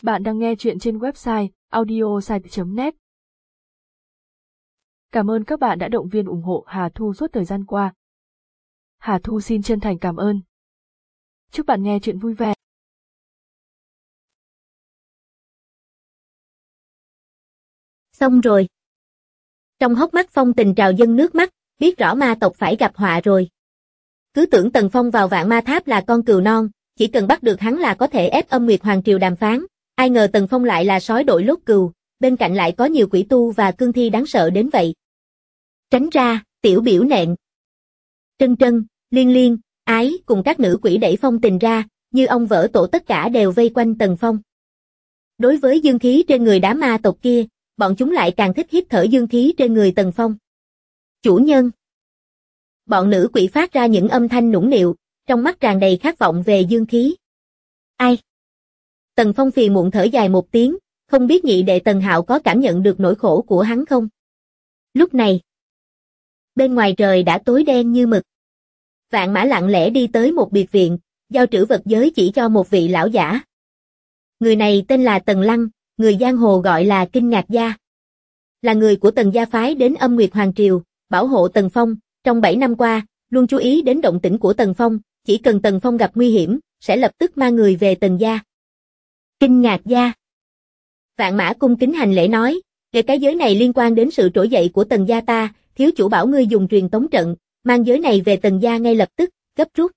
Bạn đang nghe chuyện trên website audiosite.net. Cảm ơn các bạn đã động viên ủng hộ Hà Thu suốt thời gian qua. Hà Thu xin chân thành cảm ơn. Chúc bạn nghe chuyện vui vẻ. Xong rồi. Trong hốc mắt Phong Tình trào dâng nước mắt, biết rõ ma tộc phải gặp họa rồi. Cứ tưởng Tần Phong vào Vạn Ma Tháp là con cừu non, chỉ cần bắt được hắn là có thể ép Âm Nguyệt Hoàng Triều đàm phán. Ai ngờ Tần Phong lại là sói đội lốt cừu, bên cạnh lại có nhiều quỷ tu và cương thi đáng sợ đến vậy. Tránh ra, tiểu biểu nện. Trân Trân, Liên Liên, Ái cùng các nữ quỷ đẩy Phong Tình ra, như ông vỡ tổ tất cả đều vây quanh Tần Phong. Đối với dương khí trên người đám ma tộc kia, bọn chúng lại càng thích hít thở dương khí trên người Tần Phong. Chủ nhân. Bọn nữ quỷ phát ra những âm thanh nũng nịu, trong mắt tràn đầy khát vọng về dương khí. Ai? Tần Phong phiền muộn thở dài một tiếng, không biết nhị đệ Tần Hạo có cảm nhận được nỗi khổ của hắn không? Lúc này, bên ngoài trời đã tối đen như mực. Vạn Mã lặng lẽ đi tới một biệt viện, giao trữ vật giới chỉ cho một vị lão giả. Người này tên là Tần Lăng, người giang hồ gọi là Kinh Ngạc Gia. Là người của Tần gia phái đến Âm Nguyệt Hoàng Triều, bảo hộ Tần Phong, trong 7 năm qua, luôn chú ý đến động tĩnh của Tần Phong, chỉ cần Tần Phong gặp nguy hiểm, sẽ lập tức mang người về Tần gia. Kinh Ngạc Gia. Vạn Mã cung kính hành lễ nói, về cái giới này liên quan đến sự trỗi dậy của Tần gia ta, thiếu chủ bảo ngươi dùng truyền tống trận, mang giới này về Tần gia ngay lập tức, gấp rút.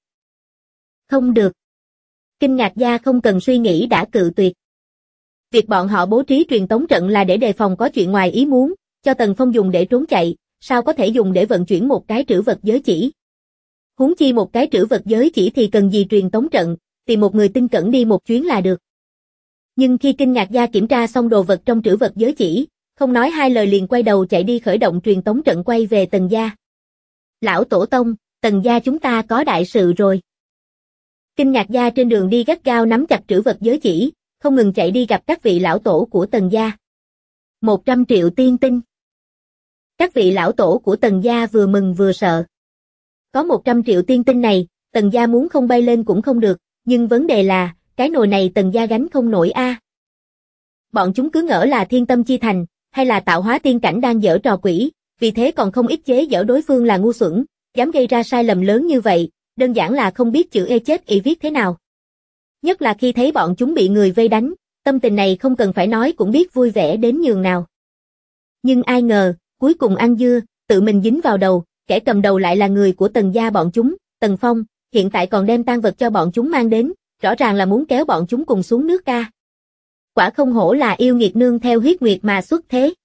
Không được. Kinh Ngạc Gia không cần suy nghĩ đã cự tuyệt. Việc bọn họ bố trí truyền tống trận là để đề phòng có chuyện ngoài ý muốn, cho Tần Phong dùng để trốn chạy, sao có thể dùng để vận chuyển một cái trữ vật giới chỉ. Huống chi một cái trữ vật giới chỉ thì cần gì truyền tống trận, tìm một người tin cẩn đi một chuyến là được. Nhưng khi Kinh Ngạc Gia kiểm tra xong đồ vật trong trữ vật giới chỉ, không nói hai lời liền quay đầu chạy đi khởi động truyền tống trận quay về Tần gia. Lão tổ tông, Tần gia chúng ta có đại sự rồi. Kinh Ngạc Gia trên đường đi gắt gao nắm chặt trữ vật giới chỉ, không ngừng chạy đi gặp các vị lão tổ của Tần gia. 100 triệu tiên tinh. Các vị lão tổ của Tần gia vừa mừng vừa sợ. Có 100 triệu tiên tinh này, Tần gia muốn không bay lên cũng không được, nhưng vấn đề là, cái nồi này Tần gia gánh không nổi a. Bọn chúng cứ ngỡ là Thiên Tâm Chi Thành, hay là Tạo Hóa Tiên Cảnh đang giở trò quỷ, vì thế còn không ít chế giở đối phương là ngu xuẩn, dám gây ra sai lầm lớn như vậy, đơn giản là không biết chữ ê chết y viết thế nào. Nhất là khi thấy bọn chúng bị người vây đánh, tâm tình này không cần phải nói cũng biết vui vẻ đến nhường nào. Nhưng ai ngờ, cuối cùng ăn dưa, tự mình dính vào đầu, kẻ cầm đầu lại là người của Tần gia bọn chúng, Tần Phong, hiện tại còn đem tang vật cho bọn chúng mang đến, rõ ràng là muốn kéo bọn chúng cùng xuống nước ca. Quả không hổ là yêu nghiệt nương theo huyết nguyệt mà xuất thế.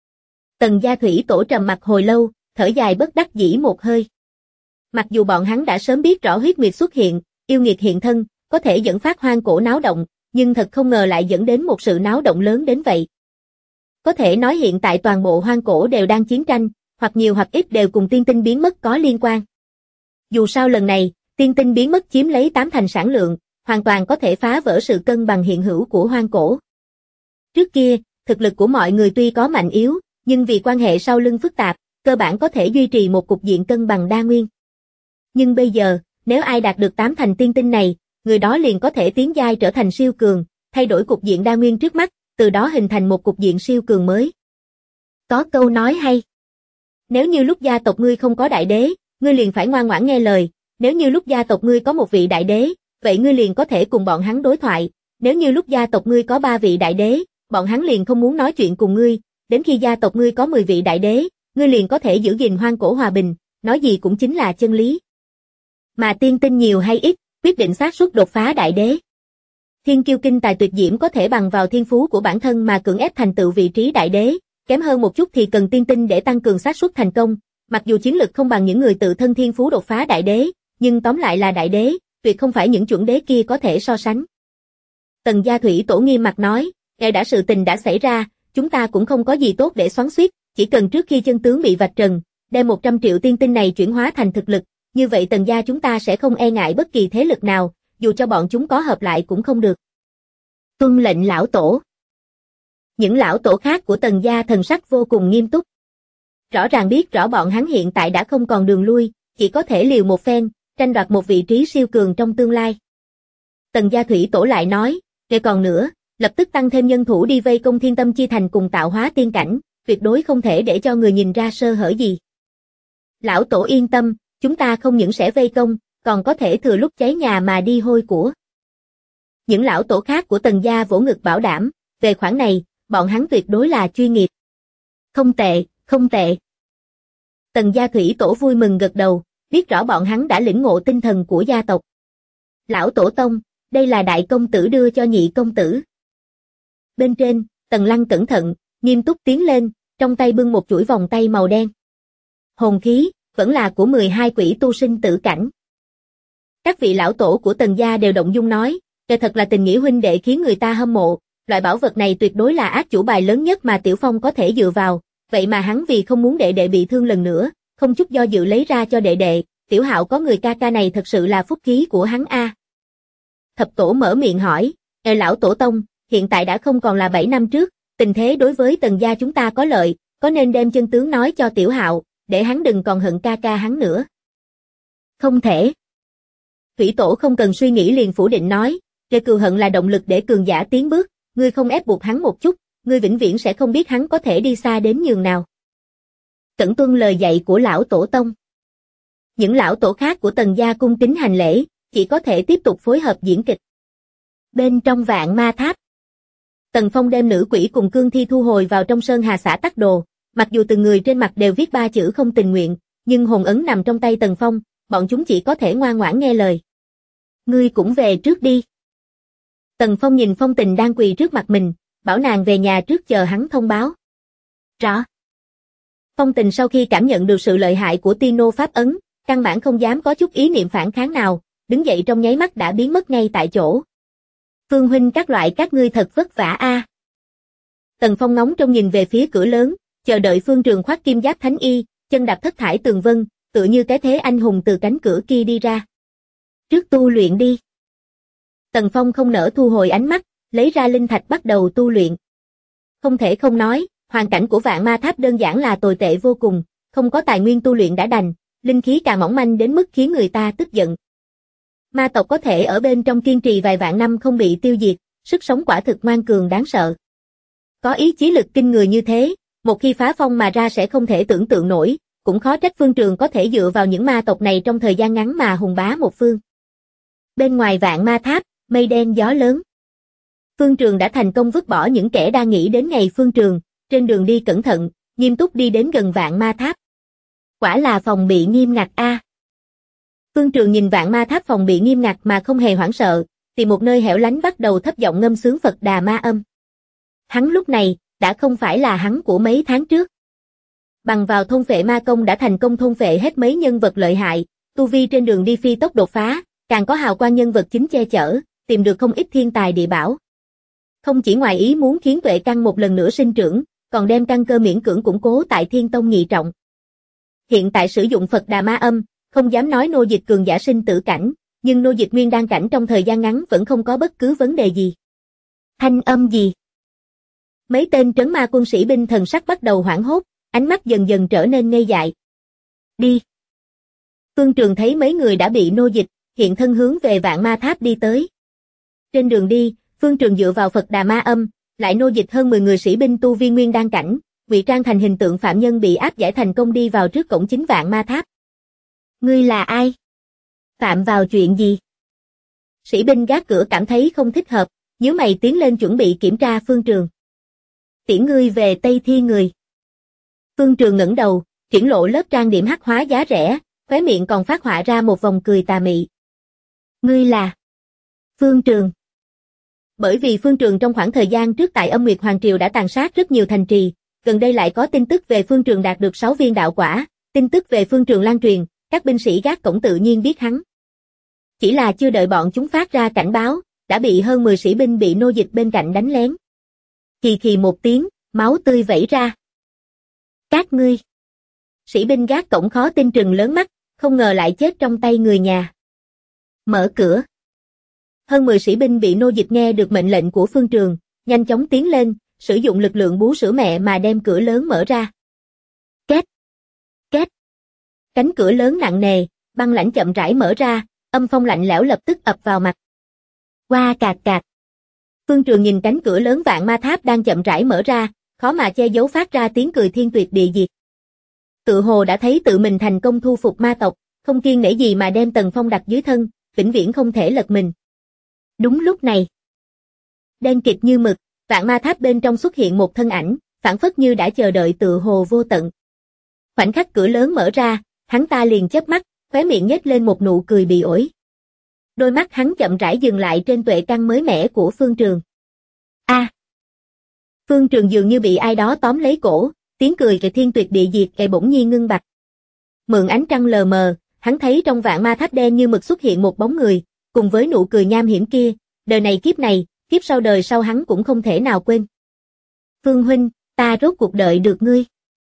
Tần gia thủy tổ trầm mặt hồi lâu, thở dài bất đắc dĩ một hơi. Mặc dù bọn hắn đã sớm biết rõ huyết nguyệt xuất hiện, yêu nghiệt hiện thân, có thể dẫn phát hoang cổ náo động, nhưng thật không ngờ lại dẫn đến một sự náo động lớn đến vậy. Có thể nói hiện tại toàn bộ hoang cổ đều đang chiến tranh, hoặc nhiều hoặc ít đều cùng tiên tinh biến mất có liên quan. Dù sao lần này, tiên tinh biến mất chiếm lấy 80% sản lượng, hoàn toàn có thể phá vỡ sự cân bằng hiện hữu của hoang cổ. Trước kia, thực lực của mọi người tuy có mạnh yếu, nhưng vì quan hệ sau lưng phức tạp, cơ bản có thể duy trì một cục diện cân bằng đa nguyên. Nhưng bây giờ, nếu ai đạt được 80% tiên tinh này, người đó liền có thể tiến giai trở thành siêu cường, thay đổi cục diện đa nguyên trước mắt, từ đó hình thành một cục diện siêu cường mới. Có câu nói hay. Nếu như lúc gia tộc ngươi không có đại đế, ngươi liền phải ngoan ngoãn nghe lời, nếu như lúc gia tộc ngươi có một vị đại đế, vậy ngươi liền có thể cùng bọn hắn đối thoại, nếu như lúc gia tộc ngươi có 3 vị đại đế, bọn hắn liền không muốn nói chuyện cùng ngươi, đến khi gia tộc ngươi có 10 vị đại đế, ngươi liền có thể giữ gìn hoang cổ hòa bình, nói gì cũng chính là chân lý. Mà tiên tinh nhiều hay ít, quyết định xác suất đột phá đại đế. Thiên kiêu kinh tài tuyệt diễm có thể bằng vào thiên phú của bản thân mà cưỡng ép thành tựu vị trí đại đế, kém hơn một chút thì cần tiên tinh để tăng cường xác suất thành công, mặc dù chiến lực không bằng những người tự thân thiên phú đột phá đại đế, nhưng tóm lại là đại đế, tuyệt không phải những chuẩn đế kia có thể so sánh. Tần gia thủy tổ nghiêm mặt nói, ngay đã sự tình đã xảy ra, chúng ta cũng không có gì tốt để xoắn xuýt, chỉ cần trước khi chân tướng bị vạch trần, đem 100 triệu tiên tinh này chuyển hóa thành thực lực, như vậy Tần gia chúng ta sẽ không e ngại bất kỳ thế lực nào, dù cho bọn chúng có hợp lại cũng không được. Tuân lệnh lão tổ. Những lão tổ khác của Tần gia thần sắc vô cùng nghiêm túc. Rõ ràng biết rõ bọn hắn hiện tại đã không còn đường lui, chỉ có thể liều một phen, tranh đoạt một vị trí siêu cường trong tương lai. Tần gia thủy tổ lại nói, Kể còn nữa, lập tức tăng thêm nhân thủ đi vây công Thiên Tâm Chi Thành cùng Tạo Hóa Tiên Cảnh, tuyệt đối không thể để cho người nhìn ra sơ hở gì. Lão tổ yên tâm, chúng ta không những sẽ vây công, còn có thể thừa lúc cháy nhà mà đi hôi của. Những lão tổ khác của Tần gia vỗ ngực bảo đảm, về khoản này, bọn hắn tuyệt đối là chuyên nghiệp. Không tệ, không tệ. Tần gia thủy tổ vui mừng gật đầu, biết rõ bọn hắn đã lĩnh ngộ tinh thần của gia tộc. Lão tổ tông, đây là đại công tử đưa cho nhị công tử. Bên trên, Tần Lăng cẩn thận, nghiêm túc tiến lên, trong tay bưng một chuỗi vòng tay màu đen. Hồn khí, vẫn là của 12 quỷ tu sinh tử cảnh. Các vị lão tổ của Tần gia đều động dung nói, đây thật là tình nghĩa huynh đệ khiến người ta hâm mộ, loại bảo vật này tuyệt đối là át chủ bài lớn nhất mà Tiểu Phong có thể dựa vào, vậy mà hắn vì không muốn đệ đệ bị thương lần nữa, không chút do dự lấy ra cho đệ đệ, Tiểu Hạo có người ca ca này thật sự là phúc khí của hắn a. Thập tổ mở miệng hỏi, lão tổ tông, hiện tại đã không còn là 7 năm trước, tình thế đối với Tần gia chúng ta có lợi, có nên đem chân tướng nói cho Tiểu Hạo, để hắn đừng còn hận ca ca hắn nữa. Không thể. Thủy tổ không cần suy nghĩ liền phủ định nói, để cừu hận là động lực để cường giả tiến bước, ngươi không ép buộc hắn một chút, ngươi vĩnh viễn sẽ không biết hắn có thể đi xa đến nhường nào. Cẩn tuân lời dạy của lão tổ tông. Những lão tổ khác của Tần gia cung kính hành lễ, chỉ có thể tiếp tục phối hợp diễn kịch. Bên trong Vạn Ma Tháp, Tần Phong đem nữ quỷ cùng cương thi thu hồi vào trong Sơn Hà xã tắc đồ, mặc dù từng người trên mặt đều viết 3 chữ không tình nguyện, nhưng hồn ấn nằm trong tay Tần Phong, bọn chúng chỉ có thể ngoan ngoãn nghe lời. Ngươi cũng về trước đi. Tần Phong nhìn Phong Tình đang quỳ trước mặt mình, bảo nàng về nhà trước chờ hắn thông báo. Rõ. Phong Tình sau khi cảm nhận được sự lợi hại của Tino Pháp ấn, căn bản không dám có chút ý niệm phản kháng nào, đứng dậy trong nháy mắt đã biến mất ngay tại chỗ. Phương huynh các loại các ngươi thật vất vả a. Tần Phong ngóng trông nhìn về phía cửa lớn, chờ đợi Phương Trường khoác kim giáp thánh y, chân đạp thất thải tường vân, tựa như cái thế anh hùng từ cánh cửa kia đi ra. Trước tu luyện đi. Tần Phong không nỡ thu hồi ánh mắt, lấy ra linh thạch bắt đầu tu luyện. Không thể không nói, hoàn cảnh của Vạn Ma Tháp đơn giản là tồi tệ vô cùng, không có tài nguyên tu luyện đã đành, linh khí càng mỏng manh đến mức khiến người ta tức giận. Ma tộc có thể ở bên trong kiên trì vài vạn năm không bị tiêu diệt, sức sống quả thực ngoan cường đáng sợ. Có ý chí lực kinh người như thế, một khi phá phong mà ra sẽ không thể tưởng tượng nổi, cũng khó trách Phương Trường có thể dựa vào những ma tộc này trong thời gian ngắn mà hùng bá một phương. Bên ngoài Vạn Ma Tháp, mây đen gió lớn. Phương Trường đã thành công vứt bỏ những kẻ đang nghĩ đến ngày Phương Trường, trên đường đi cẩn thận, nghiêm túc đi đến gần Vạn Ma Tháp. Quả là phòng bị nghiêm ngặt a. Phương Trường nhìn Vạn Ma Tháp phòng bị nghiêm ngặt mà không hề hoảng sợ, tìm một nơi hẻo lánh bắt đầu thấp giọng ngâm xướng Phật Đà Ma âm. Hắn lúc này, đã không phải là hắn của mấy tháng trước. Bằng vào thôn phệ ma công đã thành công thôn phệ hết mấy nhân vật lợi hại, tu vi trên đường đi phi tốc đột phá, càng có hào quang nhân vật chính che chở, tìm được không ít thiên tài địa bảo. Không chỉ ngoài ý muốn khiến tuệ căn một lần nữa sinh trưởng, còn đem căn cơ miễn cưỡng củng cố tại Thiên Tông nhị trọng. Hiện tại sử dụng Phật Đà Ma âm, không dám nói nô dịch cường giả sinh tử cảnh, nhưng nô dịch nguyên đan cảnh trong thời gian ngắn vẫn không có bất cứ vấn đề gì. Thanh âm gì? Mấy tên trấn ma quân sĩ binh thần sắc bắt đầu hoảng hốt, ánh mắt dần dần trở nên ngây dại. Đi. Phương Trường thấy mấy người đã bị nô dịch, hiện thân hướng về Vạn Ma Tháp đi tới. Trên đường đi, Phương Trường dựa vào Phật Đà Ma âm, lại nô dịch hơn 10 người sĩ binh tu vi nguyên đan cảnh, ngụy trang thành hình tượng phạm nhân bị áp giải thành công đi vào trước cổng chính Vạn Ma Tháp. Ngươi là ai? Phạm vào chuyện gì? Sĩ binh gác cửa cảm thấy không thích hợp, nhíu mày tiến lên chuẩn bị kiểm tra Phương Trường. Tiễn ngươi về Tây Thiên người. Phương Trường ngẩng đầu, triển lộ lớp trang điểm hắc hóa giá rẻ, khóe miệng còn phát họa ra một vòng cười tà mị. Ngươi là Phương Trường. Bởi vì Phương Trường trong khoảng thời gian trước tại Âm Nguyệt Hoàng Triều đã tàn sát rất nhiều thành trì, gần đây lại có tin tức về Phương Trường đạt được 6 viên đạo quả, tin tức về Phương Trường lan truyền, các binh sĩ gác cổng tự nhiên biết hắn. Chỉ là chưa đợi bọn chúng phát ra cảnh báo, đã bị hơn 10 sĩ binh bị nô dịch bên cạnh đánh lén. Khì khì một tiếng, máu tươi vẩy ra. Các ngươi. Sĩ binh gác cổng khó tin trừng lớn mắt, không ngờ lại chết trong tay người nhà. Mở cửa. Hơn 10 sĩ binh bị nô dịch nghe được mệnh lệnh của Phương Trường, nhanh chóng tiến lên, sử dụng lực lượng bú sữa mẹ mà đem cửa lớn mở ra. Két. Két. Cánh cửa lớn nặng nề, băng lãnh chậm rãi mở ra, âm phong lạnh lẽo lập tức ập vào mặt. Qua cạc cạc. Phương Trường nhìn cánh cửa lớn vạn ma tháp đang chậm rãi mở ra, khó mà che giấu phát ra tiếng cười thiên tuyệt địa diệt. Tự hồ đã thấy tự mình thành công thu phục ma tộc, không kiêng nể gì mà đem Tần Phong đặt dưới thân, vĩnh viễn không thể lật mình. Đúng lúc này, đen kịt như mực, vạn ma tháp bên trong xuất hiện một thân ảnh, phảng phất như đã chờ đợi tự hồ vô tận. Khoảnh khắc cửa lớn mở ra, hắn ta liền chớp mắt, khóe miệng nhếch lên một nụ cười bị ổi. Đôi mắt hắn chậm rãi dừng lại trên tuệ căn mới mẻ của Phương Trường. Phương Trường dường như bị ai đó tóm lấy cổ, tiếng cười kệ thiên tuyệt địa diệt bỗng nhiên ngưng bặt. Mượn ánh trăng lờ mờ, hắn thấy trong vạn ma tháp đen như mực xuất hiện một bóng người, cùng với nụ cười nham hiểm kia, đời này, kiếp sau đời sau hắn cũng không thể nào quên. Phương huynh, ta rốt cuộc đợi được ngươi.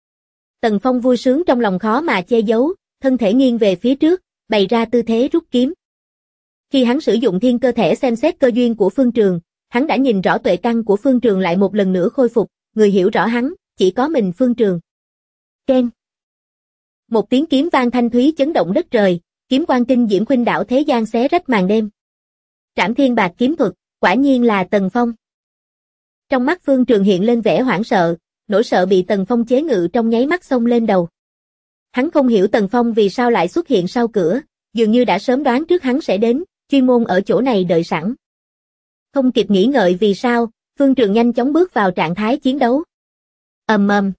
Tần Phong vui sướng trong lòng khó mà che giấu, thân thể nghiêng về phía trước, bày ra tư thế rút kiếm. Khi hắn sử dụng thiên cơ thể xem xét cơ duyên của Phương Trường, hắn đã nhìn rõ tuệ căn của Phương Trường lại một lần nữa khôi phục, người hiểu rõ hắn, chỉ có mình Phương Trường. Keng. Một tiếng kiếm vang thanh thúy chấn động đất trời, kiếm quang kinh diễm khuynh đảo thế gian xé rách màn đêm. Trảm thiên bạc kiếm thuật, quả nhiên là Tần Phong. Trong mắt Phương Trường hiện lên vẻ hoảng sợ, nỗi sợ bị Tần Phong chế ngự trong nháy mắt xông lên đầu. Hắn không hiểu Tần Phong vì sao lại xuất hiện sau cửa, dường như đã sớm đoán trước hắn sẽ đến, chuyên môn ở chỗ này đợi sẵn. Không kịp nghĩ ngợi vì sao, Phương Trường nhanh chóng bước vào trạng thái chiến đấu. Ầm ầm.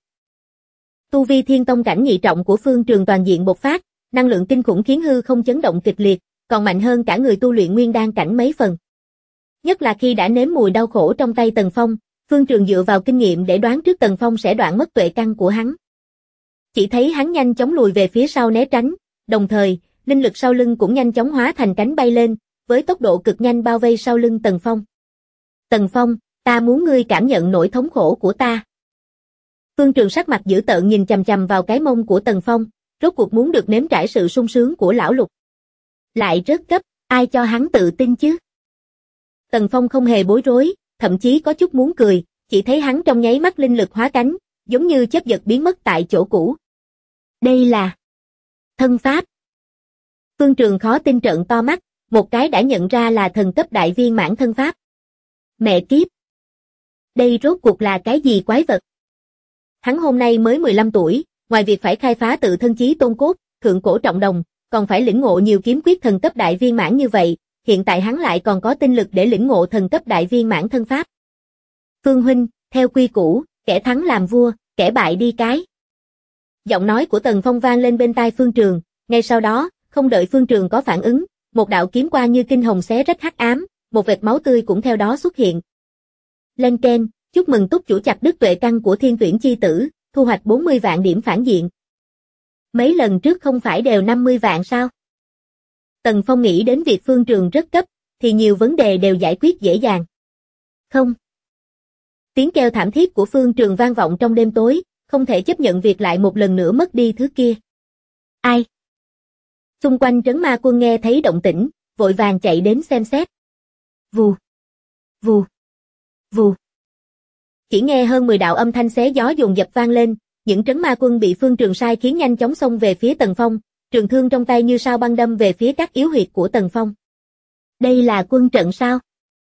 Tu vi thiên tông cảnh nhị trọng của Phương Trường toàn diện bộc phát, năng lượng kinh khủng khiến hư không chấn động kịch liệt, còn mạnh hơn cả người tu luyện nguyên đan cảnh mấy phần. Nhất là khi đã nếm mùi đau khổ trong tay Tần Phong, Phương Trường dựa vào kinh nghiệm để đoán trước Tần Phong sẽ đoạn mất tuệ căn của hắn. Chỉ thấy hắn nhanh chóng lùi về phía sau né tránh, đồng thời, linh lực sau lưng cũng nhanh chóng hóa thành cánh bay lên, với tốc độ cực nhanh bao vây sau lưng Tần Phong. Tần Phong, ta muốn ngươi cảm nhận nỗi thống khổ của ta. Phương Trường sắc mặt dữ tợn nhìn chằm chằm vào cái mông của Tần Phong, rốt cuộc muốn được nếm trải sự sung sướng của lão lục. Lại rất cấp, ai cho hắn tự tin chứ? Tần Phong không hề bối rối, thậm chí có chút muốn cười, chỉ thấy hắn trong nháy mắt linh lực hóa cánh, giống như chớp giật biến mất tại chỗ cũ. Đây là thân pháp. Phương Trường khó tin trợn to mắt, một cái đã nhận ra là thần cấp đại viên mãn thân pháp. Mẹ kiếp! Đây rốt cuộc là cái gì quái vật? Hắn hôm nay mới 15 tuổi, ngoài việc phải khai phá tự thân chí tôn cốt, thượng cổ trọng đồng, còn phải lĩnh ngộ nhiều kiếm quyết thần cấp đại viên mãn như vậy, hiện tại hắn lại còn có tinh lực để lĩnh ngộ thần cấp đại viên mãn thân pháp. Phương huynh, theo quy củ, kẻ thắng làm vua, kẻ bại đi cái. Giọng nói của Tần Phong vang lên bên tai Phương Trường, ngay sau đó, không đợi Phương Trường có phản ứng, một đạo kiếm quang như kinh hồng xé rách hắc ám, một vệt máu tươi cũng theo đó xuất hiện. Lên keng, chúc mừng túc chủ chặt đứt tuệ căn của thiên tuyển chi tử, thu hoạch 40 vạn điểm phản diện. Mấy lần trước không phải đều 50 vạn sao? Tần Phong nghĩ đến việc Phương Trường rất cấp, thì nhiều vấn đề đều giải quyết dễ dàng. Không. Tiếng kêu thảm thiết của Phương Trường vang vọng trong đêm tối, không thể chấp nhận việc lại một lần nữa mất đi thứ kia. Ai? Xung quanh trấn ma quân nghe thấy động tĩnh, vội vàng chạy đến xem xét. Vù, vù, vù. Chỉ nghe hơn 10 đạo âm thanh xé gió dồn dập vang lên, những trấn ma quân bị Phương Trường sai khiến nhanh chóng xông về phía Tần Phong, trường thương trong tay như sao băng đâm về phía các yếu huyệt của Tần Phong. Đây là quân trận sao?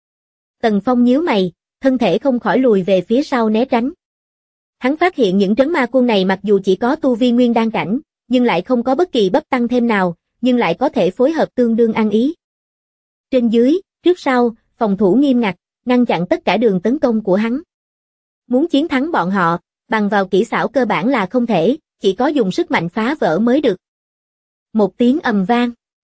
Tần Phong nhíu mày, thân thể không khỏi lùi về phía sau né tránh. Hắn phát hiện những trấn ma quân này mặc dù chỉ có tu vi nguyên đan cảnh, nhưng lại không có bất kỳ bấp tăng thêm nào, nhưng lại có thể phối hợp tương đương ăn ý. Trên dưới, trước sau, phòng thủ nghiêm ngặt, ngăn chặn tất cả đường tấn công của hắn. Muốn chiến thắng bọn họ, bằng vào kỹ xảo cơ bản là không thể, chỉ có dùng sức mạnh phá vỡ mới được. Một tiếng ầm vang.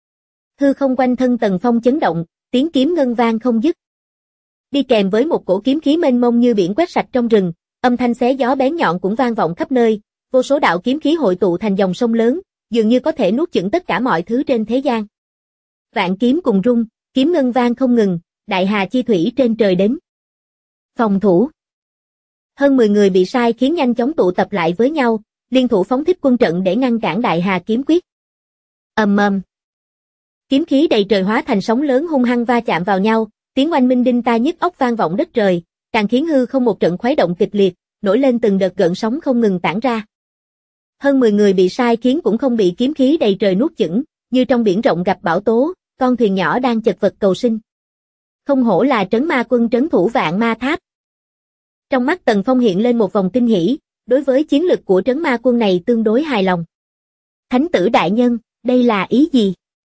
Hư không quanh thân Tần Phong chấn động, tiếng kiếm ngân vang không dứt. Đi kèm với một cổ kiếm khí mênh mông như biển quét sạch trong rừng, âm thanh xé gió bén nhọn cũng vang vọng khắp nơi, vô số đạo kiếm khí hội tụ thành dòng sông lớn, dường như có thể nuốt chửng tất cả mọi thứ trên thế gian. Vạn kiếm cùng rung, kiếm ngân vang không ngừng, đại hà chi thủy trên trời đến. Phòng thủ. Hơn 10 người bị sai khiến nhanh chóng tụ tập lại với nhau, liên thủ phóng thích quân trận để ngăn cản đại hà kiếm quyết. Ầm ầm. Kiếm khí đầy trời hóa thành sóng lớn hung hăng va chạm vào nhau, tiếng oanh minh đinh tai nhức óc vang vọng đất trời, càng khiến hư không một trận khuấy động kịch liệt, nổi lên từng đợt gợn sóng không ngừng tản ra. Hơn 10 người bị sai khiến cũng không bị kiếm khí đầy trời nuốt chửng, như trong biển rộng gặp bão tố, con thuyền nhỏ đang chật vật cầu sinh. Không hổ là trấn ma quân trấn thủ vạn ma tháp. Trong mắt Tần Phong hiện lên một vòng kinh hỉ, đối với chiến lực của trấn ma quân này tương đối hài lòng. Thánh tử đại nhân, đây là ý gì?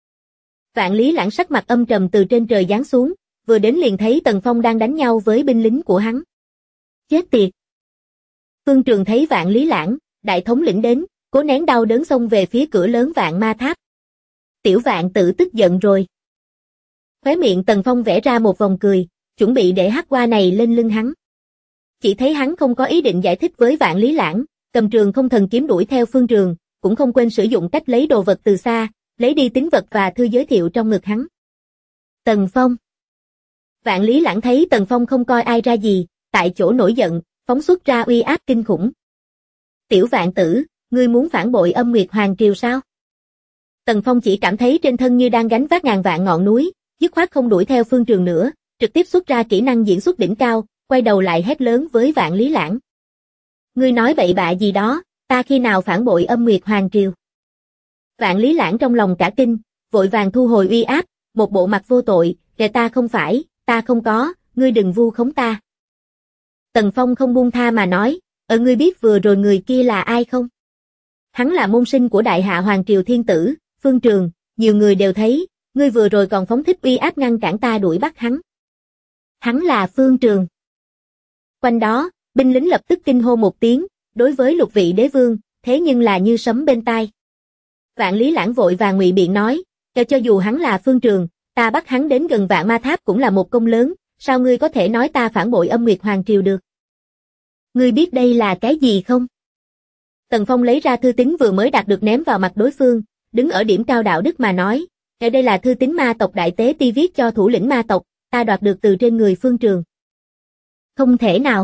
Vạn Lý Lãng sắc mặt âm trầm từ trên trời giáng xuống, vừa đến liền thấy Tần Phong đang đánh nhau với binh lính của hắn. Chết tiệt! Phương Trường thấy Vạn Lý Lãng, đại thống lĩnh đến, cố nén đau đớn xông về phía cửa lớn vạn ma tháp. Tiểu Vạn Tử tức giận rồi. Khóe miệng Tần Phong vẽ ra một vòng cười, chuẩn bị để hắc qua này lên lưng hắn. Chỉ thấy hắn không có ý định giải thích với Vạn Lý Lãng, cầm trường không thần kiếm đuổi theo Phương Trường, cũng không quên sử dụng cách lấy đồ vật từ xa, lấy đi tín vật và thư giới thiệu trong ngực hắn. Tần Phong. Vạn Lý Lãng thấy Tần Phong không coi ai ra gì, tại chỗ nổi giận, phóng xuất ra uy áp kinh khủng. Tiểu Vạn Tử, ngươi muốn phản bội Âm Nguyệt Hoàng Triều sao? Tần Phong chỉ cảm thấy trên thân như đang gánh vác ngàn vạn ngọn núi, dứt khoát không đuổi theo Phương Trường nữa, trực tiếp xuất ra kỹ năng diễn xuất đỉnh cao, quay đầu lại hét lớn với Vạn Lý Lãng. Ngươi nói bậy bạ gì đó, ta khi nào phản bội Âm Nguyệt Hoàng Triều? Vạn Lý Lãng trong lòng cả kinh, vội vàng thu hồi uy áp, một bộ mặt vô tội, ta không phải, ta không có, ngươi đừng vu khống ta. Tần Phong không buông tha mà nói, ngươi biết vừa rồi người kia là ai không? Hắn là môn sinh của Đại Hạ Hoàng Triều Thiên Tử, Phương Trường, nhiều người đều thấy, ngươi vừa rồi còn phóng thích uy áp ngăn cản ta đuổi bắt hắn. Hắn là Phương Trường. Quanh đó, binh lính lập tức kinh hô một tiếng, đối với Lục vị đế vương, thế nhưng là như sấm bên tai. Vạn Lý Lãng vội vàng ngụy biện nói, cho dù hắn là Phương Trường, ta bắt hắn đến gần vạn ma tháp cũng là một công lớn, sao ngươi có thể nói ta phản bội Âm Nguyệt Hoàng Triều được? Ngươi biết đây là cái gì không? Tần Phong lấy ra thư tín vừa mới đạt được ném vào mặt đối phương, đứng ở điểm cao đạo đức mà nói, đây là thư tín ma tộc Đại Tế Ti viết cho thủ lĩnh ma tộc, ta đoạt được từ trên người Phương Trường. Không thể nào.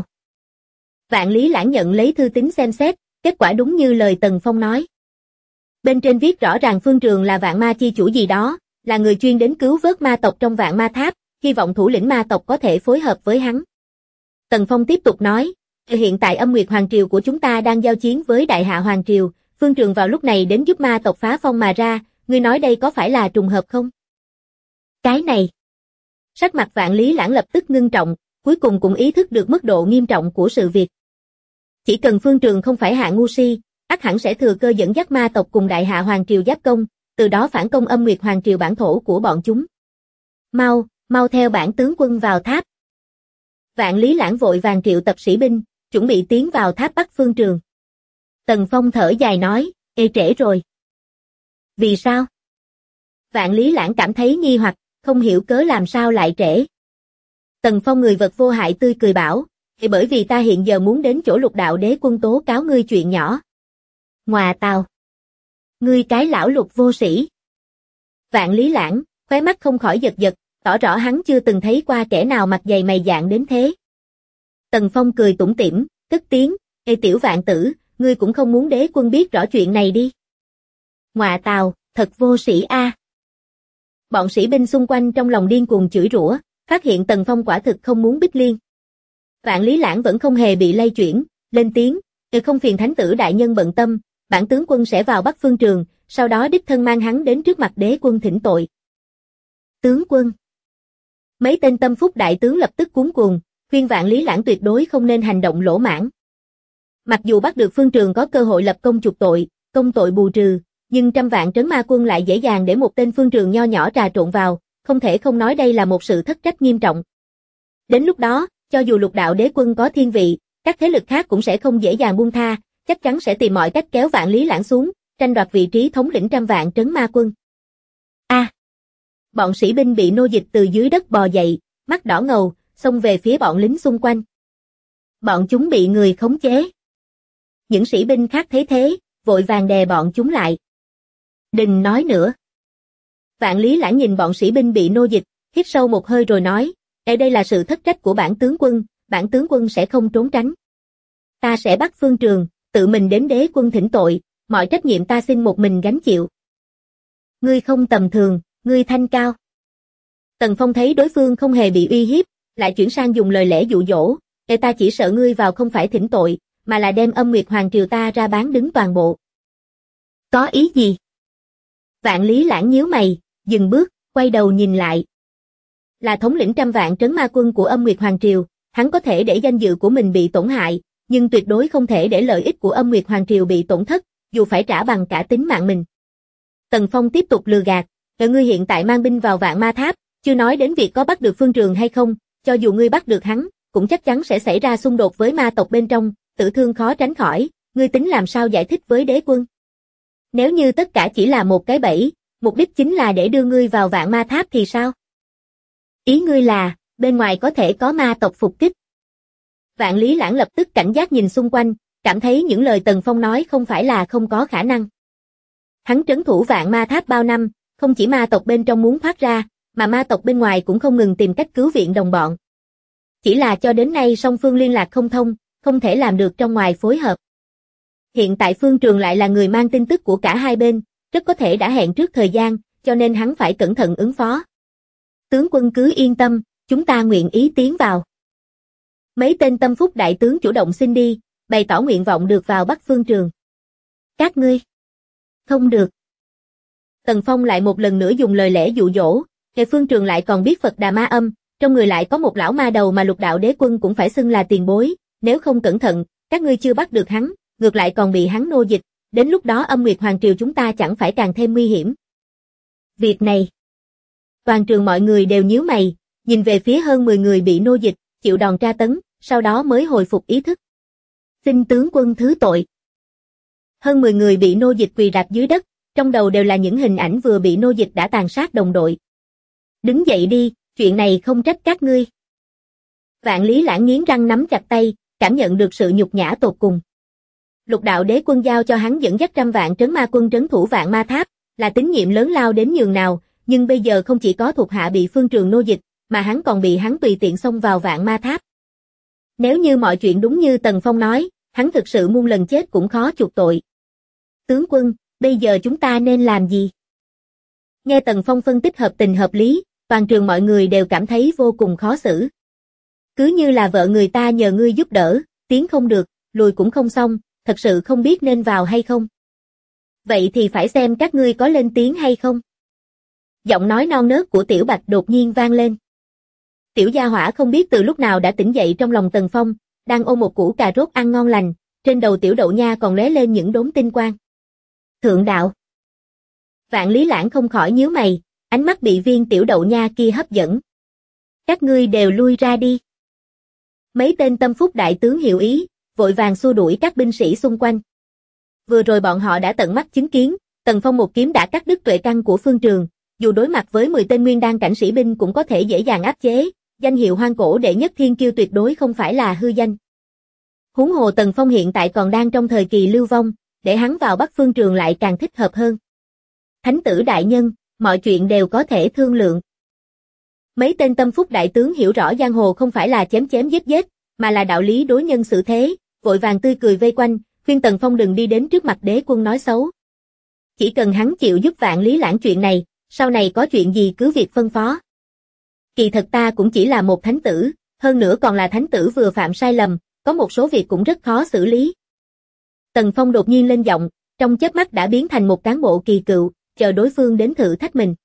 Vạn Lý Lãng nhận lấy thư tín xem xét, kết quả đúng như lời Tần Phong nói. Bên trên viết rõ ràng Phương Trường là vạn ma chi chủ gì đó, là người chuyên đến cứu vớt ma tộc trong vạn ma tháp, hy vọng thủ lĩnh ma tộc có thể phối hợp với hắn. Tần Phong tiếp tục nói, hiện tại Âm Nguyệt Hoàng Triều của chúng ta đang giao chiến với Đại Hạ Hoàng Triều, Phương Trường vào lúc này đến giúp ma tộc phá phong mà ra, ngươi nói đây có phải là trùng hợp không? Cái này. Sắc mặt Vạn Lý Lãng lập tức ngưng trọng, cuối cùng cũng ý thức được mức độ nghiêm trọng của sự việc. Chỉ cần Phương Trường không phải hạ ngu si, ắt hẳn sẽ thừa cơ dẫn dắt ma tộc cùng Đại Hạ Hoàng Triều giáp công, từ đó phản công Âm Nguyệt Hoàng Triều bản thổ của bọn chúng. Mau theo bản tướng quân vào tháp. Vạn Lý Lãng vội vàng triệu tập sĩ binh, chuẩn bị tiến vào tháp bắt Phương Trường. Tần Phong thở dài nói, trễ rồi. Vì sao? Vạn Lý Lãng cảm thấy nghi hoặc, không hiểu cớ làm sao lại trễ. Tần Phong người vật vô hại tươi cười bảo, bởi vì ta hiện giờ muốn đến chỗ Lục đạo đế quân tố cáo ngươi chuyện nhỏ. Ngoà tào. Ngươi cái lão lục vô sĩ. Vạn Lý Lãng, khóe mắt không khỏi giật giật, tỏ rõ hắn chưa từng thấy qua kẻ nào mặt dày mày dạn đến thế. Tần Phong cười tủm tỉm, cất tiếng, Tiểu Vạn Tử, ngươi cũng không muốn đế quân biết rõ chuyện này đi. Ngoà tào, thật vô sĩ a. Bọn sĩ binh xung quanh trong lòng điên cuồng chửi rủa, phát hiện Tần Phong quả thực không muốn Bích Liên. Vạn Lý Lãng vẫn không hề bị lay chuyển, lên tiếng, không phiền thánh tử đại nhân bận tâm, bản tướng quân sẽ vào bắt Phương Trường, sau đó đích thân mang hắn đến trước mặt đế quân thỉnh tội. Tướng quân. Mấy tên tâm phúc đại tướng lập tức cuống cuồng, khuyên Vạn Lý Lãng tuyệt đối không nên hành động lỗ mãng. Mặc dù bắt được Phương Trường có cơ hội lập công chuộc tội, công tội bù trừ, nhưng trăm vạn trấn ma quân lại dễ dàng để một tên Phương Trường nho nhỏ trà trộn vào, không thể không nói đây là một sự thất trách nghiêm trọng. Đến lúc đó, cho dù Lục đạo đế quân có thiên vị, các thế lực khác cũng sẽ không dễ dàng buông tha, chắc chắn sẽ tìm mọi cách kéo Vạn Lý Lãng xuống, tranh đoạt vị trí thống lĩnh trăm vạn trấn ma quân. Bọn sĩ binh bị nô dịch từ dưới đất bò dậy, mắt đỏ ngầu, xông về phía bọn lính xung quanh. Bọn chúng bị người khống chế. Những sĩ binh khác thấy thế, vội vàng đè bọn chúng lại. Đừng nói nữa. Vạn Lý Lãng nhìn bọn sĩ binh bị nô dịch, hít sâu một hơi rồi nói, đây là sự thất trách của bản tướng quân sẽ không trốn tránh. Ta sẽ bắt Phương Trường, tự mình đến đế quân thỉnh tội, mọi trách nhiệm ta xin một mình gánh chịu. Ngươi không tầm thường, ngươi thanh cao. Tần Phong thấy đối phương không hề bị uy hiếp, lại chuyển sang dùng lời lẽ dụ dỗ, ta chỉ sợ ngươi vào không phải thỉnh tội, mà là đem Âm Nguyệt Hoàng Triều ta ra bán đứng toàn bộ. Có ý gì? Vạn Lý Lãng nhíu mày, dừng bước, quay đầu nhìn lại. Là thống lĩnh trăm vạn trấn ma quân của Âm Nguyệt Hoàng Triều, hắn có thể để danh dự của mình bị tổn hại, nhưng tuyệt đối không thể để lợi ích của Âm Nguyệt Hoàng Triều bị tổn thất, dù phải trả bằng cả tính mạng mình. Tần Phong tiếp tục lừa gạt, ngươi hiện tại mang binh vào Vạn Ma Tháp, chưa nói đến việc có bắt được Phương Trường hay không, cho dù ngươi bắt được hắn, cũng chắc chắn sẽ xảy ra xung đột với ma tộc bên trong, tử thương khó tránh khỏi, ngươi tính làm sao giải thích với đế quân? Nếu như tất cả chỉ là một cái bẫy, mục đích chính là để đưa ngươi vào Vạn Ma Tháp thì sao? Ý ngươi là, bên ngoài có thể có ma tộc phục kích. Vạn Lý Lãng lập tức cảnh giác nhìn xung quanh, cảm thấy những lời Tần Phong nói không phải là không có khả năng. Hắn trấn thủ Vạn Ma Tháp bao năm, không chỉ ma tộc bên trong muốn thoát ra, mà ma tộc bên ngoài cũng không ngừng tìm cách cứu viện đồng bọn. Chỉ là cho đến nay song phương liên lạc không thông, không thể làm được trong ngoài phối hợp. Hiện tại Phương Trường lại là người mang tin tức của cả hai bên, rất có thể đã hẹn trước thời gian, cho nên hắn phải cẩn thận ứng phó. Tướng quân cứ yên tâm, chúng ta nguyện ý tiến vào. Mấy tên tâm phúc đại tướng chủ động xin đi, bày tỏ nguyện vọng được vào Bắc Phương Trường. Các ngươi không được. Tần Phong lại một lần nữa dùng lời lẽ dụ dỗ, Hệ Phương Trường lại còn biết Phật Đà Ma Âm, trong người lại có một lão ma đầu mà Lục Đạo Đế Quân cũng phải xưng là tiền bối, nếu không cẩn thận, các ngươi chưa bắt được hắn, ngược lại còn bị hắn nô dịch, đến lúc đó Âm Nguyệt Hoàng Triều chúng ta chẳng phải càng thêm nguy hiểm. Việc này, toàn trường mọi người đều nhíu mày, nhìn về phía hơn 10 người bị nô dịch, chịu đòn tra tấn, sau đó mới hồi phục ý thức. Xin tướng quân thứ tội. Hơn 10 người bị nô dịch quỳ rạp dưới đất, trong đầu đều là những hình ảnh vừa bị nô dịch đã tàn sát đồng đội. Đứng dậy đi, chuyện này không trách các ngươi. Vạn Lý Lãng nghiến răng nắm chặt tay, cảm nhận được sự nhục nhã tột cùng. Lục Đạo Đế Quân giao cho hắn dẫn dắt trăm vạn trấn ma quân trấn thủ Vạn Ma Tháp, là tín nhiệm lớn lao đến nhường nào, nhưng bây giờ không chỉ có thuộc hạ bị Phương Trường nô dịch, mà hắn còn bị hắn tùy tiện xông vào Vạn Ma Tháp. Nếu như mọi chuyện đúng như Tần Phong nói, hắn thực sự muôn lần chết cũng khó chuộc tội. Tướng quân, bây giờ chúng ta nên làm gì? Nghe Tần Phong phân tích hợp tình hợp lý, toàn trường mọi người đều cảm thấy vô cùng khó xử. Cứ như là vợ người ta nhờ ngươi giúp đỡ, tiến không được, lùi cũng không xong, thật sự không biết nên vào hay không. Vậy thì phải xem các ngươi có lên tiếng hay không. Giọng nói non nớt của Tiểu Bạch đột nhiên vang lên. Tiểu gia hỏa không biết từ lúc nào đã tỉnh dậy trong lòng Tần Phong, đang ôm một củ cà rốt ăn ngon lành, trên đầu Tiểu Đậu Nha còn lóe lên những đốm tinh quang. Thượng đạo. Vạn Lý Lãng không khỏi nhíu mày, ánh mắt bị viên Tiểu Đậu Nha kia hấp dẫn. Các ngươi đều lui ra đi. Mấy tên tâm phúc đại tướng hiểu ý, vội vàng xua đuổi các binh sĩ xung quanh. Vừa rồi bọn họ đã tận mắt chứng kiến, Tần Phong một kiếm đã cắt đứt tuệ căn của Phương Trường, dù đối mặt với 10 tên nguyên đan cảnh sĩ binh cũng có thể dễ dàng áp chế, danh hiệu hoang cổ đệ nhất thiên kiêu tuyệt đối không phải là hư danh. Huống hồ Tần Phong hiện tại còn đang trong thời kỳ lưu vong, để hắn vào Bắc Phương Trường lại càng thích hợp hơn. Thánh tử đại nhân, mọi chuyện đều có thể thương lượng. Mấy tên tâm phúc đại tướng hiểu rõ giang hồ không phải là chém chém giết giết, mà là đạo lý đối nhân xử thế, vội vàng tươi cười vây quanh, khuyên Tần Phong đừng đi đến trước mặt đế quân nói xấu. Chỉ cần hắn chịu giúp Vạn Lý Lãng chuyện này, sau này có chuyện gì cứ việc phân phó. Kỳ thật ta cũng chỉ là một thánh tử, hơn nữa còn là thánh tử vừa phạm sai lầm, có một số việc cũng rất khó xử lý. Tần Phong đột nhiên lên giọng, trong chớp mắt đã biến thành một cán bộ kỳ cựu, chờ đối phương đến thử thách mình.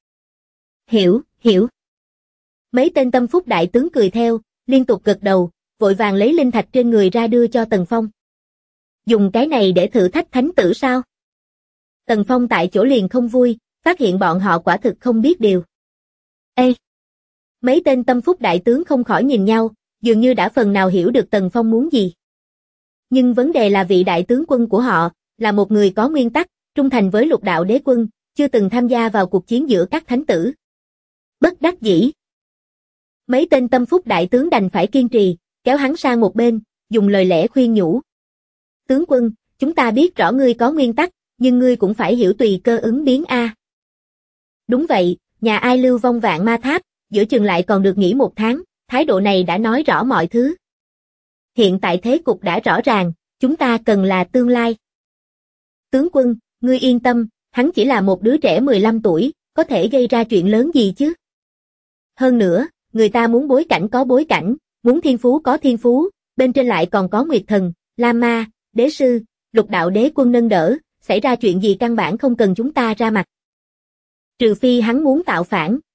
Hiểu. Mấy tên tâm phúc đại tướng cười theo, liên tục gật đầu, vội vàng lấy linh thạch trên người ra đưa cho Tần Phong. Dùng cái này để thử thách thánh tử sao? Tần Phong tại chỗ liền không vui, phát hiện bọn họ quả thực không biết điều. Ê! Mấy tên tâm phúc đại tướng không khỏi nhìn nhau, dường như đã phần nào hiểu được Tần Phong muốn gì. Nhưng vấn đề là vị đại tướng quân của họ, là một người có nguyên tắc, trung thành với Lục Đạo Đế Quân, chưa từng tham gia vào cuộc chiến giữa các thánh tử. Bất đắc dĩ. Mấy tên tâm phúc đại tướng đành phải kiên trì, kéo hắn sang một bên, dùng lời lẽ khuyên nhủ. Tướng quân, chúng ta biết rõ ngươi có nguyên tắc, nhưng ngươi cũng phải hiểu tùy cơ ứng biến a. Đúng vậy, nhà ai lưu vong Vạn Ma Tháp, giữa chừng lại còn được nghỉ 1 tháng, thái độ này đã nói rõ mọi thứ. Hiện tại thế cục đã rõ ràng, chúng ta cần là tương lai. Tướng quân, ngươi yên tâm, hắn chỉ là một đứa trẻ 15 tuổi, có thể gây ra chuyện lớn gì chứ? Hơn nữa, người ta muốn bối cảnh có bối cảnh, muốn thiên phú có thiên phú, bên trên lại còn có Nguyệt Thần, La Ma, Đế Sư, Lục Đạo Đế Quân nâng đỡ, xảy ra chuyện gì căn bản không cần chúng ta ra mặt. Trừ phi hắn muốn tạo phản,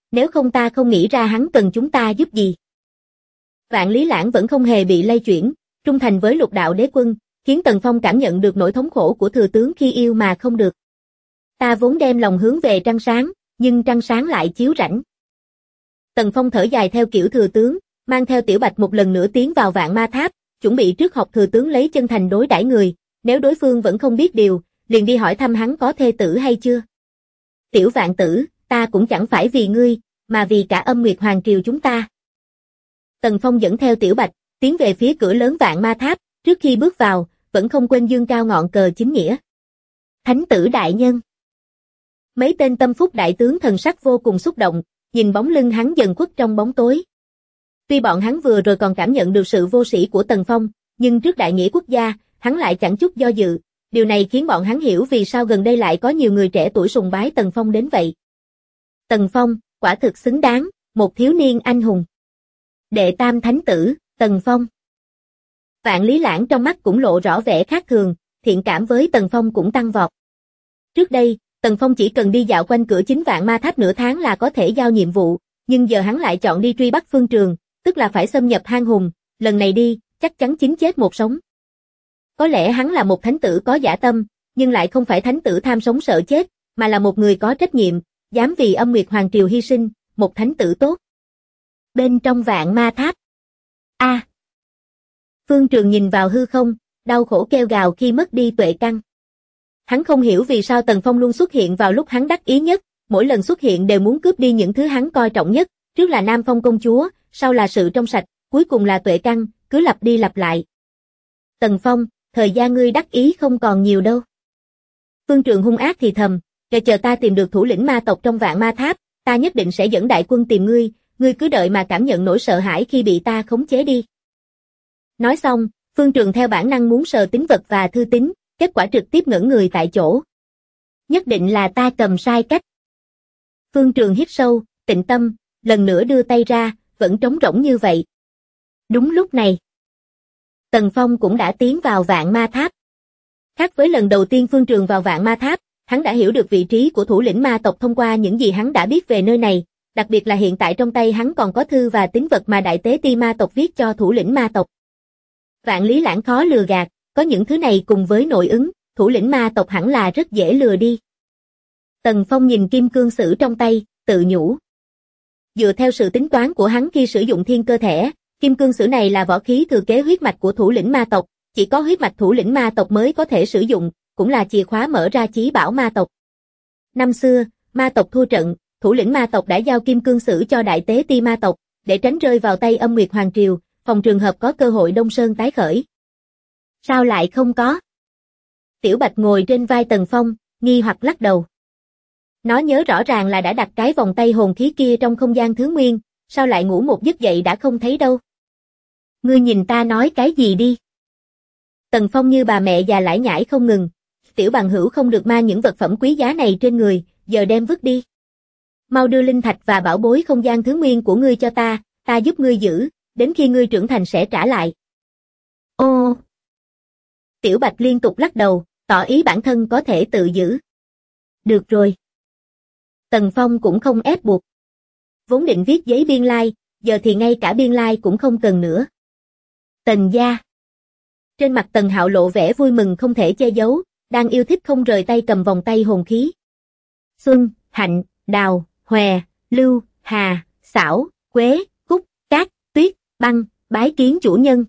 nếu không ta không nghĩ ra hắn cần chúng ta giúp gì. Vạn Lý Lãng vẫn không hề bị lay chuyển, trung thành với Lục Đạo Đế Quân, khiến Tần Phong cảm nhận được nỗi thống khổ của thừa tướng khi yêu mà không được. Ta vốn đem lòng hướng về trăng sáng, nhưng trăng sáng lại chiếu rảnh. Tần Phong thở dài theo kiểu thừa tướng, mang theo Tiểu Bạch một lần nữa tiến vào Vạn Ma Tháp, chuẩn bị trước học thừa tướng lấy chân thành đối đãi người, nếu đối phương vẫn không biết điều, liền đi hỏi thăm hắn có thê tử hay chưa. Tiểu Vạn tử, ta cũng chẳng phải vì ngươi, mà vì cả Âm Nguyệt Hoàng triều chúng ta. Tần Phong dẫn theo Tiểu Bạch, tiến về phía cửa lớn Vạn Ma Tháp, trước khi bước vào, vẫn không quên dương cao ngọn cờ chính nghĩa. Thánh tử đại nhân. Mấy tên tâm phúc đại tướng thần sắc vô cùng xúc động, nhìn bóng lưng hắn dần khuất trong bóng tối. Tuy bọn hắn vừa rồi còn cảm nhận được sự vô sĩ của Tần Phong, nhưng trước đại nghĩa quốc gia, hắn lại chẳng chút do dự. Điều này khiến bọn hắn hiểu vì sao gần đây lại có nhiều người trẻ tuổi sùng bái Tần Phong đến vậy. Tần Phong, quả thực xứng đáng, một thiếu niên anh hùng. Đệ tam thánh tử, Tần Phong. Vạn Lý Lãng trong mắt cũng lộ rõ vẻ khác thường, thiện cảm với Tần Phong cũng tăng vọt. Trước đây, Tần Phong chỉ cần đi dạo quanh cửa chính Vạn Ma Tháp nửa tháng là có thể giao nhiệm vụ, nhưng giờ hắn lại chọn đi truy bắt Phương Trường, tức là phải xâm nhập hang hùng, lần này đi, chắc chắn 9 chết một sống. Có lẽ hắn là một thánh tử có dã tâm, nhưng lại không phải thánh tử tham sống sợ chết, mà là một người có trách nhiệm, dám vì Âm Nguyệt Hoàng triều hy sinh, một thánh tử tốt. Bên trong Vạn Ma Tháp. Phương Trường nhìn vào hư không, đau khổ kêu gào khi mất đi tuệ căn. Hắn không hiểu vì sao Tần Phong luôn xuất hiện vào lúc hắn đắc ý nhất, mỗi lần xuất hiện đều muốn cướp đi những thứ hắn coi trọng nhất, trước là Nam Phong công chúa, sau là sự trong sạch, cuối cùng là tuệ căn, cứ lặp đi lặp lại. Tần Phong, thời gian ngươi đắc ý không còn nhiều đâu. Phương Trường hung ác thì thầm, chờ ta tìm được thủ lĩnh ma tộc trong Vạn Ma Tháp, ta nhất định sẽ dẫn đại quân tìm ngươi, ngươi cứ đợi mà cảm nhận nỗi sợ hãi khi bị ta khống chế đi. Nói xong, Phương Trường theo bản năng muốn sờ tín vật và thư tín, kết quả trực tiếp ngẩn người tại chỗ. Nhất định là ta cầm sai cách. Phương Trường hít sâu, tĩnh tâm, lần nữa đưa tay ra, vẫn trống rỗng như vậy. Đúng lúc này, Tần Phong cũng đã tiến vào Vạn Ma Tháp. Khác với lần đầu tiên Phương Trường vào Vạn Ma Tháp, hắn đã hiểu được vị trí của thủ lĩnh ma tộc thông qua những gì hắn đã biết về nơi này, đặc biệt là hiện tại trong tay hắn còn có thư và tín vật mà Đại Tế Ti ma tộc viết cho thủ lĩnh ma tộc. Vạn Lý Lãng khó lừa gạt, có những thứ này cùng với nội ứng, thủ lĩnh ma tộc hẳn là rất dễ lừa đi. Tần Phong nhìn kim cương sử trong tay, tự nhủ. Dựa theo sự tính toán của hắn khi sử dụng thiên cơ thể, kim cương sử này là võ khí thừa kế huyết mạch của thủ lĩnh ma tộc, chỉ có huyết mạch thủ lĩnh ma tộc mới có thể sử dụng, cũng là chìa khóa mở ra chí bảo ma tộc. Năm xưa, ma tộc thua trận, thủ lĩnh ma tộc đã giao kim cương sử cho Đại Tế Ti ma tộc, để tránh rơi vào tay Âm Nguyệt Hoàng triều, phòng trường hợp có cơ hội Đông Sơn tái khởi. Sao lại không có? Tiểu Bạch ngồi trên vai Tần Phong, nghi hoặc lắc đầu. Nó nhớ rõ ràng là đã đặt cái vòng tay hồn khí kia trong không gian thứ nguyên, sao lại ngủ một giấc dậy đã không thấy đâu? Ngươi nhìn ta nói cái gì đi? Tần Phong như bà mẹ già lải nhải không ngừng. Tiểu bằng hữu không được mang những vật phẩm quý giá này trên người, giờ đem vứt đi. Mau đưa linh thạch và bảo bối không gian thứ nguyên của ngươi cho ta giúp ngươi giữ, đến khi ngươi trưởng thành sẽ trả lại. Ô! Tiểu Bạch liên tục lắc đầu, tỏ ý bản thân có thể tự giữ. Được rồi. Tần Phong cũng không ép buộc. Vốn định viết giấy biên lai, giờ thì ngay cả biên lai cũng không cần nữa. Tần gia. Trên mặt Tần Hạo lộ vẻ vui mừng không thể che giấu, đang yêu thích không rời tay cầm vòng tay hồn khí. Xuân, Hạnh, Đào, Hòe, Lưu, Hà, Xảo, Quế, Cúc, Cát, Tuyết, Băng, bái kiến chủ nhân.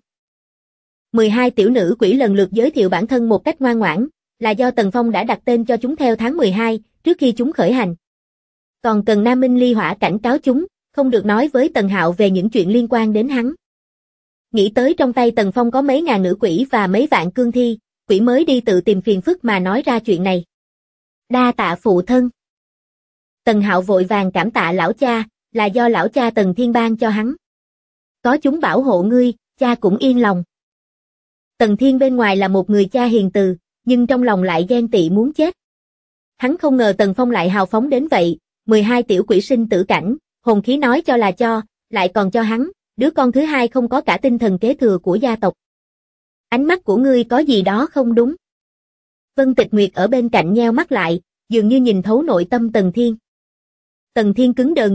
12 tiểu nữ quỷ lần lượt giới thiệu bản thân một cách ngoan ngoãn, là do Tần Phong đã đặt tên cho chúng theo tháng 12, trước khi chúng khởi hành. Còn cần Nam Minh Ly Hỏa cảnh cáo chúng, không được nói với Tần Hạo về những chuyện liên quan đến hắn. Nghĩ tới trong tay Tần Phong có mấy ngàn nữ quỷ và mấy vạn cương thi, quỷ mới đi tự tìm phiền phức mà nói ra chuyện này. Đa tạ phụ thân. Tần Hạo vội vàng cảm tạ lão cha, là do lão cha Tần Thiên ban cho hắn. Có chúng bảo hộ ngươi, cha cũng yên lòng. Tần Thiên bên ngoài là một người cha hiền từ, nhưng trong lòng lại ghen tị muốn chết. Hắn không ngờ Tần Phong lại hào phóng đến vậy, 12 tiểu quỷ sinh tử cảnh, hồn khí nói cho là cho, lại còn cho hắn, đứa con thứ hai không có cả tinh thần kế thừa của gia tộc. Ánh mắt của ngươi có gì đó không đúng. Vân Tịch Nguyệt ở bên cạnh nheo mắt lại, dường như nhìn thấu nội tâm Tần Thiên. Tần Thiên cứng đờ người,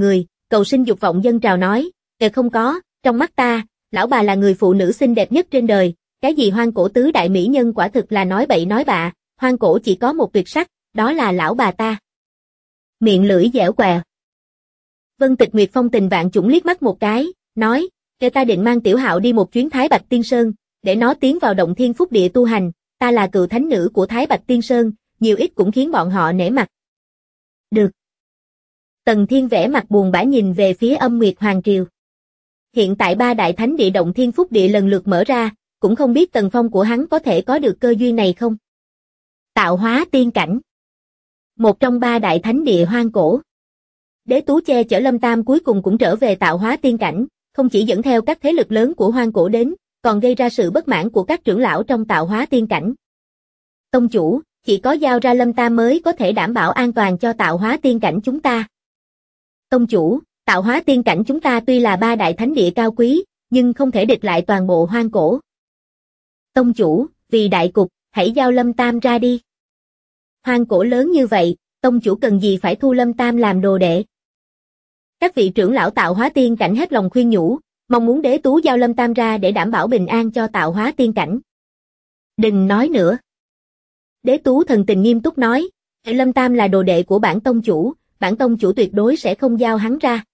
cầu sinh dục vọng dâng trào nói, không có, trong mắt ta, lão bà là người phụ nữ xinh đẹp nhất trên đời, cái gì hoang cổ tứ đại mỹ nhân quả thực là nói bậy nói bạ, hoang cổ chỉ có một tuyệt sắc, đó là lão bà ta. Miệng lưỡi dẻo quẹo. Vân Tịch Nguyệt phong tình vạn chủng liếc mắt một cái, nói, ta định mang Tiểu Hạo đi một chuyến Thái Bạch Tiên Sơn, để nó tiến vào động thiên phúc địa tu hành, ta là cựu thánh nữ của Thái Bạch Tiên Sơn, nhiều ít cũng khiến bọn họ nể mặt. Được. Tần Thiên vẻ mặt buồn bã nhìn về phía Âm Nguyệt Hoàng Triều. Hiện tại ba đại thánh địa động thiên phúc địa lần lượt mở ra, cũng không biết tần phong của hắn có thể có được cơ duyên này không. Tạo hóa tiên cảnh. Một trong ba đại thánh địa hoang cổ. Đế Tú che chở Lâm Tam cuối cùng cũng trở về tạo hóa tiên cảnh, không chỉ dẫn theo các thế lực lớn của hoang cổ đến, còn gây ra sự bất mãn của các trưởng lão trong tạo hóa tiên cảnh. Tông chủ, chỉ có giao ra Lâm Tam mới có thể đảm bảo an toàn cho tạo hóa tiên cảnh chúng ta. Tông chủ, tạo hóa tiên cảnh chúng ta tuy là ba đại thánh địa cao quý, nhưng không thể địch lại toàn bộ hoang cổ. Tông chủ, vì đại cục, hãy giao Lâm Tam ra đi. Hoang cổ lớn như vậy, tông chủ cần gì phải thu Lâm Tam làm đồ đệ. Các vị trưởng lão tạo hóa tiên cảnh hết lòng khuyên nhủ, mong muốn Đế Tú giao Lâm Tam ra để đảm bảo bình an cho tạo hóa tiên cảnh. Đừng nói nữa. Đế Tú thần tình nghiêm túc nói, Lâm Tam là đồ đệ của bản tông chủ tuyệt đối sẽ không giao hắn ra.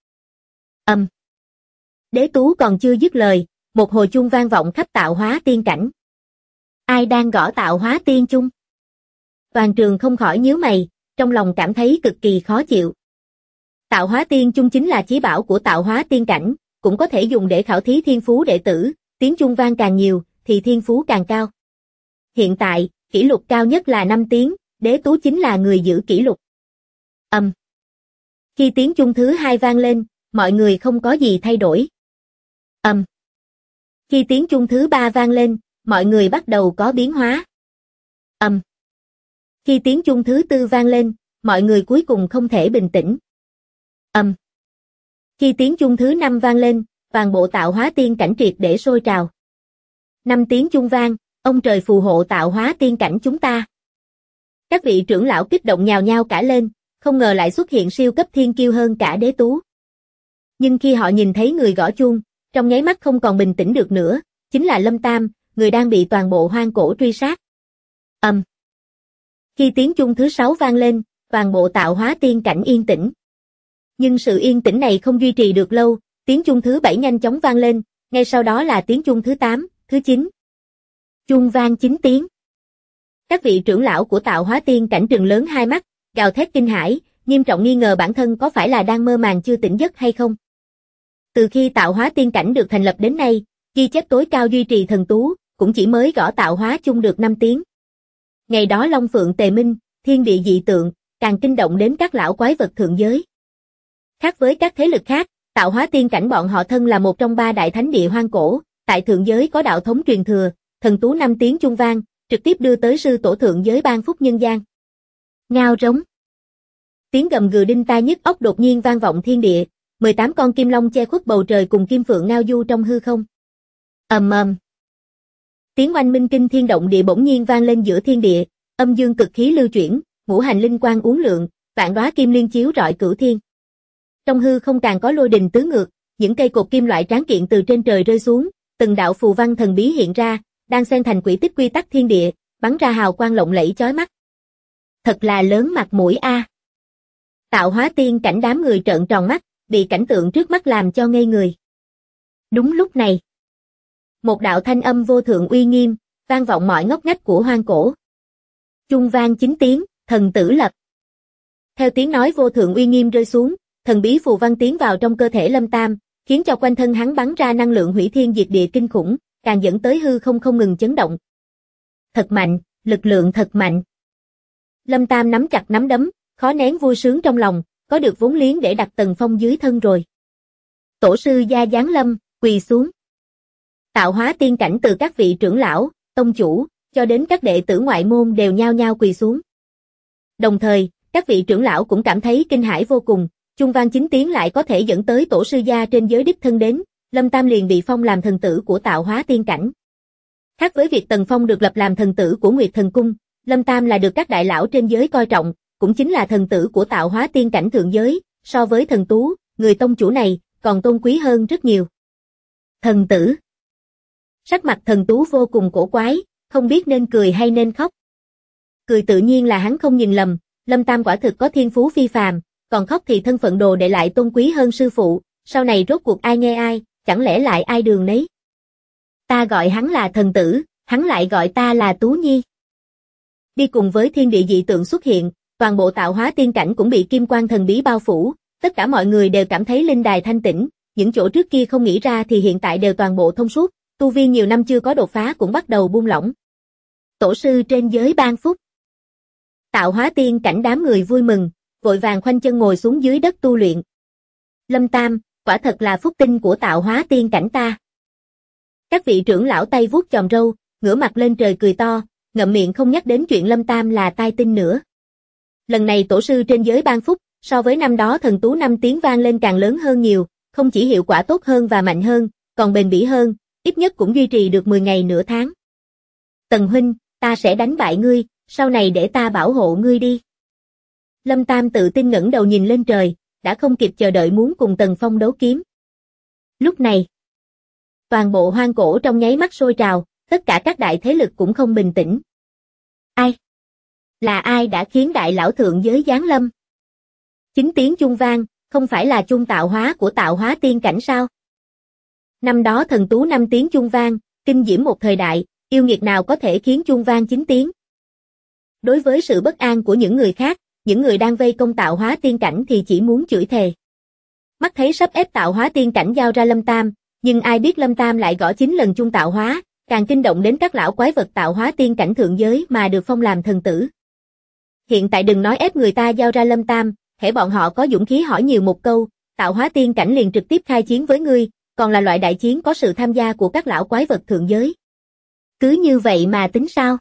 Đế Tú còn chưa dứt lời, một hồi chuông vang vọng khắp tạo hóa tiên cảnh. Ai đang gõ tạo hóa tiên chung? Toàn trường không khỏi nhíu mày, trong lòng cảm thấy cực kỳ khó chịu. Tạo hóa tiên chung chính là chí bảo của tạo hóa tiên cảnh, cũng có thể dùng để khảo thí thiên phú đệ tử, tiếng chuông vang càng nhiều, thì thiên phú càng cao. Hiện tại, kỷ lục cao nhất là 5 tiếng, Đế Tú chính là người giữ kỷ lục. Khi tiếng chuông thứ 2 vang lên, mọi người không có gì thay đổi. Khi tiếng chuông thứ 3 vang lên, mọi người bắt đầu có biến hóa. Khi tiếng chuông thứ 4 vang lên, mọi người cuối cùng không thể bình tĩnh. Khi tiếng chuông thứ 5 vang lên, toàn bộ tạo hóa tiên cảnh triệt để sôi trào. 5 tiếng chuông vang, ông trời phù hộ tạo hóa tiên cảnh chúng ta. Các vị trưởng lão kích động nhào nhao cả lên, không ngờ lại xuất hiện siêu cấp thiên kiêu hơn cả Đế Tú. Nhưng khi họ nhìn thấy người gõ chuông, trong nháy mắt không còn bình tĩnh được nữa, chính là Lâm Tam, người đang bị toàn bộ hoang cổ truy sát. Khi tiếng chuông thứ 6 vang lên, toàn bộ tạo hóa tiên cảnh yên tĩnh. Nhưng sự yên tĩnh này không duy trì được lâu, tiếng chuông thứ 7 nhanh chóng vang lên, ngay sau đó là tiếng chuông thứ 8, thứ 9. Chuông vang 9 tiếng. Các vị trưởng lão của tạo hóa tiên cảnh trừng lớn hai mắt, gào thét kinh hãi, nghiêm trọng nghi ngờ bản thân có phải là đang mơ màng chưa tỉnh giấc hay không. Từ khi tạo hóa tiên cảnh được thành lập đến nay, ghi chép tối cao duy trì thần tú, cũng chỉ mới gõ tạo hóa chung được 5 tiếng. Ngày đó Long Phượng Tề Minh, thiên địa dị tượng, càng kinh động đến các lão quái vật thượng giới. Khác với các thế lực khác, tạo hóa tiên cảnh bọn họ thân là một trong ba đại thánh địa hoang cổ, tại thượng giới có đạo thống truyền thừa, thần tú 5 tiếng chuông vang, trực tiếp đưa tới sư tổ thượng giới ban phúc nhân gian. Ngao rống. Tiếng gầm gừ đinh tai nhức óc đột nhiên vang vọng thiên địa, 18 con kim long che khuất bầu trời cùng kim phượng ngao du trong hư không. Tiếng oanh minh kinh thiên động địa bỗng nhiên vang lên giữa thiên địa, âm dương cực khí lưu chuyển, ngũ hành linh quang uốn lượn, vạn đóa kim liên chiếu rọi cửu thiên. Trong hư không càng có lôi đình tứ ngược, những cây cột kim loại tráng kiện từ trên trời rơi xuống, từng đạo phù văn thần bí hiện ra, đang xen thành quỹ tích quy tắc thiên địa, bắn ra hào quang lộng lẫy chói mắt. Thật là lớn mặt mũi a. Tạo hóa tiên cảnh đám người trợn tròn mắt, bị cảnh tượng trước mắt làm cho ngây người. Đúng lúc này, một đạo thanh âm vô thượng uy nghiêm, vang vọng mọi ngóc ngách của hoang cổ. Chuông vang 9 tiếng, thần tử lập. Theo tiếng nói vô thượng uy nghiêm rơi xuống, thần bí phù văn tiến vào trong cơ thể Lâm Tam, khiến cho quanh thân hắn bắn ra năng lượng hủy thiên diệt địa kinh khủng, càng dẫn tới hư không không ngừng chấn động. Thật mạnh, lực lượng thật mạnh. Lâm Tam nắm chặt nắm đấm, khó nén vui sướng trong lòng, có được vốn liếng để đặt Tần Phong dưới thân rồi. Tổ sư gia giáng lâm, quỳ xuống. Tạo hóa tiên cảnh từ các vị trưởng lão, tông chủ, cho đến các đệ tử ngoại môn đều nhao nhao quỳ xuống. Đồng thời, các vị trưởng lão cũng cảm thấy kinh hãi vô cùng, chuông vang 9 tiếng lại có thể dẫn tới tổ sư gia trên giới đích thân đến, Lâm Tam liền bị phong làm thần tử của tạo hóa tiên cảnh. Khác với việc Tần Phong được lập làm thần tử của Nguyệt Thần Cung, Lâm Tam là được các đại lão trên giới coi trọng, cũng chính là thần tử của tạo hóa tiên cảnh thượng giới, so với thần tú, người tông chủ này còn tôn quý hơn rất nhiều. Thần tử. Sắc mặt Thần Tú vô cùng cổ quái, không biết nên cười hay nên khóc. Cười tự nhiên là hắn không nhìn lầm, Lâm Tam quả thực có thiên phú phi phàm, còn khóc thì thân phận đồ đệ lại tôn quý hơn sư phụ, sau này rốt cuộc ai nghe ai, chẳng lẽ lại ai đường nấy. Ta gọi hắn là thần tử, hắn lại gọi ta là Tú Nhi. Đi cùng với thiên địa dị tượng xuất hiện, toàn bộ tạo hóa tiên cảnh cũng bị kim quang thần bí bao phủ, tất cả mọi người đều cảm thấy linh đài thanh tĩnh, những chỗ trước kia không nghĩ ra thì hiện tại đều toàn bộ thông suốt, tu vi nhiều năm chưa có đột phá cũng bắt đầu buông lỏng. Tổ sư trên giới ban phúc. Tạo hóa tiên cảnh đám người vui mừng, vội vàng khoanh chân ngồi xuống dưới đất tu luyện. Lâm Tam, quả thật là phúc tinh của tạo hóa tiên cảnh ta. Các vị trưởng lão tay vuốt chòm râu, ngửa mặt lên trời cười to, ngậm miệng không nhắc đến chuyện Lâm Tam là tai tinh nữa. Lần này tổ sư trên giới ban phúc, so với năm đó thần tú năm tiếng vang lên càng lớn hơn nhiều, không chỉ hiệu quả tốt hơn và mạnh hơn, còn bền bỉ hơn, ít nhất cũng duy trì được 10 ngày nửa tháng. Tần huynh, ta sẽ đánh bại ngươi, sau này để ta bảo hộ ngươi đi. Lâm Tam tự tin ngẩng đầu nhìn lên trời, đã không kịp chờ đợi muốn cùng Tần Phong đấu kiếm. Lúc này, toàn bộ hoang cổ trong nháy mắt sôi trào, tất cả các đại thế lực cũng không bình tĩnh. Ai? Là ai đã khiến đại lão thượng giới giáng lâm? 9 tiếng chuông vang, không phải là chuông tạo hóa của tạo hóa tiên cảnh sao? Năm đó thần tú 5 tiếng chuông vang, kinh diễm một thời đại, yêu nghiệt nào có thể khiến chuông vang 9 tiếng? Đối với sự bất an của những người khác, những người đang vây công tạo hóa tiên cảnh thì chỉ muốn chửi thề. Mắt thấy sắp ép tạo hóa tiên cảnh giao ra Lâm Tam, nhưng ai biết Lâm Tam lại gõ 9 lần chuông tạo hóa, càng kinh động đến các lão quái vật tạo hóa tiên cảnh thượng giới mà được phong làm thần tử. Hiện tại đừng nói ép người ta giao ra Lâm Tam, hễ bọn họ có dũng khí hỏi nhiều một câu, tạo hóa tiên cảnh liền trực tiếp khai chiến với ngươi, còn là loại đại chiến có sự tham gia của các lão quái vật thượng giới. Cứ như vậy mà tính sao?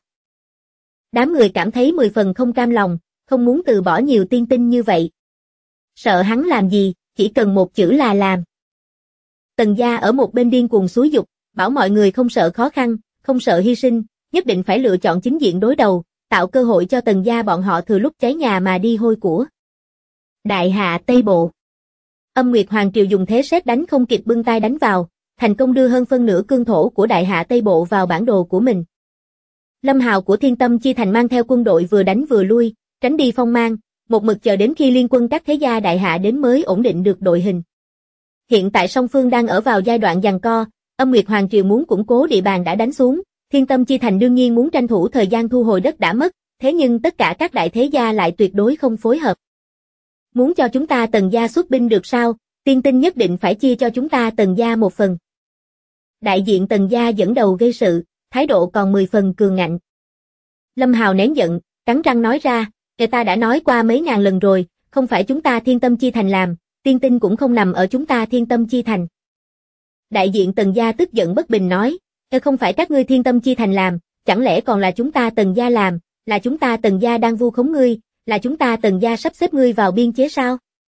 Đám người cảm thấy 10 phần không cam lòng, không muốn từ bỏ nhiều tiên tinh như vậy. Sợ hắn làm gì, chỉ cần một chữ là làm. Tần gia ở một bên điên cuồng xúi giục, bảo mọi người không sợ khó khăn, không sợ hy sinh, nhất định phải lựa chọn chính diện đối đầu, tạo cơ hội cho Tần gia bọn họ thừa lúc cháy nhà mà đi hôi của. Đại hạ Tây Bộ. Âm Nguyệt Hoàng Triều dùng thế sét đánh không kịp bưng tay đánh vào, thành công đưa hơn phân nửa cương thổ của Đại hạ Tây Bộ vào bản đồ của mình. Lâm Hào của Thiên Tâm Chi Thành mang theo quân đội vừa đánh vừa lui, tránh đi phong mang, một mực chờ đến khi liên quân các thế gia đại hạ đến mới ổn định được đội hình. Hiện tại song phương đang ở vào giai đoạn giằng co, Âm Nguyệt Hoàng Triều muốn củng cố địa bàn đã đánh xuống, Thiên Tâm Chi Thành đương nhiên muốn tranh thủ thời gian thu hồi đất đã mất, thế nhưng tất cả các đại thế gia lại tuyệt đối không phối hợp. Muốn cho chúng ta Tần gia xuất binh được sao, tiên tinh nhất định phải chia cho chúng ta Tần gia một phần. Đại diện Tần gia dẫn đầu gây sự, thái độ còn 10 phần cường ngạnh. Lâm Hào nén giận, cắn răng nói ra, người ta đã nói qua mấy ngàn lần rồi, không phải chúng ta Thiên Tâm Chi Thành làm, tiên tinh cũng không nằm ở chúng ta Thiên Tâm Chi Thành. Đại diện Tần gia tức giận bất bình nói, không phải các ngươi Thiên Tâm Chi Thành làm, chẳng lẽ còn là chúng ta Tần gia làm, là chúng ta Tần gia đang vu khống ngươi, là chúng ta Tần gia sắp xếp ngươi vào biên chế sao?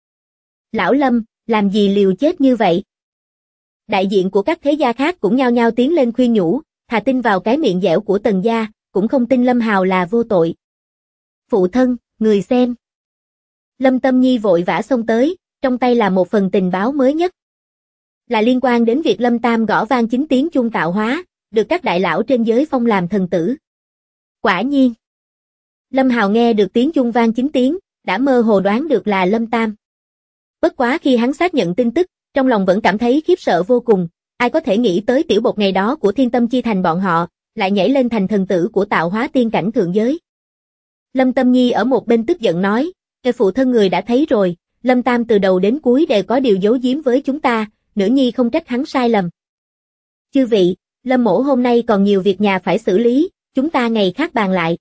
Lão Lâm, làm gì liều chết như vậy? Đại diện của các thế gia khác cũng nhao nhao tiến lên khuyên nhủ, thà tin vào cái miệng dẻo của Tần gia, cũng không tin Lâm Hào là vô tội. Phụ thân, người xem. Lâm Tâm Nhi vội vã xông tới, trong tay là một phần tình báo mới nhất. Là liên quan đến việc Lâm Tam gõ vang 9 tiếng chuông tạo hóa, được các đại lão trên giới phong làm thần tử. Quả nhiên. Lâm Hào nghe được tiếng chuông vang 9 tiếng, đã mơ hồ đoán được là Lâm Tam. Bất quá khi hắn xác nhận tin tức, trong lòng vẫn cảm thấy khiếp sợ vô cùng, ai có thể nghĩ tới tiểu bột ngày đó của Thiên Tâm Chi Thành bọn họ, lại nhảy lên thành thần tử của tạo hóa tiên cảnh thượng giới. Lâm Tâm Nhi ở một bên tức giận nói, phụ thân người đã thấy rồi, Lâm Tam từ đầu đến cuối đều có điều giấu giếm với chúng ta, nữ nhi không trách hắn sai lầm. Chư vị, Lâm mỗ hôm nay còn nhiều việc nhà phải xử lý, chúng ta ngày khác bàn lại.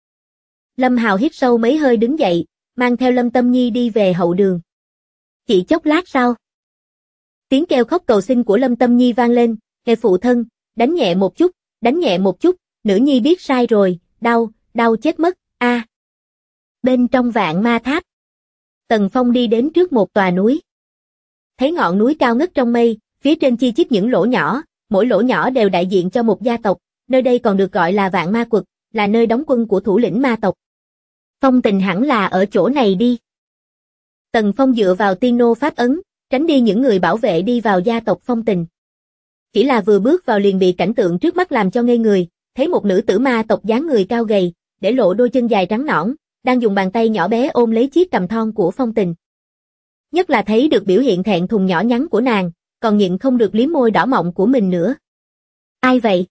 Lâm Hào hít sâu mấy hơi đứng dậy, mang theo Lâm Tâm Nhi đi về hậu đường. Chỉ chốc lát sau, tiếng kêu khóc cầu xin của Lâm Tâm Nhi vang lên, phụ thân, đánh nhẹ một chút, đánh nhẹ một chút, nữ nhi biết sai rồi, đau, đau chết mất, a. Bên trong Vạn Ma Tháp, Tần Phong đi đến trước một tòa núi. Thấy ngọn núi cao ngất trong mây, phía trên chi chít những lỗ nhỏ, mỗi lỗ nhỏ đều đại diện cho một gia tộc, nơi đây còn được gọi là Vạn Ma Quật, là nơi đóng quân của thủ lĩnh ma tộc. Phong Tình hẳn là ở chỗ này đi. Tần Phong dựa vào tiên nô pháp ấn, tránh đi những người bảo vệ đi vào gia tộc Phong Tình. Chỉ là vừa bước vào liền bị cảnh tượng trước mắt làm cho ngây người, thấy một nữ tử ma tộc dáng người cao gầy, để lộ đôi chân dài trắng nõn, đang dùng bàn tay nhỏ bé ôm lấy chiếc cằm thon của Phong Tình. Nhất là thấy được biểu hiện thẹn thùng nhỏ nhắn của nàng, còn nhịn không được liếm môi đỏ mọng của mình nữa. Ai vậy?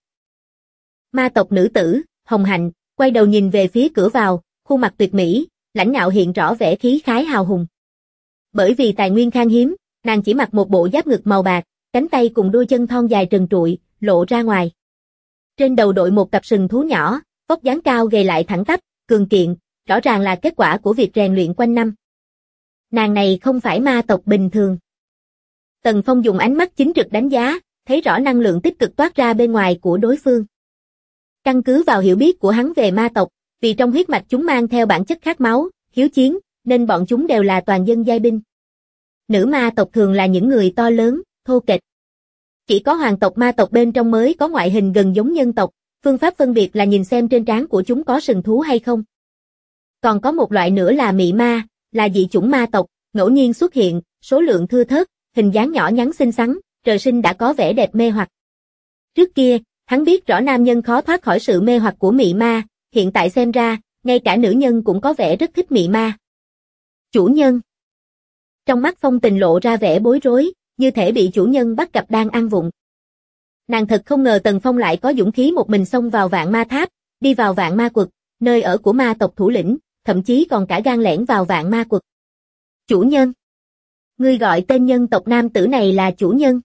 Ma tộc nữ tử, Hồng Hạnh, quay đầu nhìn về phía cửa vào, khuôn mặt tuyệt mỹ, lãnh ngạo hiện rõ vẻ khí khái hào hùng. Bởi vì tài nguyên khan hiếm, nàng chỉ mặc một bộ giáp ngực màu bạc, cánh tay cùng đôi chân thon dài trần trụi, lộ ra ngoài. Trên đầu đội một cặp sừng thú nhỏ, vóc dáng cao gầy lại thẳng tắp, cường kiện, rõ ràng là kết quả của việc rèn luyện quanh năm. Nàng này không phải ma tộc bình thường. Tần Phong dùng ánh mắt chính trực đánh giá, thấy rõ năng lượng tích cực toát ra bên ngoài của đối phương. Căn cứ vào hiểu biết của hắn về ma tộc, vì trong huyết mạch chúng mang theo bản chất khát máu, hiếu chiến, nên bọn chúng đều là toàn dân giai binh. Nữ ma tộc thường là những người to lớn, thô kệch. Chỉ có hoàng tộc ma tộc bên trong mới có ngoại hình gần giống nhân tộc, phương pháp phân biệt là nhìn xem trên trán của chúng có sừng thú hay không. Còn có một loại nữa là mị ma, là dị chủng ma tộc, ngẫu nhiên xuất hiện, số lượng thưa thớt, hình dáng nhỏ nhắn xinh xắn, trời sinh đã có vẻ đẹp mê hoặc. Trước kia, hắn biết rõ nam nhân khó thoát khỏi sự mê hoặc của mị ma, hiện tại xem ra, ngay cả nữ nhân cũng có vẻ rất thích mị ma. Chủ nhân. Trong mắt Phong Tình lộ ra vẻ bối rối, như thể bị chủ nhân bắt gặp đang ăn vụng. Nàng thật không ngờ Tần Phong lại có dũng khí một mình xông vào Vạn Ma Tháp, đi vào Vạn Ma Quật, nơi ở của ma tộc thủ lĩnh, thậm chí còn cả gan lẻn vào Vạn Ma Quật. Chủ nhân. Ngươi gọi tên nhân tộc nam tử này là chủ nhân.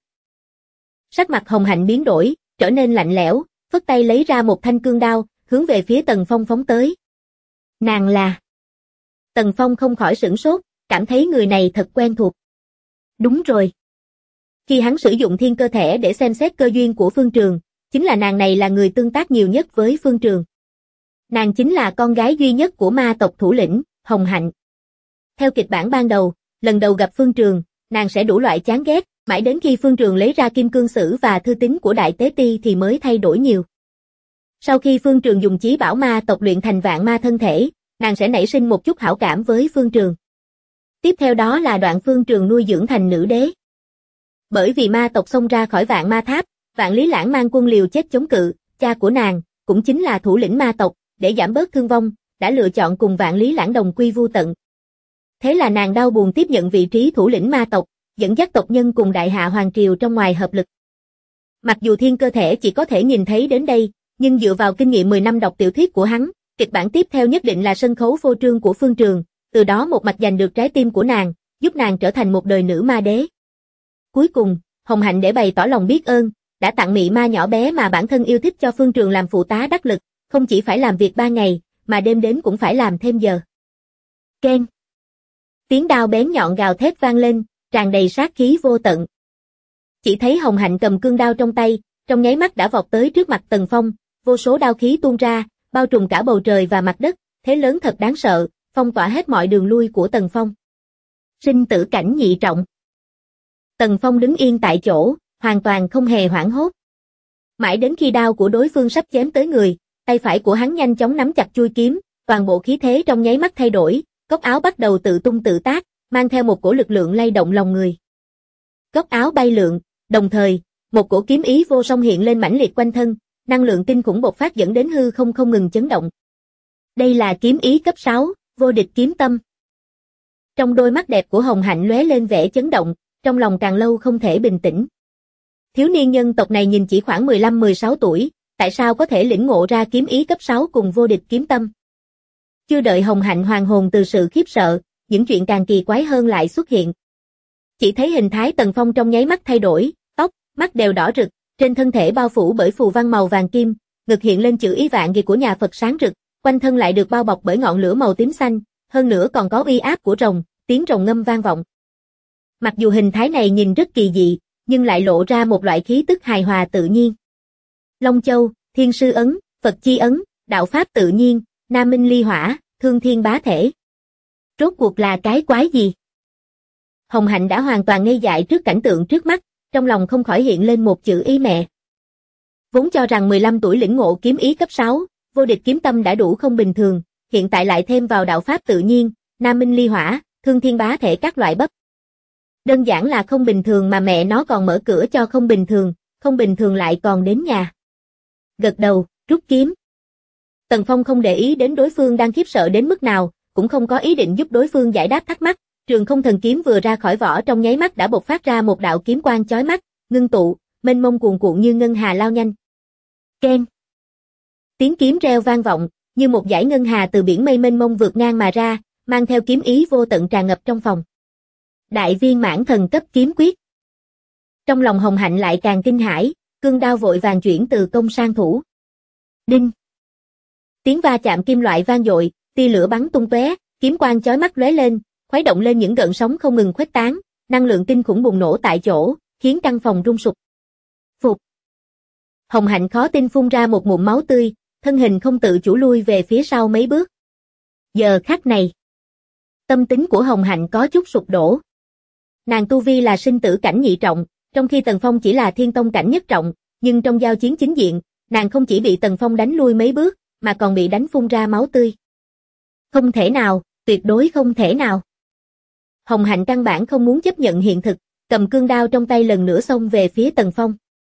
Sắc mặt Hồng Hạnh biến đổi, trở nên lạnh lẽo, phất tay lấy ra một thanh cương đao, hướng về phía Tần Phong phóng tới. Nàng là... Tần Phong không khỏi sửng sốt, cảm thấy người này thật quen thuộc. Đúng rồi. Khi hắn sử dụng thiên cơ thể để xem xét cơ duyên của Phương Trường, chính là nàng này là người tương tác nhiều nhất với Phương Trường. Nàng chính là con gái duy nhất của ma tộc thủ lĩnh, Hồng Hạnh. Theo kịch bản ban đầu, lần đầu gặp Phương Trường, nàng sẽ đủ loại chán ghét, mãi đến khi Phương Trường lấy ra kim cương sử và thư tín của Đại Tế Ti thì mới thay đổi nhiều. Sau khi Phương Trường dùng chí bảo ma tộc luyện thành vạn ma thân thể, nàng sẽ nảy sinh một chút hảo cảm với Phương Trường. Tiếp theo đó là đoạn Phương Trường nuôi dưỡng thành nữ đế. Bởi vì ma tộc xông ra khỏi Vạn Ma Tháp, Vạn Lý Lãng mang quân liều chết chống cự, cha của nàng, cũng chính là thủ lĩnh ma tộc, để giảm bớt thương vong, đã lựa chọn cùng Vạn Lý Lãng đồng quy vu tận. Thế là nàng đau buồn tiếp nhận vị trí thủ lĩnh ma tộc, dẫn dắt tộc nhân cùng Đại Hạ Hoàng Triều trong ngoài hợp lực. Mặc dù thiên cơ thể chỉ có thể nhìn thấy đến đây, nhưng dựa vào kinh nghiệm 10 năm đọc tiểu thuyết của hắn, kịch bản tiếp theo nhất định là sân khấu phô trương của Phương Trường, từ đó một mạch giành được trái tim của nàng, giúp nàng trở thành một đời nữ ma đế. Cuối cùng, Hồng Hạnh để bày tỏ lòng biết ơn, đã tặng mị ma nhỏ bé mà bản thân yêu thích cho Phương Trường làm phụ tá đắc lực, không chỉ phải làm việc 3 ngày, mà đêm đến cũng phải làm thêm giờ. Keng. Tiếng đao bén nhọn gào thét vang lên, tràn đầy sát khí vô tận. Chỉ thấy Hồng Hạnh cầm cương đao trong tay, trong nháy mắt đã vọt tới trước mặt Tần Phong, vô số đao khí tuôn ra, bao trùm cả bầu trời và mặt đất, thế lớn thật đáng sợ, phong tỏa hết mọi đường lui của Tần Phong. Sinh tử cảnh nhị trọng. Tần Phong đứng yên tại chỗ, hoàn toàn không hề hoảng hốt. Mãi đến khi đao của đối phương sắp chém tới người, tay phải của hắn nhanh chóng nắm chặt chuôi kiếm, toàn bộ khí thế trong nháy mắt thay đổi, góc áo bắt đầu tự tung tự tác, mang theo một cổ lực lượng lay động lòng người. Góc áo bay lượn, đồng thời, một cổ kiếm ý vô song hiện lên mãnh liệt quanh thân, năng lượng kinh khủng bộc phát dẫn đến hư không không ngừng chấn động. Đây là kiếm ý cấp 6, vô địch kiếm tâm. Trong đôi mắt đẹp của Hồng Hạnh lóe lên vẻ chấn động, trong lòng càng lâu không thể bình tĩnh. Thiếu niên nhân tộc này nhìn chỉ khoảng 15-16 tuổi, tại sao có thể lĩnh ngộ ra kiếm ý cấp 6 cùng vô địch kiếm tâm? Chưa đợi Hồng Hạnh hoàn hồn từ sự khiếp sợ, những chuyện càng kỳ quái hơn lại xuất hiện. Chỉ thấy hình thái Tần Phong trong nháy mắt thay đổi, tóc, mắt đều đỏ rực, trên thân thể bao phủ bởi phù văn màu vàng kim, ngực hiện lên chữ ý vạn gì của nhà Phật sáng rực, quanh thân lại được bao bọc bởi ngọn lửa màu tím xanh, hơn nữa còn có uy áp của rồng, tiếng rồng ngâm vang vọng. Mặc dù hình thái này nhìn rất kỳ dị, nhưng lại lộ ra một loại khí tức hài hòa tự nhiên. Long Châu, Thiên Sư Ấn, Phật Chi Ấn, Đạo Pháp tự nhiên, Nam Minh Ly Hỏa, Thương Thiên Bá Thể. Rốt cuộc là cái quái gì? Hồng Hạnh đã hoàn toàn ngây dại trước cảnh tượng trước mắt, trong lòng không khỏi hiện lên một chữ ý mẹ. Vốn cho rằng 15 tuổi lĩnh ngộ kiếm ý cấp 6, vô địch kiếm tâm đã đủ không bình thường, hiện tại lại thêm vào đạo pháp tự nhiên, Nam Minh Ly Hỏa, Thương Thiên Bá Thể các loại bắp. Đơn giản là không bình thường mà mẹ nó còn mở cửa cho không bình thường lại còn đến nhà. Gật đầu, rút kiếm. Tần Phong không để ý đến đối phương đang khiếp sợ đến mức nào, cũng không có ý định giúp đối phương giải đáp thắc mắc. Trường Không Thần Kiếm vừa ra khỏi vỏ trong nháy mắt đã bộc phát ra một đạo kiếm quang chói mắt, ngưng tụ, mênh mông cuồn cuộn như ngân hà lao nhanh. Keng. Tiếng kiếm reo vang vọng, như một dải ngân hà từ biển mây mênh mông vượt ngang mà ra, mang theo kiếm ý vô tận tràn ngập trong phòng. Đại viên mãn thần cấp kiếm quyết. Trong lòng Hồng Hạnh lại càng kinh hãi, cương đao vội vàng chuyển từ công sang thủ. Đinh. Tiếng va chạm kim loại vang dội, tia lửa bắn tung tóe, kiếm quang chói mắt lóe lên, khuấy động lên những gợn sóng không ngừng khuếch tán, năng lượng kinh khủng bùng nổ tại chỗ, khiến căn phòng rung sụp. Phụt. Hồng Hạnh khó tin phun ra một ngụm máu tươi, thân hình không tự chủ lui về phía sau mấy bước. Giờ khắc này, tâm tính của Hồng Hạnh có chút sụp đổ. Nàng tu vi là sinh tử cảnh nhị trọng, trong khi Tần Phong chỉ là thiên tông cảnh nhất trọng, nhưng trong giao chiến chính diện, nàng không chỉ bị Tần Phong đánh lui mấy bước, mà còn bị đánh phun ra máu tươi. Không thể nào, tuyệt đối không thể nào. Hồng Hạnh căn bản không muốn chấp nhận hiện thực, cầm cương đao trong tay lần nữa xông về phía Tần Phong.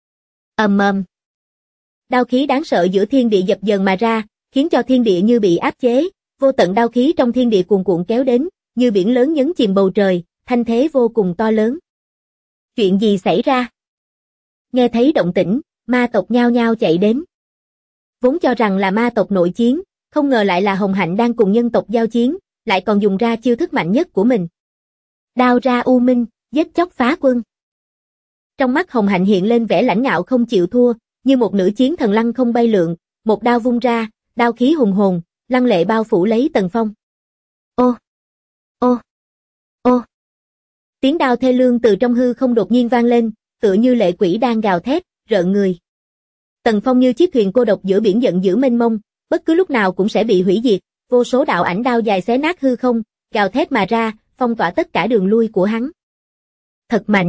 Ầm ầm. Đao khí đáng sợ giữa thiên địa dập dờn mà ra, khiến cho thiên địa như bị áp chế, vô tận đao khí trong thiên địa cuồn cuộn kéo đến, như biển lớn nhấn chìm bầu trời, thanh thế vô cùng to lớn. Chuyện gì xảy ra? Nghe thấy động tĩnh, ma tộc nhao nhao chạy đến. Vốn cho rằng là ma tộc nội chiến, không ngờ lại là Hồng Hạnh đang cùng nhân tộc giao chiến, lại còn dùng ra chiêu thức mạnh nhất của mình. Đao ra u minh, giết chóc phá quân. Trong mắt Hồng Hạnh hiện lên vẻ lãnh ngạo không chịu thua, như một nữ chiến thần lăng không bay lượn, một đao vung ra, đao khí hùng hồn, lăng lệ bao phủ lấy Tần Phong. Ô! Ô! Ô! Tiếng đao thê lương từ trong hư không đột nhiên vang lên, tựa như lệ quỷ đang gào thét, rợn người. Tần Phong như chiếc thuyền cô độc giữa biển giận dữ mênh mông, bất cứ lúc nào cũng sẽ bị hủy diệt, vô số đạo ảnh đao dài xé nát hư không, gào thét mà ra, phong tỏa tất cả đường lui của hắn. Thật mạnh.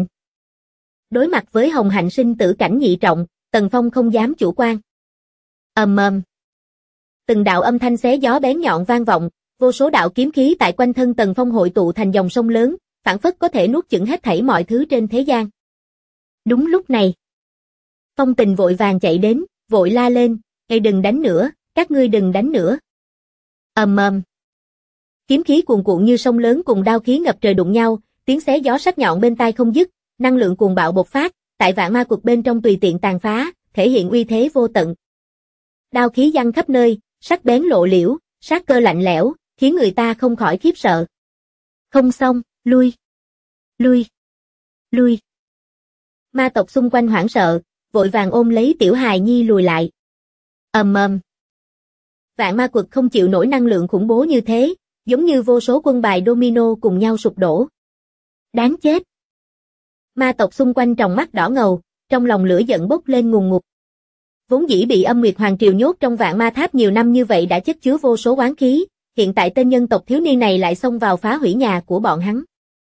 Đối mặt với Hồng Hạnh sinh tử cảnh nhị trọng, Tần Phong không dám chủ quan. Ầm ầm. Từng đạo âm thanh xé gió bén nhọn vang vọng, vô số đạo kiếm khí tại quanh thân Tần Phong hội tụ thành dòng sông lớn, phảng phất có thể nuốt chửng hết thảy mọi thứ trên thế gian. Đúng lúc này, Phong Tình vội vàng chạy đến, vội la lên, "Ê đừng đánh nữa, các ngươi đừng đánh nữa." Ầm ầm. Kiếm khí cuồn cuộn như sông lớn cùng đao khí ngập trời đụng nhau, tiếng xé gió sắc nhọn bên tai không dứt, năng lượng cuồng bạo bộc phát, tại vạn ma quật bên trong tùy tiện tàn phá, thể hiện uy thế vô tận. Đao khí giăng khắp nơi, sắc bén lộ liễu, sát cơ lạnh lẽo, khiến người ta không khỏi khiếp sợ. Không xong, lui, lui, lui. Ma tộc xung quanh hoảng sợ, vội vàng ôm lấy tiểu hài nhi lùi lại. Ầm ầm. Vạn ma quật không chịu nổi năng lượng khủng bố như thế, giống như vô số quân bài domino cùng nhau sụp đổ. Đáng chết. Ma tộc xung quanh tròng mắt đỏ ngầu, trong lòng lửa giận bốc lên ngùn ngụt. Vốn dĩ bị Âm Nguyệt Hoàng Triều nhốt trong Vạn Ma Tháp nhiều năm như vậy đã chất chứa vô số oán khí, hiện tại tên nhân tộc thiếu niên này lại xông vào phá hủy nhà của bọn hắn.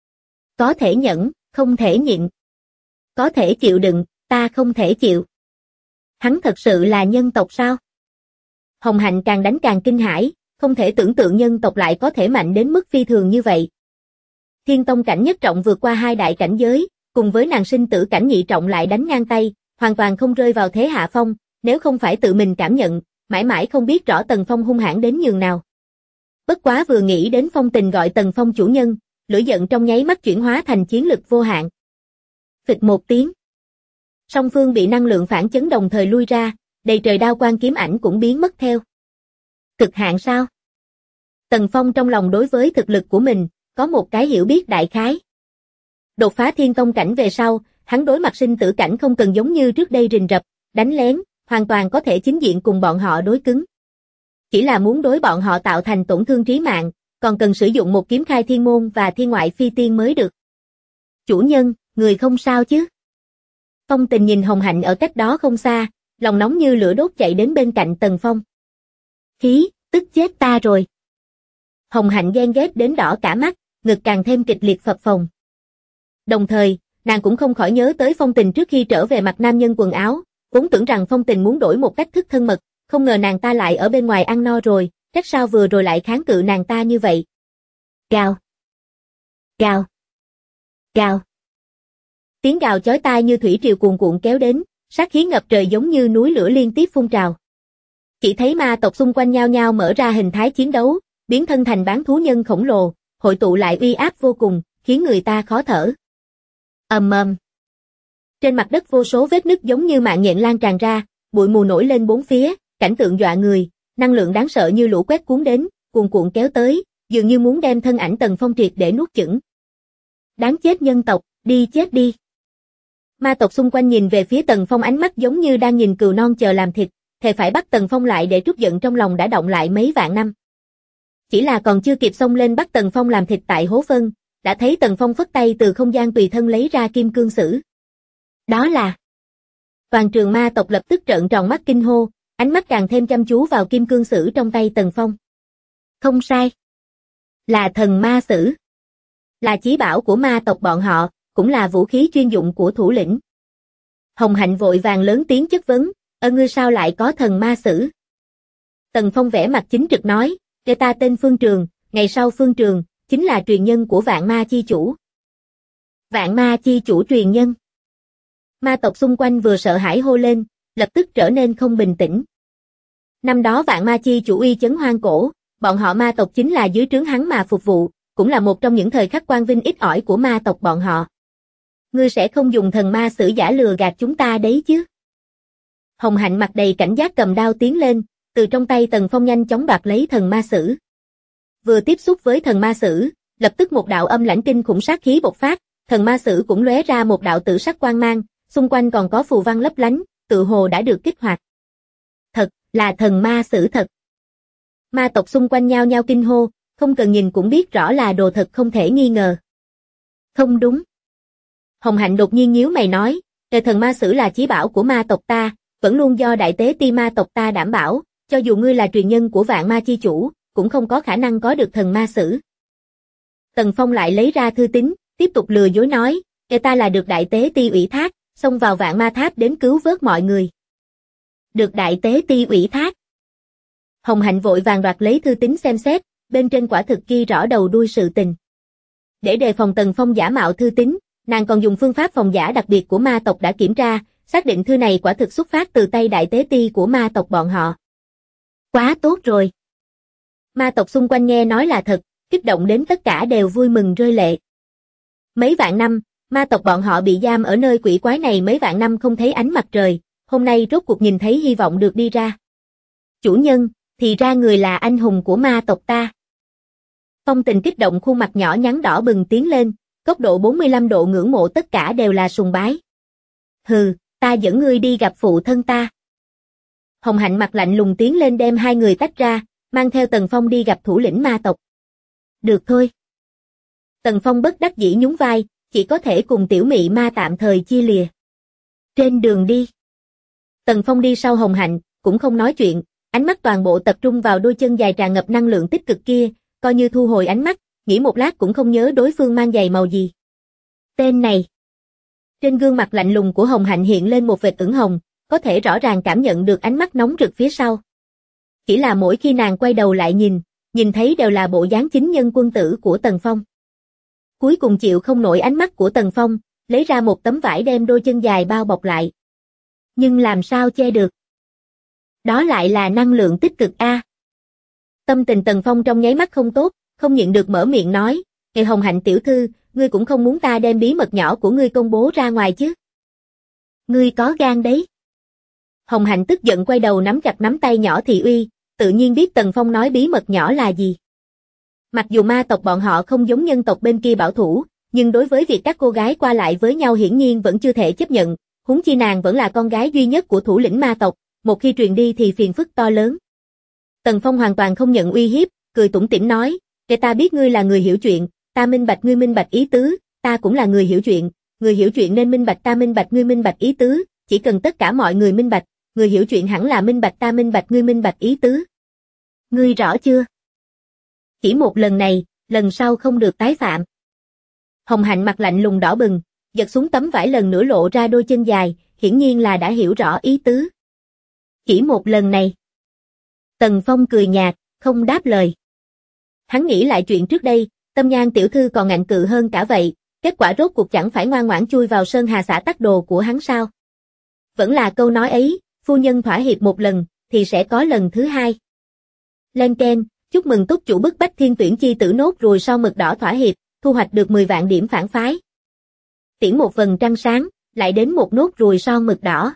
Có thể nhẫn, không thể nhịn. Có thể chịu đựng, ta không thể chịu. Hắn thật sự là nhân tộc sao? Hồng Hạnh càng đánh càng kinh hãi, không thể tưởng tượng nhân tộc lại có thể mạnh đến mức phi thường như vậy. Thiên tông cảnh nhất trọng vượt qua hai đại cảnh giới, cùng với nàng sinh tử cảnh nhị trọng lại đánh ngang tay, hoàn toàn không rơi vào thế hạ phong, nếu không phải tự mình cảm nhận, mãi mãi không biết rõ Tần Phong hung hãn đến nhường nào. Bất quá vừa nghĩ đến Phong Tình gọi Tần Phong chủ nhân, lửa giận trong nháy mắt chuyển hóa thành chiến lực vô hạn. Phịch một tiếng. Song phương bị năng lượng phản chấn đồng thời lui ra, đầy trời đao quang kiếm ảnh cũng biến mất theo. Cực hạn sao? Tần Phong trong lòng đối với thực lực của mình, có một cái hiểu biết đại khái. Đột phá thiên tông cảnh về sau, hắn đối mặt sinh tử cảnh không cần giống như trước đây rình rập, đánh lén, hoàn toàn có thể chính diện cùng bọn họ đối cứng. Chỉ là muốn đối bọn họ tạo thành tổn thương trí mạng, còn cần sử dụng một kiếm khai thiên môn và thiên ngoại phi tiên mới được. Chủ nhân, người không sao chứ? Phong Tình nhìn Hồng Hạnh ở cách đó không xa, lòng nóng như lửa đốt chạy đến bên cạnh Tần Phong. Khí, tức chết ta rồi. Hồng Hạnh ghen ghét đến đỏ cả mắt, ngực càng thêm kịch liệt phập phồng. Đồng thời, nàng cũng không khỏi nhớ tới Phong Tình trước khi trở về mặc nam nhân quần áo, vốn tưởng rằng Phong Tình muốn đổi một cách thức thân mật, không ngờ nàng ta lại ở bên ngoài ăn no rồi, trách sao vừa rồi lại kháng cự nàng ta như vậy. Gào. Gào. Gào. Tiếng gào chói tai như thủy triều cuồn cuộn kéo đến, sát khí ngập trời giống như núi lửa liên tiếp phun trào. Chỉ thấy ma tộc xung quanh nhao nhao mở ra hình thái chiến đấu, biến thân thành bán thú nhân khổng lồ, hội tụ lại uy áp vô cùng, khiến người ta khó thở. Ầm ầm. Trên mặt đất vô số vết nứt giống như mạng nhện lan tràn ra, bụi mù nổi lên bốn phía, cảnh tượng dọa người, năng lượng đáng sợ như lũ quét cuốn đến, cuồn cuộn kéo tới, dường như muốn đem thân ảnh Tần Phong triệt để nuốt chửng. Đáng chết nhân tộc, đi chết đi. Ma tộc xung quanh nhìn về phía Tần Phong ánh mắt giống như đang nhìn cừu non chờ làm thịt, thề phải bắt Tần Phong lại để trút giận trong lòng đã động lại mấy vạn năm. Chỉ là còn chưa kịp xông lên bắt Tần Phong làm thịt tại hố phân, đã thấy Tần Phong phất tay từ không gian tùy thân lấy ra kim cương sử. Đó là... Toàn trường ma tộc lập tức trợn tròn mắt kinh hô, ánh mắt càng thêm chăm chú vào kim cương sử trong tay Tần Phong. Không sai. Là thần ma sử. Là chí bảo của ma tộc bọn họ, cũng là vũ khí chuyên dụng của thủ lĩnh. Hồng Hạnh vội vàng lớn tiếng chất vấn, ngươi sao lại có thần ma sử? Tần Phong vẻ mặt chính trực nói, ta tên Phương Trường, ngày sau Phương Trường, chính là truyền nhân của Vạn Ma Chi Chủ. Vạn Ma Chi Chủ truyền nhân. Ma tộc xung quanh vừa sợ hãi hô lên, lập tức trở nên không bình tĩnh. Năm đó Vạn Ma Chi Chủ uy chấn hoang cổ, bọn họ ma tộc chính là dưới trướng hắn mà phục vụ, cũng là một trong những thời khắc quang vinh ít ỏi của ma tộc bọn họ. Ngươi sẽ không dùng thần ma sử giả lừa gạt chúng ta đấy chứ? Hồng Hạnh mặt đầy cảnh giác cầm đao tiến lên, từ trong tay Tần Phong nhanh chóng đoạt lấy thần ma sử. Vừa tiếp xúc với thần ma sử, lập tức một đạo âm lãnh kinh khủng sát khí bộc phát, thần ma sử cũng lóe ra một đạo tử sắc quang mang, xung quanh còn có phù văn lấp lánh, tự hồ đã được kích hoạt. Thật, là thần ma sử thật. Ma tộc xung quanh nhao nhao kinh hô, không cần nhìn cũng biết rõ là đồ thật không thể nghi ngờ. Không đúng. Hồng Hạnh đột nhiên nhíu mày nói, thần ma sử là chí bảo của ma tộc ta, vẫn luôn do đại tế ti ma tộc ta đảm bảo, cho dù ngươi là truyền nhân của Vạn Ma Chi Chủ, cũng không có khả năng có được thần ma sử. Tần Phong lại lấy ra thư tín, tiếp tục lừa dối nói, ta là được đại tế ti ủy thác, xông vào Vạn Ma Tháp đến cứu vớt mọi người. Được đại tế ti ủy thác. Hồng Hạnh vội vàng đoạt lấy thư tín xem xét, bên trên quả thực ghi rõ đầu đuôi sự tình. Để đề phòng Tần Phong giả mạo thư tín, nàng còn dùng phương pháp phòng giả đặc biệt của ma tộc đã kiểm tra, xác định thư này quả thực xuất phát từ tay đại tế ti của ma tộc bọn họ. Quá tốt rồi. Ma tộc xung quanh nghe nói là thật, kích động đến tất cả đều vui mừng rơi lệ. Mấy vạn năm, ma tộc bọn họ bị giam ở nơi quỷ quái này mấy vạn năm không thấy ánh mặt trời, hôm nay rốt cuộc nhìn thấy hy vọng được đi ra. Chủ nhân, thì ra người là anh hùng của ma tộc ta. Phong Tình kích động khuôn mặt nhỏ nhắn đỏ bừng tiến lên, góc độ 45 độ ngưỡng mộ tất cả đều là sùng bái. Hừ, ta dẫn ngươi đi gặp phụ thân ta. Hồng Hạnh mặt lạnh lùng tiến lên đem hai người tách ra, mang theo Tần Phong đi gặp thủ lĩnh ma tộc. Được thôi. Tần Phong bất đắc dĩ nhún vai, chỉ có thể cùng tiểu mị ma tạm thời chia lìa. Trên đường đi. Tần Phong đi sau Hồng Hạnh, cũng không nói chuyện, ánh mắt toàn bộ tập trung vào đôi chân dài tràn ngập năng lượng tích cực kia, coi như thu hồi ánh mắt, nghĩ một lát cũng không nhớ đối phương mang giày màu gì. Tên này. Trên gương mặt lạnh lùng của Hồng Hạnh hiện lên một vệt ửng hồng, có thể rõ ràng cảm nhận được ánh mắt nóng rực phía sau. Chỉ là mỗi khi nàng quay đầu lại nhìn thấy đều là bộ dáng chính nhân quân tử của Tần Phong. Cuối cùng chịu không nổi ánh mắt của Tần Phong, lấy ra một tấm vải đem đôi chân dài bao bọc lại. Nhưng làm sao che được? Đó lại là năng lượng tích cực a. Tâm tình Tần Phong trong nháy mắt không tốt, không nhịn được mở miệng nói, Hồng Hạnh tiểu thư, ngươi cũng không muốn ta đem bí mật nhỏ của ngươi công bố ra ngoài chứ? Ngươi có gan đấy. Hồng Hạnh tức giận quay đầu nắm chặt nắm tay nhỏ Thị Uy, tự nhiên biết Tần Phong nói bí mật nhỏ là gì. Mặc dù ma tộc bọn họ không giống nhân tộc bên kia bảo thủ, nhưng đối với việc các cô gái qua lại với nhau hiển nhiên vẫn chưa thể chấp nhận, huống chi nàng vẫn là con gái duy nhất của thủ lĩnh ma tộc, một khi truyền đi thì phiền phức to lớn. Tần Phong hoàn toàn không nhận uy hiếp, cười tủm tỉm nói, để ta biết ngươi là người hiểu chuyện, ta minh bạch ngươi minh bạch ý tứ, ta cũng là người hiểu chuyện nên minh bạch ta minh bạch ngươi minh bạch ý tứ, chỉ cần tất cả mọi người minh bạch, người hiểu chuyện hẳn là minh bạch ta minh bạch ngươi minh bạch ý tứ. Ngươi rõ chưa? Chỉ một lần này, lần sau không được tái phạm. Hồng Hạnh mặt lạnh lùng đỏ bừng, giật xuống tấm vải lần nữa lộ ra đôi chân dài, hiển nhiên là đã hiểu rõ ý tứ. Chỉ một lần này. Tần Phong cười nhạt, không đáp lời. Hắn nghĩ lại chuyện trước đây, Tâm Nhan tiểu thư còn ngạnh cự hơn cả vậy, kết quả rốt cuộc chẳng phải ngoan ngoãn chui vào sơn hà xã tắc đồ của hắn sao? Vẫn là câu nói ấy, phu nhân thỏa hiệp một lần, thì sẽ có lần thứ hai. Len keng, chúc mừng túc chủ bức bách thiên tuyển chi tử nốt ruồi sau mực đỏ thỏa hiệp, thu hoạch được 10 vạn điểm phản phái. Tiễn một vầng trăng sáng, lại đến một nốt ruồi son mực đỏ.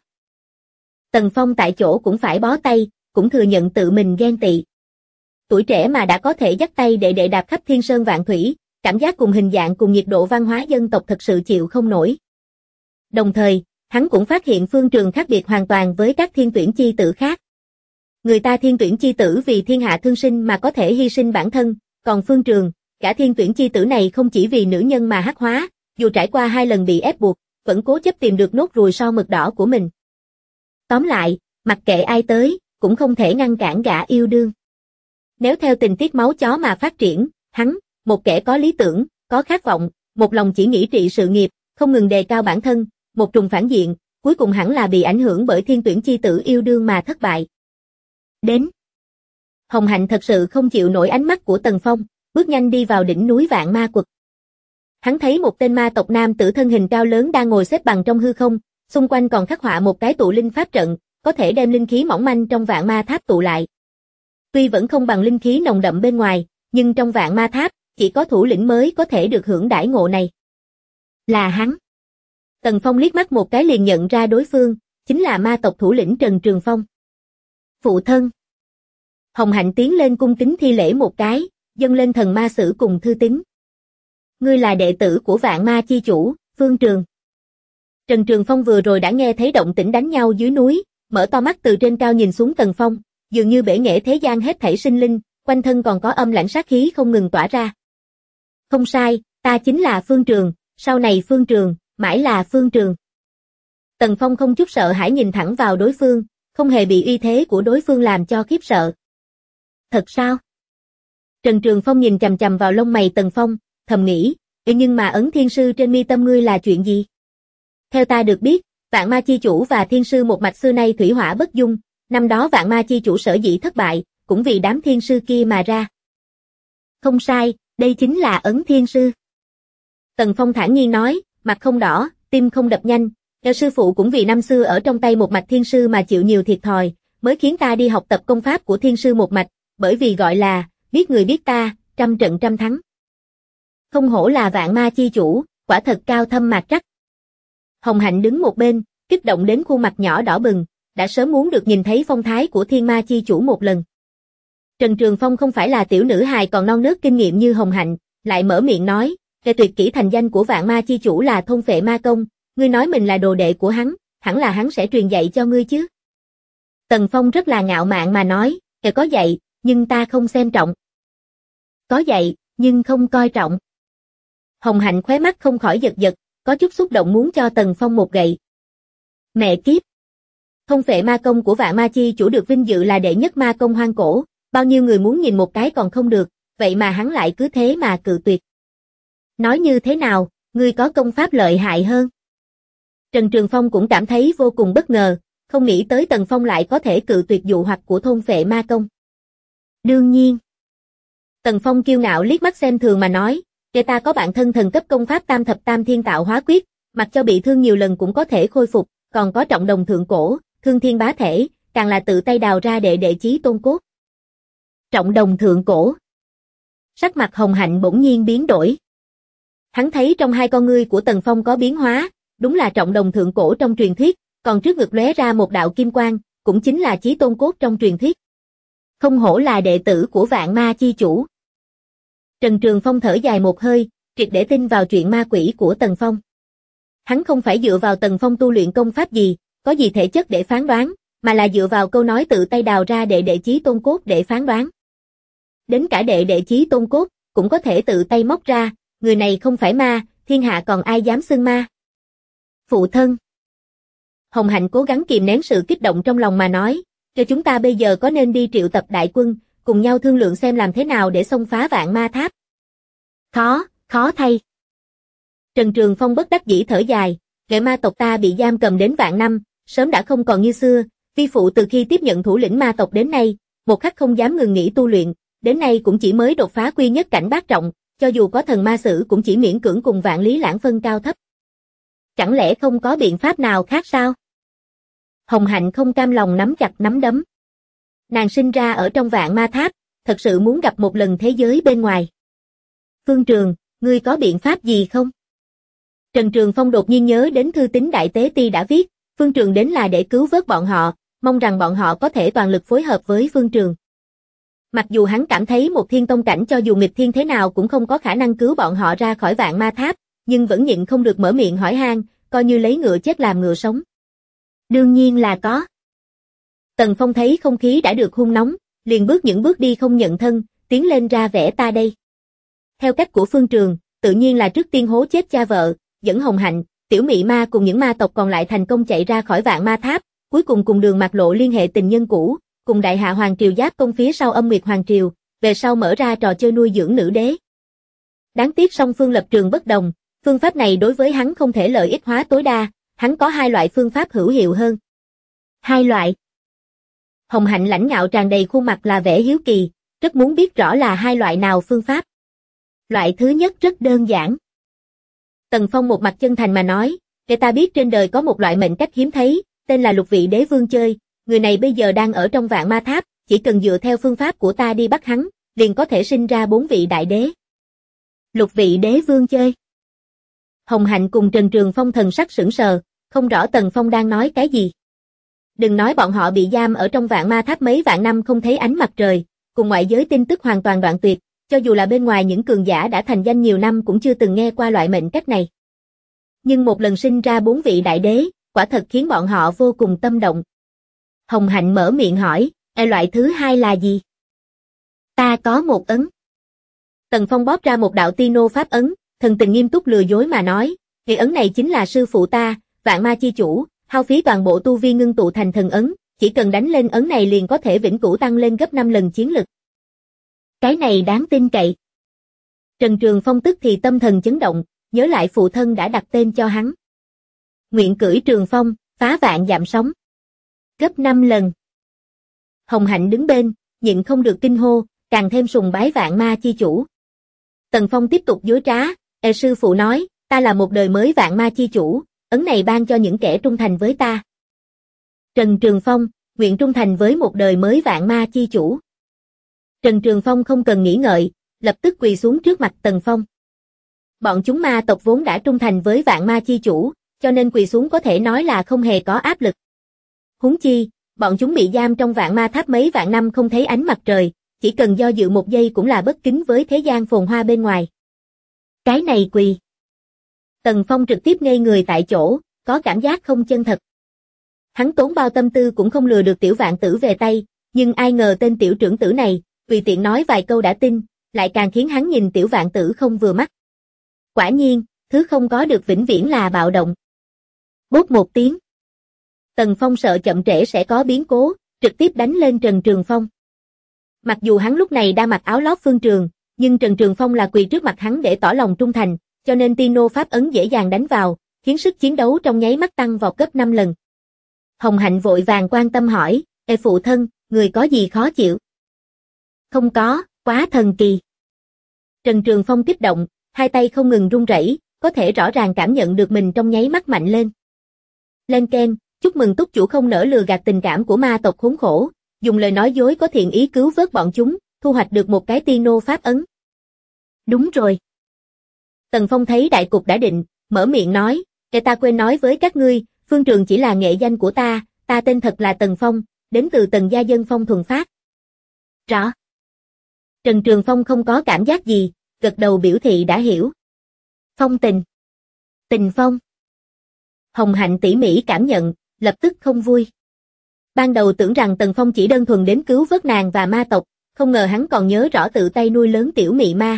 Tần Phong tại chỗ cũng phải bó tay, cũng thừa nhận tự mình ghen tị. Tuổi trẻ mà đã có thể dắt tay để đạp khắp thiên sơn vạn thủy, cảm giác cùng hình dạng cùng nhiệt độ văn hóa dân tộc thật sự chịu không nổi. Đồng thời, hắn cũng phát hiện Phương Trường khác biệt hoàn toàn với các thiên tuyển chi tử khác. Người ta thiên tuyển chi tử vì thiên hạ thương sinh mà có thể hy sinh bản thân, còn Phương Trường, cả thiên tuyển chi tử này không chỉ vì nữ nhân mà hắc hóa, dù trải qua 2 lần bị ép buộc, vẫn cố chấp tìm được nốt ruồi son mực đỏ của mình. Tóm lại, mặc kệ ai tới, cũng không thể ngăn cản gã yêu đương. Nếu theo tình tiết máu chó mà phát triển, hắn, một kẻ có lý tưởng, có khát vọng, một lòng chỉ nghĩ trị sự nghiệp, không ngừng đề cao bản thân, một trùng phản diện, cuối cùng hẳn là bị ảnh hưởng bởi thiên tuyển chi tử yêu đương mà thất bại. Đến. Hồng Hạnh thật sự không chịu nổi ánh mắt của Tần Phong, bước nhanh đi vào đỉnh núi Vạn Ma Quật. Hắn thấy một tên ma tộc nam tử thân hình cao lớn đang ngồi xếp bằng trong hư không, xung quanh còn khắc họa một cái tụ linh pháp trận, có thể đem linh khí mỏng manh trong Vạn Ma Tháp tụ lại. Tuy vẫn không bằng linh khí nồng đậm bên ngoài, nhưng trong Vạn Ma Tháp, chỉ có thủ lĩnh mới có thể được hưởng đãi ngộ này. Là hắn. Tần Phong liếc mắt một cái liền nhận ra đối phương, chính là ma tộc thủ lĩnh Trần Trường Phong. Phụ thân. Hồng Hạnh tiến lên cung kính thi lễ một cái, dâng lên thần ma sử cùng thư tín. Ngươi là đệ tử của Vạn Ma chi chủ, Phương Trường. Trần Trường Phong vừa rồi đã nghe thấy động tĩnh đánh nhau dưới núi, mở to mắt từ trên cao nhìn xuống Tần Phong, dường như bể nghệ thế gian hết thảy sinh linh, quanh thân còn có âm lãnh sát khí không ngừng tỏa ra. Không sai, ta chính là Phương Trường, sau này Phương Trường, mãi là Phương Trường. Tần Phong không chút sợ hãi nhìn thẳng vào đối phương, không hề bị uy thế của đối phương làm cho khiếp sợ. Thật sao? Trần Trường Phong nhìn chằm chằm vào lông mày Tần Phong, thầm nghĩ, nhưng mà ấn thiên sư trên mi tâm ngươi là chuyện gì? Theo ta được biết, Vạn Ma chi chủ và thiên sư một mạch xưa nay thủy hỏa bất dung, năm đó Vạn Ma chi chủ sở dĩ thất bại, cũng vì đám thiên sư kia mà ra. Không sai, đây chính là ấn thiên sư. Tần Phong thản nhiên nói, mặt không đỏ, tim không đập nhanh, theo sư phụ cũng vì năm xưa ở trong tay một mạch thiên sư mà chịu nhiều thiệt thòi, mới khiến ta đi học tập công pháp của thiên sư một mạch, bởi vì gọi là, biết người biết ta, trăm trận trăm thắng. Không hổ là Vạn Ma chi chủ, quả thật cao thâm mạc trắc. Hồng Hạnh đứng một bên, kích động đến khuôn mặt nhỏ đỏ bừng, đã sớm muốn được nhìn thấy phong thái của Thiên Ma chi chủ một lần. Trần Trường Phong không phải là tiểu nữ hài còn non nớt kinh nghiệm như Hồng Hạnh, lại mở miệng nói, về tuyệt kỹ thành danh của Vạn Ma chi chủ là thôn phệ ma công, ngươi nói mình là đồ đệ của hắn, hẳn là hắn sẽ truyền dạy cho ngươi chứ. Tần Phong rất là ngạo mạn mà nói, có dạy, nhưng ta không xem trọng. Có dạy, nhưng không coi trọng. Hồng Hạnh khóe mắt không khỏi giật giật, có chút xúc động muốn cho Tần Phong một gậy. Mẹ kiếp! Thôn phệ ma công của Vạn Ma chi chủ được vinh dự là đệ nhất ma công hoang cổ, bao nhiêu người muốn nhìn một cái còn không được, vậy mà hắn lại cứ thế mà cự tuyệt. Nói như thế nào, ngươi có công pháp lợi hại hơn? Trần Trường Phong cũng cảm thấy vô cùng bất ngờ, không nghĩ tới Tần Phong lại có thể cự tuyệt dụ hoặc của thôn phệ ma công. Đương nhiên. Tần Phong kiêu ngạo liếc mắt xem thường mà nói, ta có bạn thân thần cấp công pháp tam thập tam thiên tạo hóa quyết, mặc cho bị thương nhiều lần cũng có thể khôi phục, còn có trọng đồng thượng cổ, thương thiên bá thể, càng là tự tay đào ra đệ chí tôn cốt. Trọng đồng thượng cổ. Sắc mặt Hồng Hạnh bỗng nhiên biến đổi. Hắn thấy trong hai con ngươi của Tần Phong có biến hóa, đúng là trọng đồng thượng cổ trong truyền thuyết, còn trước ngực lóe ra một đạo kim quang, cũng chính là chí tôn cốt trong truyền thuyết. Không hổ là đệ tử của Vạn Ma chi chủ. Trần Trường Phong thở dài một hơi, triệt để tin vào chuyện ma quỷ của Tần Phong. Hắn không phải dựa vào Tần Phong tu luyện công pháp gì, có gì thể chất để phán đoán, mà là dựa vào câu nói tự tay đào ra đệ chí tôn cốt để phán đoán. Đến cả đệ chí tôn cốt, cũng có thể tự tay móc ra, người này không phải ma, thiên hạ còn ai dám xưng ma. Phụ thân. Hồng Hạnh cố gắng kìm nén sự kích động trong lòng mà nói, cho chúng ta bây giờ có nên đi triệu tập đại quân, cùng nhau thương lượng xem làm thế nào để xông phá Vạn Ma Tháp. Khó thay. Trần Trường Phong bất đắc dĩ thở dài, nghệ ma tộc ta bị giam cầm đến vạn năm, sớm đã không còn như xưa, vi phụ từ khi tiếp nhận thủ lĩnh ma tộc đến nay, một khắc không dám ngừng nghỉ tu luyện, đến nay cũng chỉ mới đột phá quy nhất cảnh bát trọng, cho dù có thần ma sử cũng chỉ miễn cưỡng cùng Vạn Lý Lãng phân cao thấp. Chẳng lẽ không có biện pháp nào khác sao? Hồng Hạnh không cam lòng nắm chặt nắm đấm. Nàng sinh ra ở trong Vạn Ma Tháp, thật sự muốn gặp một lần thế giới bên ngoài. Phương Trường, ngươi có biện pháp gì không? Trần Trường Phong đột nhiên nhớ đến thư tín Đại Tế Ti đã viết, Phương Trường đến là để cứu vớt bọn họ, mong rằng bọn họ có thể toàn lực phối hợp với Phương Trường. Mặc dù hắn cảm thấy một thiên tông cảnh cho dù nghịch thiên thế nào cũng không có khả năng cứu bọn họ ra khỏi Vạn Ma Tháp, nhưng vẫn nhịn không được mở miệng hỏi han, coi như lấy ngựa chết làm ngựa sống. Đương nhiên là có. Tần Phong thấy không khí đã được hun nóng, liền bước những bước đi không nhận thân, tiến lên ra vẻ ta đây. Theo cách của Phương Trường, tự nhiên là trước tiên hố chết cha vợ, dẫn Hồng Hạnh, Tiểu Mị Ma cùng những ma tộc còn lại thành công chạy ra khỏi Vạn Ma Tháp, cuối cùng cùng Đường Mạc Lộ liên hệ tình nhân cũ, cùng Đại Hạ Hoàng Triều giáp công phía sau Âm Nguyệt Hoàng Triều, về sau mở ra trò chơi nuôi dưỡng nữ đế. Đáng tiếc song phương lập trường bất đồng, phương pháp này đối với hắn không thể lợi ích hóa tối đa, hắn có hai loại phương pháp hữu hiệu hơn. Hai loại. Hồng Hạnh lãnh ngạo tràn đầy khuôn mặt là vẻ hiếu kỳ, rất muốn biết rõ là hai loại nào phương pháp. Loại thứ nhất rất đơn giản. Tần Phong một mặt chân thành mà nói, để ta biết trên đời có một loại mệnh cách hiếm thấy, tên là Lục Vị Đế Vương chơi, người này bây giờ đang ở trong Vạn Ma Tháp, chỉ cần dựa theo phương pháp của ta đi bắt hắn, liền có thể sinh ra 4 vị đại đế. Lục Vị Đế Vương chơi. Hồng Hạnh cùng Trần Trường Phong thần sắc sững sờ, không rõ Tần Phong đang nói cái gì. Đừng nói bọn họ bị giam ở trong Vạn Ma Tháp mấy vạn năm không thấy ánh mặt trời, cùng ngoại giới tin tức hoàn toàn đoạn tuyệt, cho dù là bên ngoài những cường giả đã thành danh nhiều năm cũng chưa từng nghe qua loại mệnh cách này. Nhưng một lần sinh ra 4 vị đại đế, quả thật khiến bọn họ vô cùng tâm động. Hồng Hạnh mở miệng hỏi, loại thứ hai là gì? Ta có một ấn. Tần Phong bóp ra một đạo Tino pháp ấn, thần tình nghiêm túc lừa dối mà nói, cái ấn này chính là sư phụ ta, Vạn Ma chi chủ, hao phí toàn bộ tu vi ngưng tụ thành thần ấn, chỉ cần đánh lên ấn này liền có thể vĩnh cửu tăng lên gấp 5 lần chiến lực. Cái này đáng tin cậy. Trần Trường Phong tức thì tâm thần chấn động, nhớ lại phụ thân đã đặt tên cho hắn. Nguyện cưỡi Trường Phong, phá vạn dặm sóng. Gấp 5 lần. Hồng Hạnh đứng bên, nhịn không được kinh hô, càng thêm sùng bái Vạn Ma chi chủ. Tần Phong tiếp tục dối trá, sư phụ nói, ta là một đời mới Vạn Ma chi chủ, ấn này ban cho những kẻ trung thành với ta. Trần Trường Phong, nguyện trung thành với một đời mới Vạn Ma chi chủ. Trần Trường Phong không cần nghĩ ngợi, lập tức quỳ xuống trước mặt Tần Phong. Bọn chúng ma tộc vốn đã trung thành với Vạn Ma chi chủ, cho nên quỳ xuống có thể nói là không hề có áp lực. Huống chi, bọn chúng bị giam trong Vạn Ma Tháp mấy vạn năm không thấy ánh mặt trời, chỉ cần do dự một giây cũng là bất kính với thế gian phồn hoa bên ngoài. Cái này quỳ. Tần Phong trực tiếp ngây người tại chỗ, có cảm giác không chân thật. Hắn tốn bao tâm tư cũng không lừa được Tiểu Vạn Tử về tay, nhưng ai ngờ tên tiểu trưởng tử này, tùy tiện nói vài câu đã tin, lại càng khiến hắn nhìn Tiểu Vạn Tử không vừa mắt. Quả nhiên, thứ không có được vĩnh viễn là bạo động. Bốp một tiếng. Tần Phong sợ chậm trễ sẽ có biến cố, trực tiếp đánh lên Trần Trường Phong. Mặc dù hắn lúc này đang mặc áo lót Phương Trường, nhưng Trần Trường Phong là quỳ trước mặt hắn để tỏ lòng trung thành, cho nên Tino pháp ấn dễ dàng đánh vào, khiến sức chiến đấu trong nháy mắt tăng vọt gấp 5 lần. Hồng Hạnh vội vàng quan tâm hỏi, phụ thân, người có gì khó chịu? Không có, quá thần kỳ. Trần Trường Phong kích động, hai tay không ngừng run rẩy, có thể rõ ràng cảm nhận được mình trong nháy mắt mạnh lên. Lên keng, chúc mừng túc chủ không nỡ lừa gạt tình cảm của ma tộc khốn khổ, dùng lời nói dối có thiện ý cứu vớt bọn chúng, thu hoạch được một cái Tino pháp ấn. Đúng rồi. Tần Phong thấy đại cục đã định, mở miệng nói, ta quên nói với các ngươi, Phương Trường chỉ là nghệ danh của ta, ta tên thật là Tần Phong, đến từ Tần gia dân Phong thuần phát. Rõ. Trần Trường Phong không có cảm giác gì, gật đầu biểu thị đã hiểu. Phong tình. Tình Phong. Hồng Hạnh tỉ mỉ cảm nhận, lập tức không vui. Ban đầu tưởng rằng Tần Phong chỉ đơn thuần đến cứu vớt nàng và ma tộc, không ngờ hắn còn nhớ rõ tự tay nuôi lớn Tiểu Mị Ma.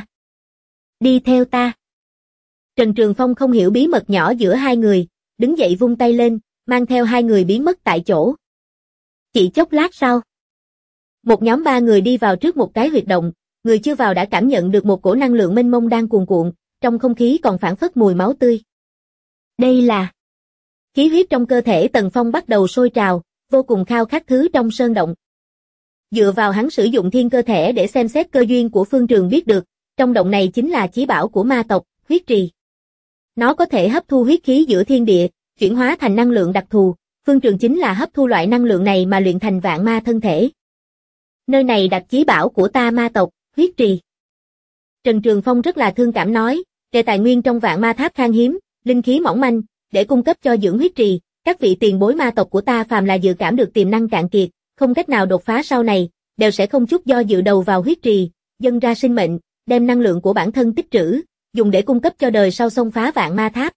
Đi theo ta. Trần Trường Phong không hiểu bí mật nhỏ giữa hai người, đứng dậy vung tay lên, mang theo hai người biến mất tại chỗ. Chỉ chốc lát sau, một nhóm 3 người đi vào trước một cái huyệt động, người chưa vào đã cảm nhận được một cổ năng lượng mênh mông đang cuồn cuộn, trong không khí còn phảng phất mùi máu tươi. Đây là khí huyết trong cơ thể Tần Phong bắt đầu sôi trào, vô cùng khao khát thứ trong sơn động. Dựa vào hắn sử dụng thiên cơ thể để xem xét cơ duyên của Phương Trường biết được, Trong động này chính là chí bảo của ma tộc, huyết trì. Nó có thể hấp thu huyết khí giữa thiên địa, chuyển hóa thành năng lượng đặc thù, Phương Trường chính là hấp thu loại năng lượng này mà luyện thành vạn ma thân thể. Nơi này đặt chí bảo của ta ma tộc, huyết trì. Trần Trường Phong rất là thương cảm nói, để tài nguyên trong vạn ma tháp khan hiếm, linh khí mỏng manh, để cung cấp cho dưỡng huyết trì, các vị tiền bối ma tộc của ta phàm là dự cảm được tiềm năng cạn kiệt, không cách nào đột phá sau này, đều sẽ không chút do dự đầu vào huyết trì, dâng ra sinh mệnh, đem năng lượng của bản thân tích trữ, dùng để cung cấp cho đời sau xông phá vạn ma tháp.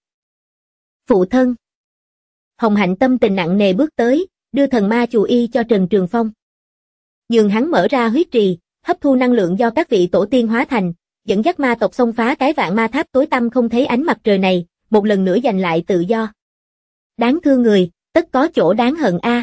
Phụ thân. Hồng Hạnh tâm tình nặng nề bước tới, đưa thần ma chù y cho Trần Trường Phong. Nhường hắn mở ra huyết trì, hấp thu năng lượng do các vị tổ tiên hóa thành, dẫn dắt ma tộc xông phá cái vạn ma tháp tối tăm không thấy ánh mặt trời này, một lần nữa giành lại tự do. Đáng thương người, tất có chỗ đáng hận a.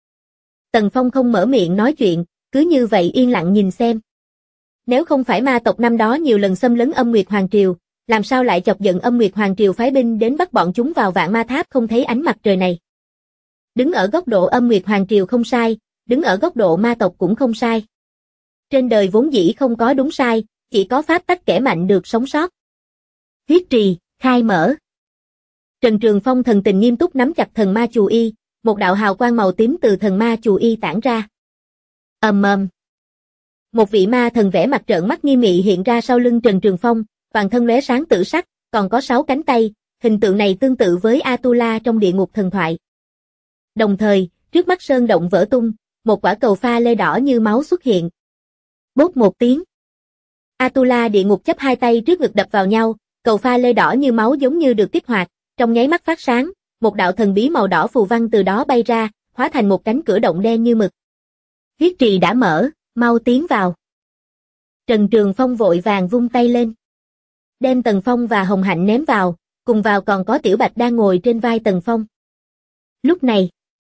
Tần Phong không mở miệng nói chuyện, cứ như vậy yên lặng nhìn xem. Nếu không phải ma tộc năm đó nhiều lần xâm lấn Âm Nguyệt Hoàng Triều, làm sao lại chọc giận Âm Nguyệt Hoàng Triều phái binh đến bắt bọn chúng vào vạn ma tháp không thấy ánh mặt trời này. Đứng ở góc độ Âm Nguyệt Hoàng Triều không sai, đứng ở góc độ ma tộc cũng không sai. Trên đời vốn dĩ không có đúng sai, chỉ có pháp tắc kẻ mạnh được sống sót. Huyết trì, khai mở. Trần Trường Phong thần tình nghiêm túc nắm chặt thần ma chù y, một đạo hào quang màu tím từ thần ma chù y tản ra. Ầm ầm. Một vị ma thần vẽ mặt trợn mắt nghiêm nghị hiện ra sau lưng Trần Trường Phong, toàn thân lóe sáng tử sắc, còn có 6 cánh tay, hình tượng này tương tự với Atula trong địa ngục thần thoại. Đồng thời, trước mắt sơn động vỡ tung, một quả cầu pha lê đỏ như máu xuất hiện. Bốp một tiếng. Atula địa ngục chấp hai tay trước ngực đập vào nhau, cầu pha lê đỏ như máu giống như được kích hoạt, trong nháy mắt phát sáng, một đạo thần bí màu đỏ phù văn từ đó bay ra, hóa thành một cánh cửa động đen như mực. Huyết trì đã mở, mau tiến vào. Trần Trường Phong vội vàng vung tay lên. Đem Tần Phong và Hồng Hạnh ném vào, cùng vào còn có Tiểu Bạch đang ngồi trên vai Tần Phong. Lúc này,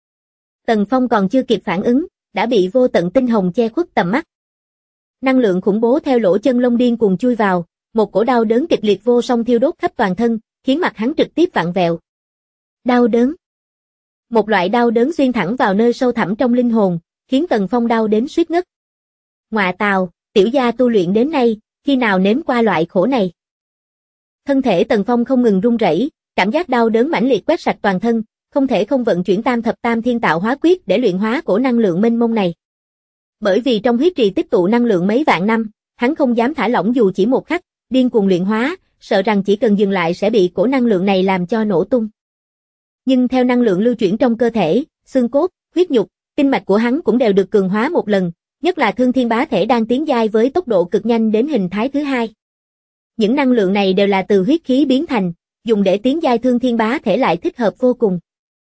Tần Phong còn chưa kịp phản ứng, đã bị vô tận tinh hồng che khuất tầm mắt. Năng lượng khủng bố theo lỗ chân lông điên cuồng chui vào, một cổ đau đớn kịch liệt vô song thiêu đốt khắp toàn thân, khiến mặt hắn trực tiếp vặn vẹo. Đau đớn. Một loại đau đớn xuyên thẳng vào nơi sâu thẳm trong linh hồn, khiến Tần Phong đau đến suýt ngất. Ngọa tào, tiểu gia tu luyện đến nay, khi nào nếm qua loại khổ này? Thân thể Tần Phong không ngừng run rẩy, cảm giác đau đớn mãnh liệt quét sạch toàn thân, không thể không vận chuyển Tam Thập Tam Thiên Tạo Hóa Quyết để luyện hóa cổ năng lượng mênh mông này. Bởi vì trong huyết trì tích tụ năng lượng mấy vạn năm, hắn không dám thả lỏng dù chỉ một khắc, điên cuồng luyện hóa, sợ rằng chỉ cần dừng lại sẽ bị cổ năng lượng này làm cho nổ tung. Nhưng theo năng lượng lưu chuyển trong cơ thể, xương cốt, huyết nhục, kinh mạch của hắn cũng đều được cường hóa một lần, nhất là Thương Thiên Bá Thể đang tiến giai với tốc độ cực nhanh đến hình thái thứ 2. Những năng lượng này đều là từ huyết khí biến thành, dùng để tiến giai Thương Thiên Bá Thể lại thích hợp vô cùng.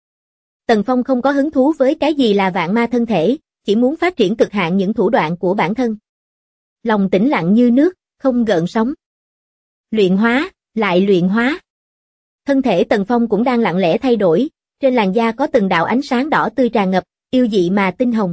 Tần Phong không có hứng thú với cái gì là vạn ma thân thể, chỉ muốn phát triển cực hạn những thủ đoạn của bản thân. Lòng tĩnh lặng như nước, không gợn sóng. Luyện hóa, lại luyện hóa. Thân thể Tần Phong cũng đang lặng lẽ thay đổi, trên làn da có từng đạo ánh sáng đỏ tươi tràn ngập, yêu dị mà tinh hồng.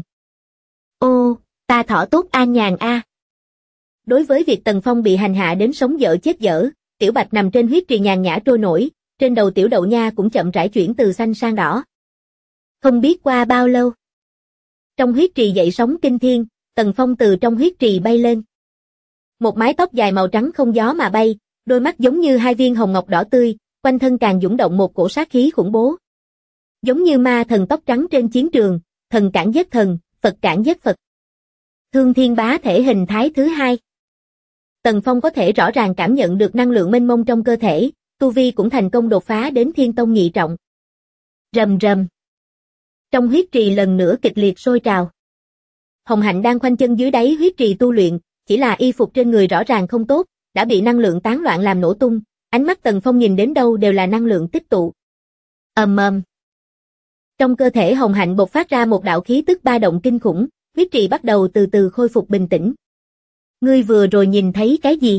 Ô, ta thọ tốt an nhàn a. Đối với việc Tần Phong bị hành hạ đến sống dở chết dở, Tiểu Bạch nằm trên huyết trì nhàn nhã trôi nổi, trên đầu Tiểu Đậu Nha cũng chậm rãi chuyển từ xanh sang đỏ. Không biết qua bao lâu. Trong huyết trì dậy sóng kinh thiên, Tần Phong từ trong huyết trì bay lên. Một mái tóc dài màu trắng không gió mà bay, đôi mắt giống như hai viên hồng ngọc đỏ tươi, quanh thân càng dũng động một cổ sát khí khủng bố. Giống như ma thần tóc trắng trên chiến trường, thần cản giết thần, Phật cản giết Phật. Thương Thiên Bá Thể hình thái thứ 2. Tần Phong có thể rõ ràng cảm nhận được năng lượng mênh mông trong cơ thể, tu vi cũng thành công đột phá đến Thiên Tông nhị trọng. Rầm rầm. Trong huyết trì lần nữa kịch liệt sôi trào. Hồng Hạnh đang khoanh chân dưới đáy huyết trì tu luyện, chỉ là y phục trên người rõ ràng không tốt, đã bị năng lượng tán loạn làm nổ tung, ánh mắt Tần Phong nhìn đến đâu đều là năng lượng tích tụ. Ầm ầm. Trong cơ thể Hồng Hạnh bộc phát ra một đạo khí tức ba động kinh khủng, huyết trì bắt đầu từ từ khôi phục bình tĩnh. Ngươi vừa rồi nhìn thấy cái gì?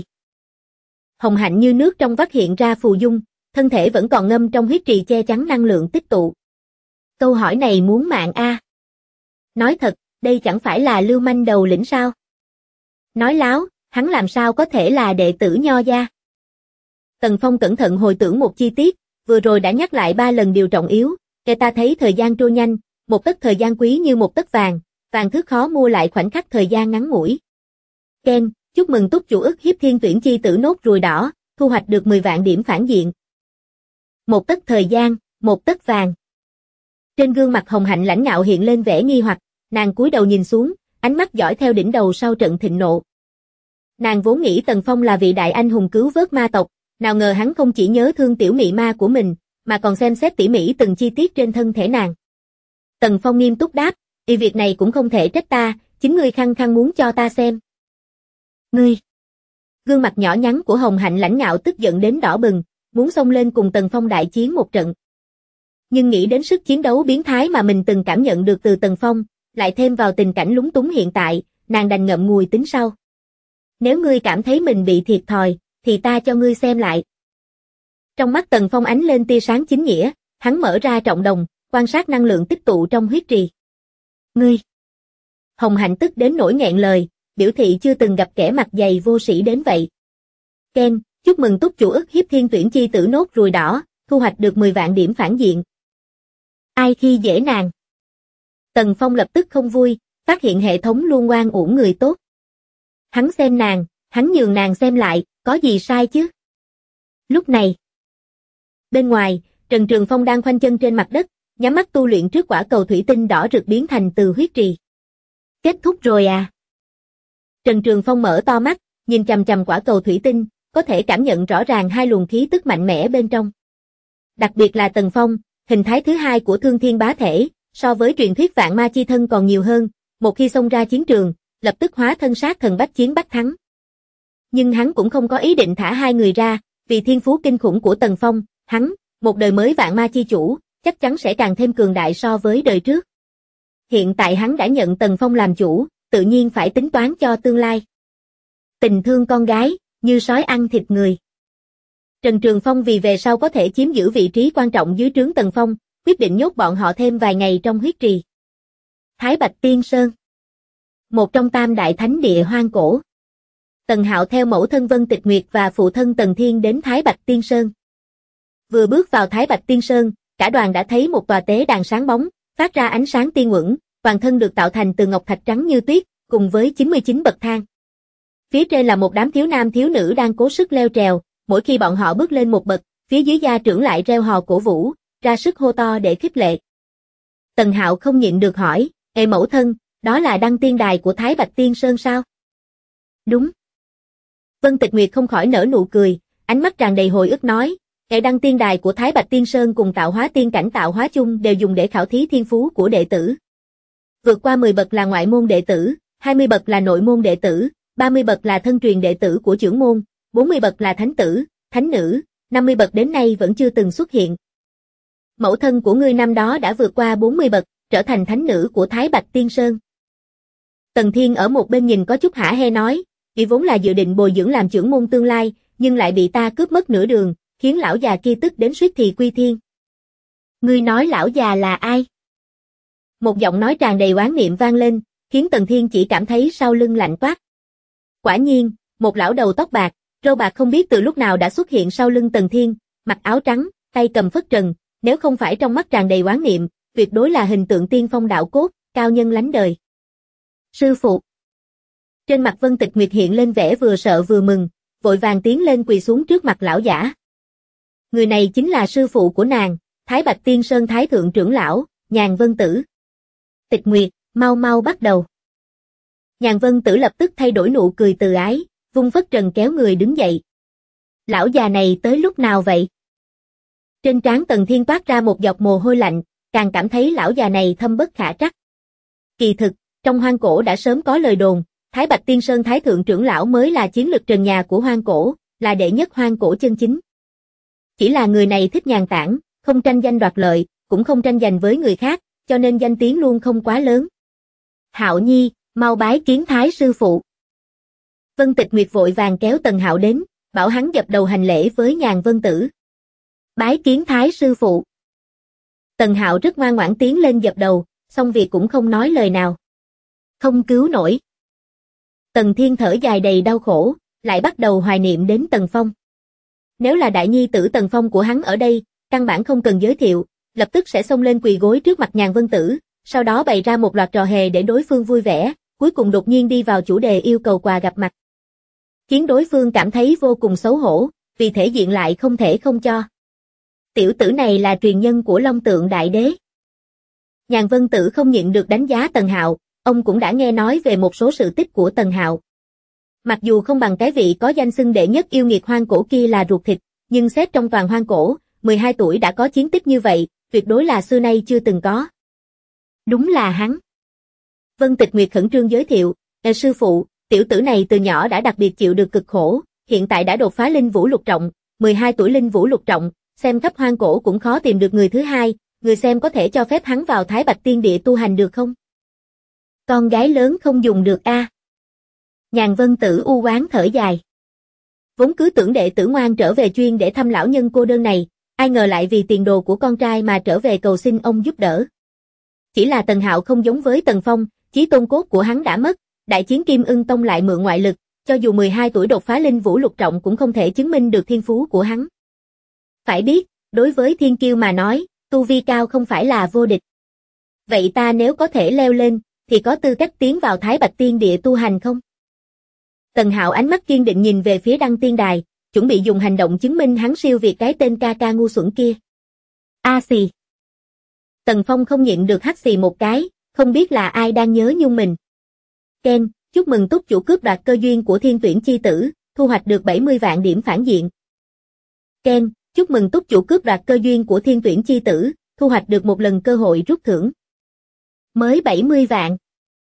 Hồng Hạnh như nước trong vắt hiện ra phù dung, thân thể vẫn còn ngâm trong huyết trì che chắn năng lượng tích tụ. Câu hỏi này muốn mạng a. Nói thật, đây chẳng phải là lưu manh đầu lĩnh sao? Nói láo, hắn làm sao có thể là đệ tử Nho gia? Tần Phong cẩn thận hồi tưởng một chi tiết, vừa rồi đã nhắc lại 3 lần điều trọng yếu, để ta thấy thời gian trôi nhanh, một tấc thời gian quý như một tấc vàng, vàng thước khó mua lại khoảnh khắc thời gian ngắn ngủi. Ken, chúc mừng túc chủ ức hiếp thiên tuyển chi tử nốt ruồi đỏ, thu hoạch được 10 vạn điểm phản diện. Một tấc thời gian, một tấc vàng. Trên gương mặt Hồng Hạnh lãnh ngạo hiện lên vẻ nghi hoặc, nàng cúi đầu nhìn xuống, ánh mắt dõi theo đỉnh đầu sau trận thịnh nộ. Nàng vốn nghĩ Tần Phong là vị đại anh hùng cứu vớt ma tộc, nào ngờ hắn không chỉ nhớ thương tiểu mị ma của mình, mà còn xem xét tỉ mỉ từng chi tiết trên thân thể nàng. Tần Phong nghiêm túc đáp, việc này cũng không thể trách ta, chính ngươi khăng khăng muốn cho ta xem. Ngươi! Gương mặt nhỏ nhắn của Hồng Hạnh lãnh ngạo tức giận đến đỏ bừng, muốn xông lên cùng Tần Phong đại chiến một trận. Nhưng nghĩ đến sức chiến đấu biến thái mà mình từng cảm nhận được từ Tần Phong, lại thêm vào tình cảnh lúng túng hiện tại, nàng đành ngậm ngùi tính sau. Nếu ngươi cảm thấy mình bị thiệt thòi, thì ta cho ngươi xem lại. Trong mắt Tần Phong ánh lên tia sáng chính nghĩa, hắn mở ra trọng đồng, quan sát năng lượng tích tụ trong huyết trì. Ngươi! Hồng Hạnh tức đến nỗi nghẹn lời, biểu thị chưa từng gặp kẻ mặt dày vô sĩ đến vậy. Ken, chúc mừng túc chủ ức hiếp thiên tuyển chi tử nốt ruồi đỏ, thu hoạch được 10 vạn điểm phản diện. Ai khi dễ nàng? Tần Phong lập tức không vui, phát hiện hệ thống luôn oan uổng người tốt. Hắn xem nàng, hắn nhường nàng xem lại, có gì sai chứ? Lúc này, bên ngoài, Trần Trường Phong đang khoanh chân trên mặt đất, nhắm mắt tu luyện trước quả cầu thủy tinh đỏ rực biến thành từ huyết trì. Kết thúc rồi à? Trần Trường Phong mở to mắt, nhìn chằm chằm quả cầu thủy tinh, có thể cảm nhận rõ ràng hai luồng khí tức mạnh mẽ bên trong. Đặc biệt là Tần Phong, hình thái thứ hai của Thương Thiên Bá Thể, so với truyền thuyết vạn ma chi thân còn nhiều hơn, một khi xông ra chiến trường, lập tức hóa thân sát thần bách chiến bách thắng. Nhưng hắn cũng không có ý định thả hai người ra, vì thiên phú kinh khủng của Tần Phong, hắn, một đời mới vạn ma chi chủ, chắc chắn sẽ càng thêm cường đại so với đời trước. Hiện tại hắn đã nhận Tần Phong làm chủ, tự nhiên phải tính toán cho tương lai. Tình thương con gái, như sói ăn thịt người. Trần Trường Phong vì về sau có thể chiếm giữ vị trí quan trọng dưới trướng Tần Phong, quyết định nhốt bọn họ thêm vài ngày trong huyết trì. Thái Bạch Tiên Sơn, một trong tam đại thánh địa hoang cổ. Tần Hạo theo mẫu thân Vân Tịch Nguyệt và phụ thân Tần Thiên đến Thái Bạch Tiên Sơn. Vừa bước vào Thái Bạch Tiên Sơn, cả đoàn đã thấy một tòa tế đàn sáng bóng, phát ra ánh sáng tiên uẩn, toàn thân được tạo thành từ ngọc thạch trắng như tuyết, cùng với 99 bậc thang. Phía trên là một đám thiếu nam thiếu nữ đang cố sức leo trèo, mỗi khi bọn họ bước lên một bậc, phía dưới gia trưởng lại reo hò cổ vũ, ra sức hô to để khích lệ. Tần Hạo không nhịn được hỏi, "Ê mẫu thân, đó là đăng tiên đài của Thái Bạch Tiên Sơn sao?" "Đúng." Vân Tịch Nguyệt không khỏi nở nụ cười, ánh mắt tràn đầy hồi ức nói, "Ê đăng tiên đài của Thái Bạch Tiên Sơn cùng tạo hóa tiên cảnh tạo hóa chung đều dùng để khảo thí thiên phú của đệ tử. Vượt qua 10 bậc là ngoại môn đệ tử, 20 bậc là nội môn đệ tử, 30 bậc là thân truyền đệ tử của trưởng môn, 40 bậc là thánh tử, thánh nữ, 50 bậc đến nay vẫn chưa từng xuất hiện. Mẫu thân của ngươi năm đó đã vượt qua 40 bậc, trở thành thánh nữ của Thái Bạch Tiên Sơn." Tần Thiên ở một bên nhìn có chút hả hê nói, "Vì vốn là dự định bồi dưỡng làm trưởng môn tương lai, nhưng lại bị ta cướp mất nửa đường, khiến lão già kia tức đến suýt thì quy thiên." "Ngươi nói lão già là ai?" Một giọng nói tràn đầy oán niệm vang lên, khiến Tần Thiên chỉ cảm thấy sau lưng lạnh toát. Quả nhiên, một lão đầu tóc bạc, râu bạc không biết từ lúc nào đã xuất hiện sau lưng Tần Thiên, mặc áo trắng, tay cầm phất trần, nếu không phải trong mắt tràn đầy oán niệm, tuyệt đối là hình tượng tiên phong đạo cốt, cao nhân lánh đời. "Sư phụ." Trên mặt Vân Tịch Nguyệt hiện lên vẻ vừa sợ vừa mừng, vội vàng tiến lên quỳ xuống trước mặt lão giả. Người này chính là sư phụ của nàng, Thái Bạch Tiên Sơn Thái Thượng trưởng lão, Nhàn Vân Tử. "Tịch Nguyệt, mau mau bắt đầu." Nhàn Vân Tử lập tức thay đổi nụ cười từ ái, vung phất trần kéo người đứng dậy. "Lão già này tới lúc nào vậy?" Trên trán Tần Thiên toát ra một giọt mồ hôi lạnh, càng cảm thấy lão già này thâm bất khả trắc. Kỳ thực, trong hoang cổ đã sớm có lời đồn, Thái Bạch Tiên Sơn Thái Thượng trưởng lão mới là chiến lực trần nhà của hoang cổ, là đệ nhất hoang cổ chân chính. Chỉ là người này thích nhàn tản, không tranh danh đoạt lợi, cũng không tranh giành với người khác, cho nên danh tiếng luôn không quá lớn. "Hạo Nhi, mau bái kiến Thái sư phụ." Vân Tịch Nguyệt vội vàng kéo Tần Hạo đến, bảo hắn dập đầu hành lễ với Nhàn Vân Tử. "Bái kiến Thái sư phụ." Tần Hạo rất ngoan ngoãn tiến lên dập đầu, xong việc cũng không nói lời nào. "Không cứu nổi." Tần Thiên thở dài đầy đau khổ, lại bắt đầu hoài niệm đến Tần Phong. Nếu là đại nhi tử Tần Phong của hắn ở đây, căn bản không cần giới thiệu, lập tức sẽ xông lên quỳ gối trước mặt Nhàn Vân Tử, sau đó bày ra một loạt trò hề để đối phương vui vẻ, cuối cùng đột nhiên đi vào chủ đề yêu cầu quà gặp mặt. khiến đối phương cảm thấy vô cùng xấu hổ, vì thể diện lại không thể không cho. Tiểu tử này là truyền nhân của Long Tượng Đại Đế. Nhàn Vân Tử không nhịn được đánh giá Tần Hạo, ông cũng đã nghe nói về một số sự tích của Tần Hạo. Mặc dù không bằng cái vị có danh xưng đệ nhất yêu nghiệt hoang cổ kia là ruột thịt, nhưng xét trong toàn hoang cổ, 12 tuổi đã có chiến tích như vậy, tuyệt đối là xưa nay chưa từng có. Đúng là hắn. Vân Tịch Nguyệt khẩn trương giới thiệu, sư phụ, tiểu tử này từ nhỏ đã đặc biệt chịu được cực khổ, hiện tại đã đột phá linh vũ lục trọng, 12 tuổi linh vũ lục trọng, xem khắp hoang cổ cũng khó tìm được người thứ hai, người xem có thể cho phép hắn vào Thái Bạch Tiên Địa tu hành được không? Con gái lớn không dùng được a. Nhàn Vân Tử u oán thở dài. Vốn cứ tưởng đệ tử ngoan trở về chuyên để thăm lão nhân cô đơn này, ai ngờ lại vì tiền đồ của con trai mà trở về cầu xin ông giúp đỡ. Chỉ là Tần Hạo không giống với Tần Phong, chí tôn cốt của hắn đã mất, đại chiến Kim Ưng Tông lại mượn ngoại lực, cho dù 12 tuổi đột phá linh vũ lục trọng cũng không thể chứng minh được thiên phú của hắn. Phải biết, đối với thiên kiêu mà nói, tu vi cao không phải là vô địch. Vậy ta nếu có thể leo lên, thì có tư cách tiến vào Thái Bạch Tiên Địa tu hành không? Tần Hạo ánh mắt kiên định nhìn về phía Đăng Tiên Đài, chuẩn bị dùng hành động chứng minh hắn siêu việt cái tên ca ca ngu xuẩn kia. A xì. Tần Phong không nhịn được hắt xì một cái, không biết là ai đang nhớ nhung mình. Ken, chúc mừng túc chủ cướp đoạt cơ duyên của Thiên Tuyển chi tử, thu hoạch được 70 vạn điểm phản diện. Ken, chúc mừng túc chủ cướp đoạt cơ duyên của Thiên Tuyển chi tử, thu hoạch được một lần cơ hội rút thưởng. Mới 70 vạn.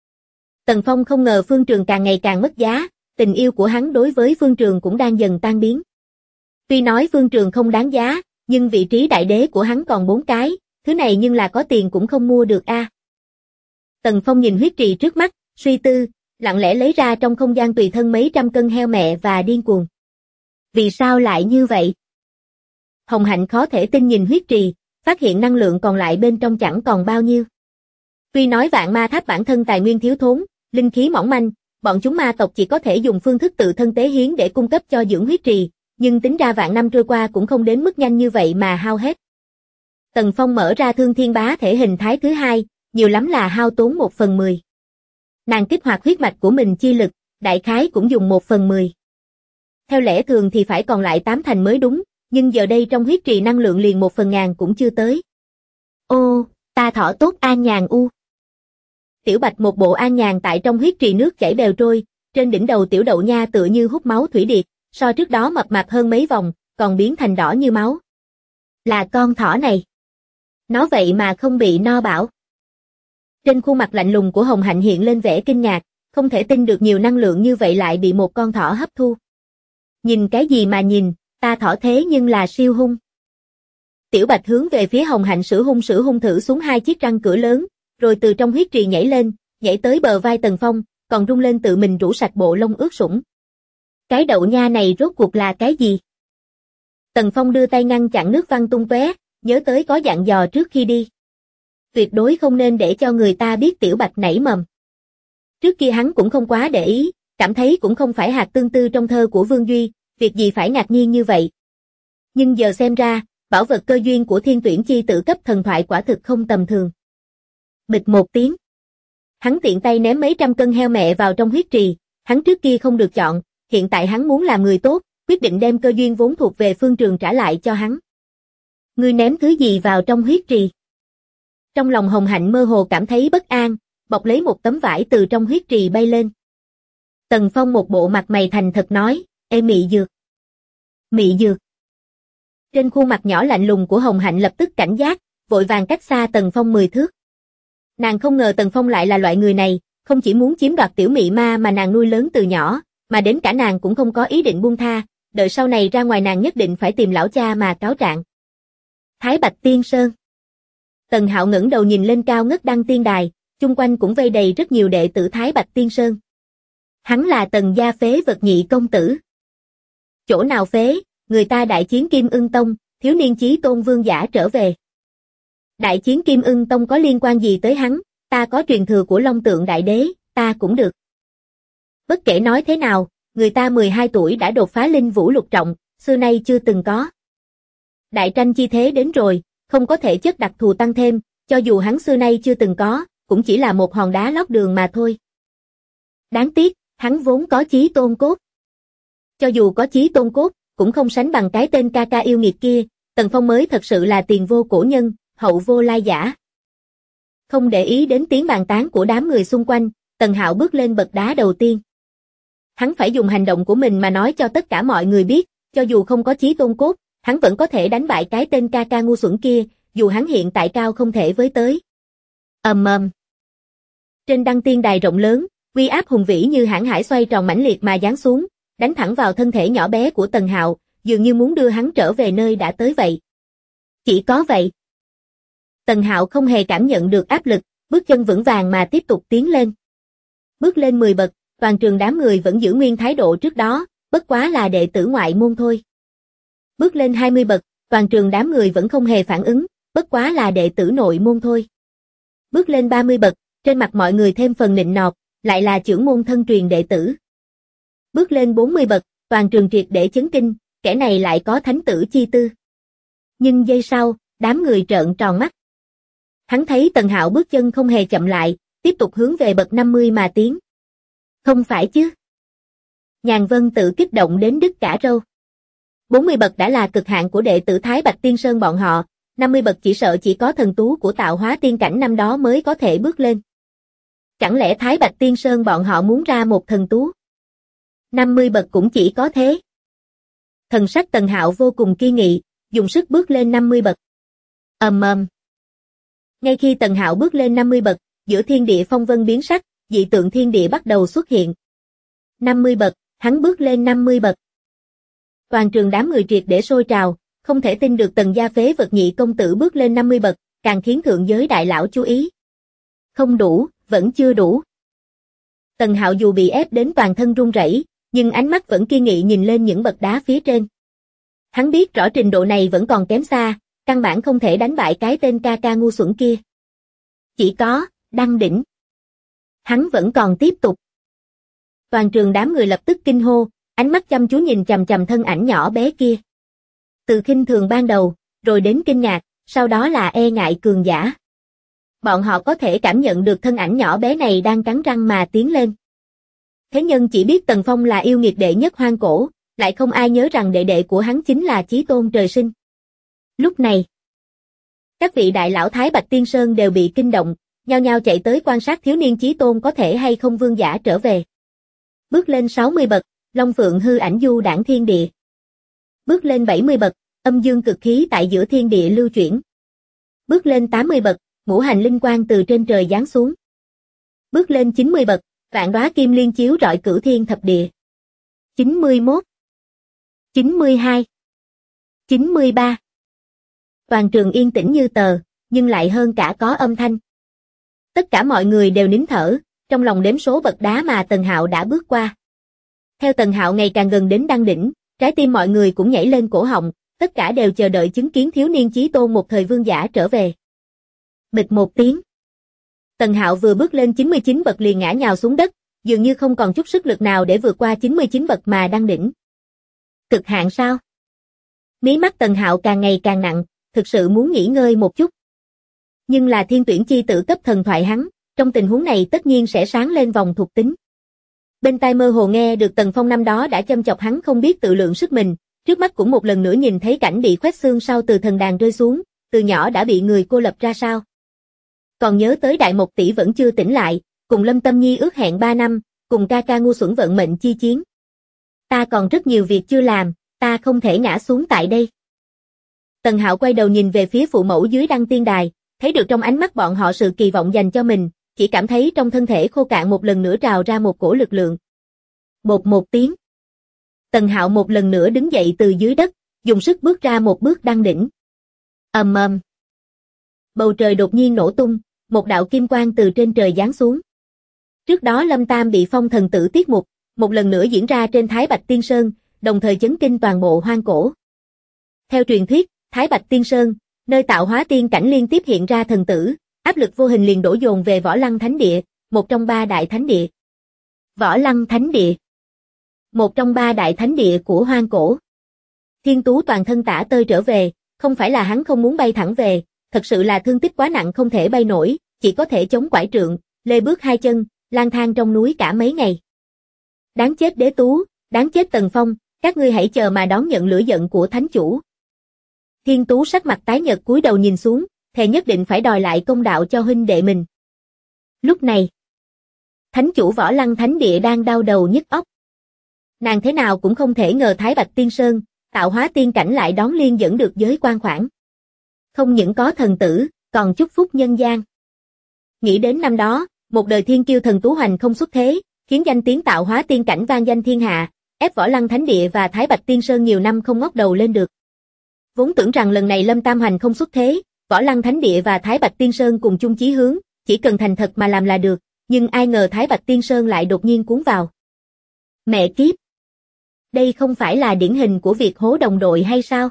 Tần Phong không ngờ Phương Trường càng ngày càng mất giá, tình yêu của hắn đối với Phương Trường cũng đang dần tan biến. Tuy nói Phương Trường không đáng giá, nhưng vị trí đại đế của hắn còn 4 cái, thứ này nhưng là có tiền cũng không mua được a. Tần Phong nhìn huyết trì trước mắt, suy tư, lặng lẽ lấy ra trong không gian tùy thân mấy trăm cân heo mẹ và điên cuồng. Vì sao lại như vậy? Hồng Hạnh khó thể tin nhìn huyết trì, phát hiện năng lượng còn lại bên trong chẳng còn bao nhiêu. Tuy nói Vạn Ma Tháp bản thân tài nguyên thiếu thốn, linh khí mỏng manh, bọn chúng ma tộc chỉ có thể dùng phương thức tự thân tế hiến để cung cấp cho dưỡng huyết trì, nhưng tính ra vạn năm trôi qua cũng không đến mức nhanh như vậy mà hao hết. Tần Phong mở ra Thương Thiên Bá thể hình thái thứ hai, nhiều lắm là hao tốn 1/10. Nàng kích hoạt huyết mạch của mình chi lực, đại khái cũng dùng 1/10. Theo lẽ thường thì phải còn lại 8 thành mới đúng, nhưng giờ đây trong huyết trì năng lượng liền 1/1000 cũng chưa tới. Ô, ta thỏ tốt an nhàn u. Tiểu Bạch một bộ an nhàn tại trong huyết trì nước chảy bèo trôi, trên đỉnh đầu Tiểu Đậu Nha tựa như hút máu thủy điệp, so trước đó mập mạp hơn mấy vòng, còn biến thành đỏ như máu. Là con thỏ này. Nó vậy mà không bị no bạo. Trên khuôn mặt lạnh lùng của Hồng Hạnh hiện lên vẻ kinh ngạc, không thể tin được nhiều năng lượng như vậy lại bị một con thỏ hấp thu. Nhìn cái gì mà nhìn, ta thỏ thế nhưng là siêu hung. Tiểu Bạch hướng về phía Hồng Hạnh sử hung thử xuống 2 chiếc răng cửa lớn, rồi từ trong huyết trì nhảy lên, nhảy tới bờ vai Tần Phong, còn rung lên tự mình rũ sạch bộ lông ướt sũng. Cái đậu nha này rốt cuộc là cái gì? Tần Phong đưa tay ngăn chặn nước văng tung tóe, nhớ tới có dặn dò trước khi đi. Tuyệt đối không nên để cho người ta biết Tiểu Bạch nảy mầm. Trước kia hắn cũng không quá để ý, cảm thấy cũng không phải hạt tương tư trong thơ của Vương Duy, việc gì phải ngạc nhiên như vậy. Nhưng giờ xem ra, bảo vật cơ duyên của Thiên Tuyển chi tử cấp thần thoại quả thực không tầm thường. Bịch một tiếng. Hắn tiện tay ném mấy trăm cân heo mẹ vào trong huyết trì, hắn trước kia không được chọn, hiện tại hắn muốn làm người tốt, quyết định đem cơ duyên vốn thuộc về Phương Trường trả lại cho hắn. Ngươi ném thứ gì vào trong huyết trì? Trong lòng Hồng Hạnh mơ hồ cảm thấy bất an, bọc lấy một tấm vải từ trong huyết trì bay lên. Tần Phong một bộ mặt mày thành thật nói, ê mị dược. Mị dược. Trên khuôn mặt nhỏ lạnh lùng của Hồng Hạnh lập tức cảnh giác, vội vàng cách xa Tần Phong 10 thước. Nàng không ngờ Tần Phong lại là loại người này, không chỉ muốn chiếm đoạt tiểu mị ma mà nàng nuôi lớn từ nhỏ, mà đến cả nàng cũng không có ý định buông tha, đợi sau này ra ngoài nàng nhất định phải tìm lão cha mà cáo trạng. Thái Bạch Tiên Sơn. Tần Hạo ngẩng đầu nhìn lên cao ngất Đăng Tiên Đài, chung quanh cũng vây đầy rất nhiều đệ tử Thái Bạch Tiên Sơn. Hắn là Tần gia phế vật nhị công tử. Chỗ nào phế, người ta đại chiến Kim Ưng Tông, thiếu niên chí tôn vương giả trở về. Đại chiến Kim Ưng Tông có liên quan gì tới hắn, ta có truyền thừa của Long Tượng Đại Đế, ta cũng được. Bất kể nói thế nào, người ta 12 tuổi đã đột phá linh vũ lục trọng, xưa nay chưa từng có. Đại tranh chi thế đến rồi, không có thể chất đặc thù tăng thêm, cho dù hắn xưa nay chưa từng có, cũng chỉ là một hòn đá lót đường mà thôi. Đáng tiếc, hắn vốn có chí tôn cốt. Cho dù có chí tôn cốt, cũng không sánh bằng cái tên ca ca yêu nghiệt kia, Tần Phong mới thật sự là tiền vô cổ nhân, hậu vô lai giả. Không để ý đến tiếng bàn tán của đám người xung quanh, Tần Hạo bước lên bậc đá đầu tiên. Hắn phải dùng hành động của mình mà nói cho tất cả mọi người biết, cho dù không có chí tôn cốt, hắn vẫn có thể đánh bại cái tên ca ca ngu xuẩn kia, dù hắn hiện tại cao không thể với tới. Trên đăng tiên đài rộng lớn, uy áp hùng vĩ như hãn hải xoay tròn mãnh liệt mà giáng xuống, đánh thẳng vào thân thể nhỏ bé của Tần Hạo, dường như muốn đưa hắn trở về nơi đã tới vậy. Chỉ có vậy. Tần Hạo không hề cảm nhận được áp lực, bước chân vững vàng mà tiếp tục tiến lên. Bước lên 10 bậc, toàn trường đám người vẫn giữ nguyên thái độ trước đó, bất quá là đệ tử ngoại môn thôi. Bước lên 20 bậc, toàn trường đám người vẫn không hề phản ứng, bất quá là đệ tử nội môn thôi. Bước lên 30 bậc, trên mặt mọi người thêm phần nịnh nọt, lại là chưởng môn thân truyền đệ tử. Bước lên 40 bậc, toàn trường triệt để chấn kinh, kẻ này lại có thánh tử chi tư. Nhưng giây sau, đám người trợn tròn mắt. Hắn thấy Tần Hạo bước chân không hề chậm lại, tiếp tục hướng về bậc 50 mà tiến. Không phải chứ? Nhàn Vân tự kích động đến đứt cả râu. 40 bậc đã là cực hạn của đệ tử Thái Bạch Tiên Sơn bọn họ, 50 bậc chỉ sợ chỉ có thần tú của tạo hóa tiên cảnh năm đó mới có thể bước lên. Chẳng lẽ Thái Bạch Tiên Sơn bọn họ muốn ra một thần tú? 50 bậc cũng chỉ có thế. Thần sắc Tần Hạo vô cùng kiên nghị, dùng sức bước lên 50 bậc. Ngay khi Tần Hạo bước lên 50 bậc, giữa thiên địa phong vân biến sắc, dị tượng thiên địa bắt đầu xuất hiện. 50 bậc, hắn bước lên 50 bậc. Toàn trường đám người triệt để sôi trào, không thể tin được Tần gia phế vật nhị công tử bước lên 50 bậc, càng khiến thượng giới đại lão chú ý. Không đủ, vẫn chưa đủ. Tần Hạo dù bị ép đến toàn thân run rẩy, nhưng ánh mắt vẫn kiên nghị nhìn lên những bậc đá phía trên. Hắn biết rõ trình độ này vẫn còn kém xa, căn bản không thể đánh bại cái tên ca ca ngu xuẩn kia. Chỉ có, đăng đỉnh. Hắn vẫn còn tiếp tục. Toàn trường đám người lập tức kinh hô, ánh mắt chăm chú nhìn chằm chằm thân ảnh nhỏ bé kia. Từ khinh thường ban đầu, rồi đến kinh ngạc, sau đó là e ngại cường giả. Bọn họ có thể cảm nhận được thân ảnh nhỏ bé này đang cắn răng mà tiến lên. Thế nhân chỉ biết Tần Phong là yêu nghiệt đệ nhất hoang cổ, lại không ai nhớ rằng đệ đệ của hắn chính là chí tôn trời sinh. Lúc này, các vị đại lão Thái Bạch Tiên Sơn đều bị kinh động, nhao nhao chạy tới quan sát thiếu niên chí tôn có thể hay không vương giả trở về. Bước lên 60 bậc, Long Phượng hư ảnh du đãng thiên địa. Bước lên 70 bậc, âm dương cực khí tại giữa thiên địa lưu chuyển. Bước lên 80 bậc, ngũ hành linh quang từ trên trời giáng xuống. Bước lên 90 bậc, vạn đóa kim liên chiếu rọi cửu thiên thập địa. 91, 92, 93. Toàn trường yên tĩnh như tờ, nhưng lại hơn cả có âm thanh. Tất cả mọi người đều nín thở, trong lòng đếm số bậc đá mà Tần Hạo đã bước qua. Theo Tần Hạo ngày càng gần đến đăng đỉnh, trái tim mọi người cũng nhảy lên cổ họng, tất cả đều chờ đợi chứng kiến thiếu niên chí tôn một thời vương giả trở về. Bịch một tiếng. Tần Hạo vừa bước lên 99 bậc liền ngã nhào xuống đất, dường như không còn chút sức lực nào để vượt qua 99 bậc mà đăng đỉnh. Cực hạn sao? Mí mắt Tần Hạo càng ngày càng nặng, thực sự muốn nghỉ ngơi một chút. Nhưng là thiên tuyển chi tử cấp thần thoại hắn, trong tình huống này tất nhiên sẽ sáng lên vòng thuộc tính. Bên tai mơ hồ nghe được Tần Phong năm đó đã châm chọc hắn không biết tự lượng sức mình, trước mắt cũng một lần nữa nhìn thấy cảnh bị khoét xương sau từ thần đàn rơi xuống, từ nhỏ đã bị người cô lập ra sao. Còn nhớ tới Đại Mộc tỷ vẫn chưa tỉnh lại, cùng Lâm Tâm Nhi ước hẹn 3 năm, cùng ca ca ngu xuẩn vận mệnh chi chiến. Ta còn rất nhiều việc chưa làm, ta không thể ngã xuống tại đây. Tần Hạo quay đầu nhìn về phía phụ mẫu dưới đăng tiên đài, thấy được trong ánh mắt bọn họ sự kỳ vọng dành cho mình, chỉ cảm thấy trong thân thể khô cạn một lần nữa trào ra một cổ lực lượng. Bột một tiếng. Tần Hạo một lần nữa đứng dậy từ dưới đất, dùng sức bước ra một bước đăng đỉnh. Ầm ầm. Bầu trời đột nhiên nổ tung, một đạo kim quang từ trên trời giáng xuống. Trước đó Lâm Tam bị phong thần tử tiết mục, một lần nữa diễn ra trên Thái Bạch Tiên Sơn, đồng thời chấn kinh toàn bộ hoang cổ. Theo truyền thuyết, Thái Bạch Tiên Sơn, nơi tạo hóa tiên cảnh liên tiếp hiện ra thần tử, áp lực vô hình liền đổ dồn về Võ Lăng Thánh Địa, một trong 3 đại thánh địa. Võ Lăng Thánh Địa, một trong 3 đại thánh địa của hoang cổ. Thiên Tú toàn thân tả tơi trở về, không phải là hắn không muốn bay thẳng về, thật sự là thương tích quá nặng không thể bay nổi, chỉ có thể chống quải trượng, lê bước 2 chân, lang thang trong núi cả mấy ngày. Đáng chết Đế Tú, đáng chết Tần Phong, Các ngươi hãy chờ mà đón nhận lửa giận của thánh chủ. Thiên Tú sắc mặt tái nhợt cúi đầu nhìn xuống, thề nhất định phải đòi lại công đạo cho huynh đệ mình. Lúc này, thánh chủ Võ Lăng Thánh Địa đang đau đầu nhức óc. Nàng thế nào cũng không thể ngờ Thái Bạch Tiên Sơn, tạo hóa tiên cảnh lại đón liên dẫn được giới quan khoản. Không những có thần tử, còn chúc phúc nhân gian. Nghĩ đến năm đó, một đời thiên kiêu thần Tú Hoành không xuất thế, khiến danh tiếng tạo hóa tiên cảnh vang danh thiên hạ, ép Võ Lăng Thánh Địa và Thái Bạch Tiên Sơn nhiều năm không ngóc đầu lên được. Vốn tưởng rằng lần này Lâm Tam Hoành không xuất thế, Võ Lăng Thánh Địa và Thái Bạch Tiên Sơn cùng chung chí hướng, chỉ cần thành thật mà làm là được, nhưng ai ngờ Thái Bạch Tiên Sơn lại đột nhiên cuốn vào. Mẹ kiếp! Đây không phải là điển hình của việc hố đồng đội hay sao?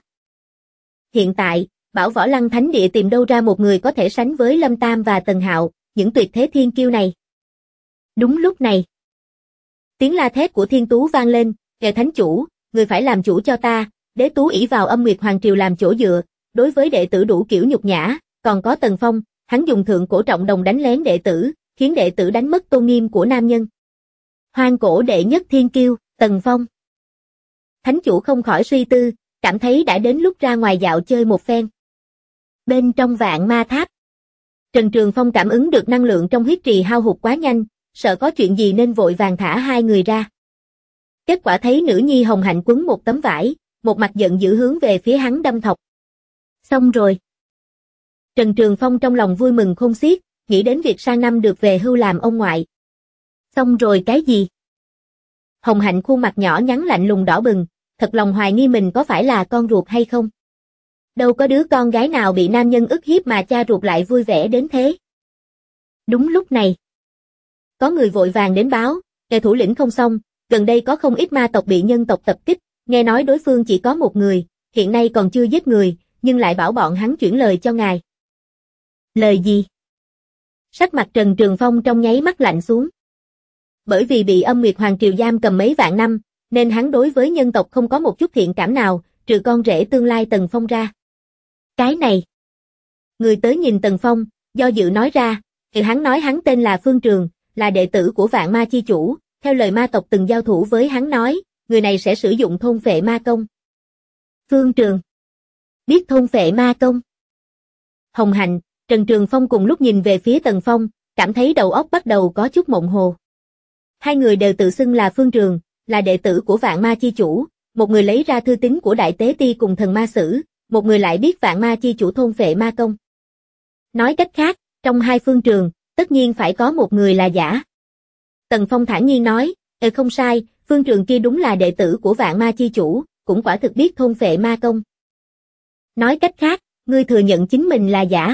Hiện tại, bảo Võ Lăng Thánh Địa tìm đâu ra một người có thể sánh với Lâm Tam và Tần Hạo, những tuyệt thế thiên kiêu này. Đúng lúc này, tiếng la thét của Thiên Tú vang lên, "Kẻ thánh chủ, người phải làm chủ cho ta." Đế Tú ỷ vào Âm Nguyệt Hoàng Triều làm chỗ dựa, đối với đệ tử đủ kiểu nhục nhã, còn có Tần Phong, hắn dùng thượng cổ trọng đồng đánh lén đệ tử, khiến đệ tử đánh mất tôn nghiêm của nam nhân. Hoang cổ đệ nhất thiên kiêu, Tần Phong. Thánh chủ không khỏi suy tư, cảm thấy đã đến lúc ra ngoài dạo chơi một phen. Bên trong Vạn Ma Tháp, Trần Trường Phong cảm ứng được năng lượng trong huyết trì hao hụt quá nhanh, sợ có chuyện gì nên vội vàng thả hai người ra. Kết quả thấy nữ nhi Hồng Hạnh quấn một tấm vải, một mặt giận dữ hướng về phía hắn đâm thọc. Xong rồi. Trần Trường Phong trong lòng vui mừng khôn xiết, nghĩ đến việc sang năm được về hưu làm ông ngoại. Xong rồi cái gì? Hồng Hạnh khuôn mặt nhỏ nhắn lạnh lùng đỏ bừng, thật lòng hoài nghi mình có phải là con ruột hay không. Đâu có đứa con gái nào bị nam nhân ức hiếp mà cha ruột lại vui vẻ đến thế. Đúng lúc này, có người vội vàng đến báo, "Kẻ thủ lĩnh không xong, gần đây có không ít ma tộc bị nhân tộc tập kích, nghe nói đối phương chỉ có một người, hiện nay còn chưa giết người, nhưng lại bảo bọn hắn chuyển lời cho ngài." Lời gì? Sắc mặt Trần Trường Phong trong nháy mắt lạnh xuống. Bởi vì bị Âm Nguyệt Hoàng Triều giam cầm mấy vạn năm, nên hắn đối với nhân tộc không có một chút thiện cảm nào, trừ con rể tương lai Tần Phong ra. Cái này. Người tới nhìn Tần Phong, do dự nói ra, thì hắn nói hắn tên là Phương Trường, là đệ tử của Vạn Ma Chi Chủ, theo lời ma tộc từng giao thủ với hắn nói, người này sẽ sử dụng thôn phệ ma công. Phương Trường. Biết thôn phệ ma công. Hồng Hạnh, Trần Trường Phong cùng lúc nhìn về phía Tần Phong, cảm thấy đầu óc bắt đầu có chút mộng hồ. Hai người đều tự xưng là Phương Trường, là đệ tử của Vạn Ma Chi Chủ, một người lấy ra thư tín của Đại Tế Ti cùng thần ma sử, một người lại biết Vạn Ma Chi Chủ thôn phệ ma công. Nói cách khác, trong hai Phương Trường, tất nhiên phải có một người là giả. Tần Phong thản nhiên nói, không sai, Phương Trường kia đúng là đệ tử của Vạn Ma Chi Chủ, cũng quả thực biết thôn phệ ma công. Nói cách khác, ngươi thừa nhận chính mình là giả.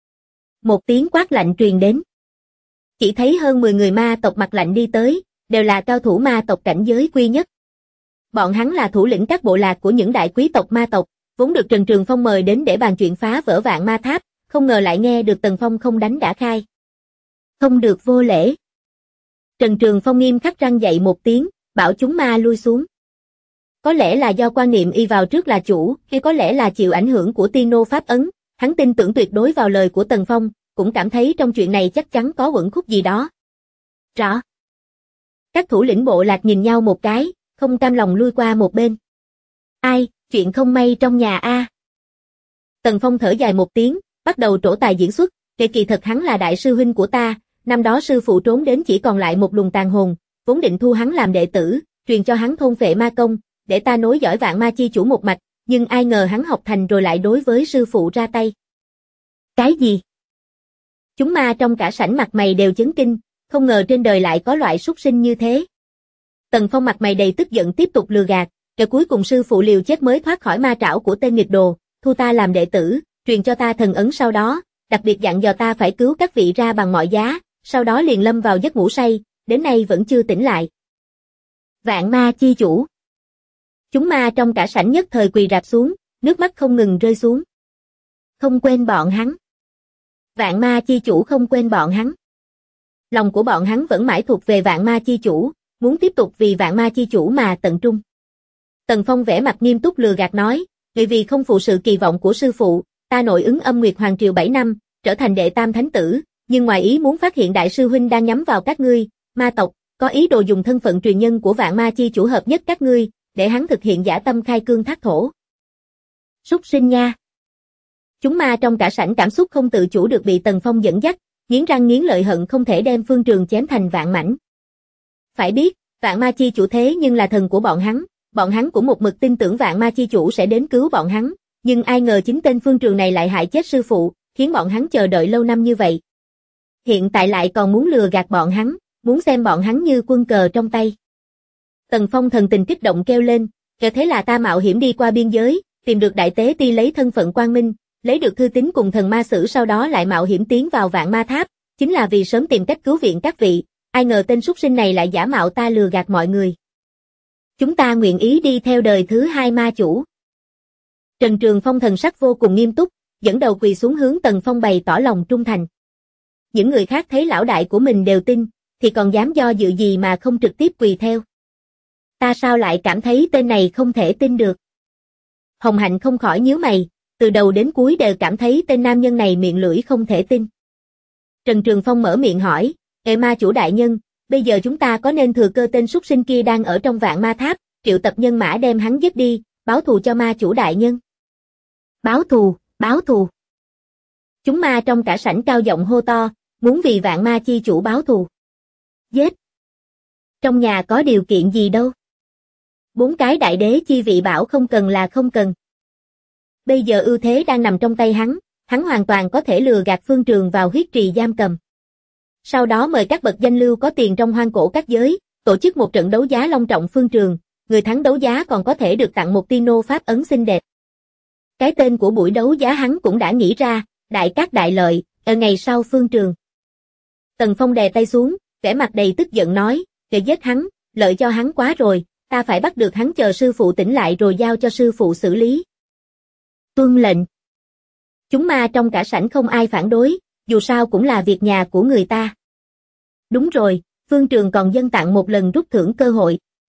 Một tiếng quát lạnh truyền đến. Chỉ thấy hơn 10 người ma tộc mặt lạnh đi tới, đều là cao thủ ma tộc cảnh giới quy nhất. Bọn hắn là thủ lĩnh các bộ lạc của những đại quý tộc ma tộc, vốn được Trần Trường Phong mời đến để bàn chuyện phá vỡ Vạn Ma Tháp, không ngờ lại nghe được Tần Phong không đánh đã khai. Không được vô lễ. Trần Trường Phong nghiêm khắc răng dậy một tiếng, bảo chúng ma lui xuống. Có lẽ là do quan niệm y vào trước là chủ, hay có lẽ là chịu ảnh hưởng của tiên nô pháp ấn, hắn tin tưởng tuyệt đối vào lời của Tần Phong, cũng cảm thấy trong chuyện này chắc chắn có uẩn khúc gì đó. Rõ. Các thủ lĩnh bộ lạc nhìn nhau một cái, không cam lòng lui qua một bên. Ai, chuyện không may trong nhà a. Tần Phong thở dài một tiếng, bắt đầu trổ tài diễn xuất, kể kỳ thật hắn là đại sư huynh của ta, năm đó sư phụ trốn đến chỉ còn lại một luồng tàn hồn, vốn định thu hắn làm đệ tử, truyền cho hắn thôn phệ ma công, để ta nối dõi Vạn Ma Chi Chủ một mạch, nhưng ai ngờ hắn học thành rồi lại đối với sư phụ ra tay. Cái gì? Chúng ma trong cả sảnh mặt mày đều chấn kinh, không ngờ trên đời lại có loại súc sinh như thế. Tần Phong mặt mày đầy tức giận tiếp tục lừa gạt, kẻ cuối cùng sư phụ liều chết mới thoát khỏi ma trảo của tên nghịch đồ, thu ta làm đệ tử, truyền cho ta thần ấn sau đó, đặc biệt dặn dò ta phải cứu các vị ra bằng mọi giá, sau đó liền lâm vào giấc ngủ say, đến nay vẫn chưa tỉnh lại. Vạn Ma Chi Chủ. Chúng ma trong cả sảnh nhất thời quỳ rạp xuống, nước mắt không ngừng rơi xuống. Không quên bọn hắn. Vạn Ma Chi Chủ không quên bọn hắn. Lòng của bọn hắn vẫn mãi thuộc về Vạn Ma Chi Chủ, muốn tiếp tục vì Vạn Ma Chi Chủ mà tận trung. Tần Phong vẻ mặt nghiêm túc lừa gạt nói, vì không phụ sự kỳ vọng của sư phụ, ta nội ứng Âm Nguyệt Hoàng Triều 7 năm, trở thành đệ tam thánh tử, nhưng ngoài ý muốn phát hiện đại sư huynh đang nhắm vào các ngươi, ma tộc, có ý đồ dùng thân phận truyền nhân của Vạn Ma Chi Chủ hợp nhất các ngươi, để hắn thực hiện dã tâm khai cương thác thổ. Súc sinh nha! Chúng ma trong cả sảnh cảm xúc không tự chủ được bị Tần Phong dẫn dắt, nghiến răng nghiến lợi hận không thể đem Phương Trường chém thành vạn mảnh. Phải biết, Vạn Ma Chi Chủ thế nhưng là thần của bọn hắn cũng một mực tin tưởng Vạn Ma Chi Chủ sẽ đến cứu bọn hắn, nhưng ai ngờ chính tên Phương Trường này lại hại chết sư phụ, khiến bọn hắn chờ đợi lâu năm như vậy. Hiện tại lại còn muốn lừa gạt bọn hắn, muốn xem bọn hắn như quân cờ trong tay. Tần Phong thần tình kích động kêu lên, kể thế là ta mạo hiểm đi qua biên giới, tìm được Đại Tế Ti lấy thân phận quang minh, lấy được thư tín cùng thần ma sử, sau đó lại mạo hiểm tiến vào Vạn Ma Tháp, chính là vì sớm tìm cách cứu viện các vị, ai ngờ tên súc sinh này lại giả mạo ta lừa gạt mọi người. Chúng ta nguyện ý đi theo đời thứ hai ma chủ. Trần Trường Phong thần sắc vô cùng nghiêm túc, dẫn đầu quỳ xuống hướng Tần Phong bày tỏ lòng trung thành. Những người khác thấy lão đại của mình đều tin, thì còn dám do dự gì mà không trực tiếp quỳ theo. Ta sao lại cảm thấy tên này không thể tin được. Hồng Hạnh không khỏi nhíu mày, từ đầu đến cuối đều cảm thấy tên nam nhân này miệng lưỡi không thể tin. Trần Trường Phong mở miệng hỏi, ma chủ đại nhân, bây giờ chúng ta có nên thừa cơ tên súc sinh kia đang ở trong Vạn Ma Tháp, triệu tập nhân mã đem hắn giết đi, báo thù cho ma chủ đại nhân? Báo thù, báo thù. Chúng ma trong cả sảnh cao giọng hô to, muốn vì Vạn Ma Chi Chủ báo thù. Giết. Trong nhà có điều kiện gì đâu. 4 cái đại đế chi vị bảo không cần là không cần. Bây giờ ưu thế đang nằm trong tay hắn hoàn toàn có thể lừa gạt Phương Trường vào huyết trì giam cầm. Sau đó mời các bậc danh lưu có tiền trong hoang cổ các giới, tổ chức một trận đấu giá long trọng Phương Trường, người thắng đấu giá còn có thể được tặng một Tino pháp ấn xinh đẹp. Cái tên của buổi đấu giá hắn cũng đã nghĩ ra, đại cát đại lợi, ở ngày sau Phương Trường. Tần Phong đè tay xuống, vẻ mặt đầy tức giận nói, để giết hắn, lợi cho hắn quá rồi, ta phải bắt được hắn chờ sư phụ tỉnh lại rồi giao cho sư phụ xử lý. Tuân lệnh. Chúng ma trong cả sảnh không ai phản đối, dù sao cũng là việc nhà của người ta. Đúng rồi, Phương Trường còn dâng tặng một lần rút thưởng cơ hội.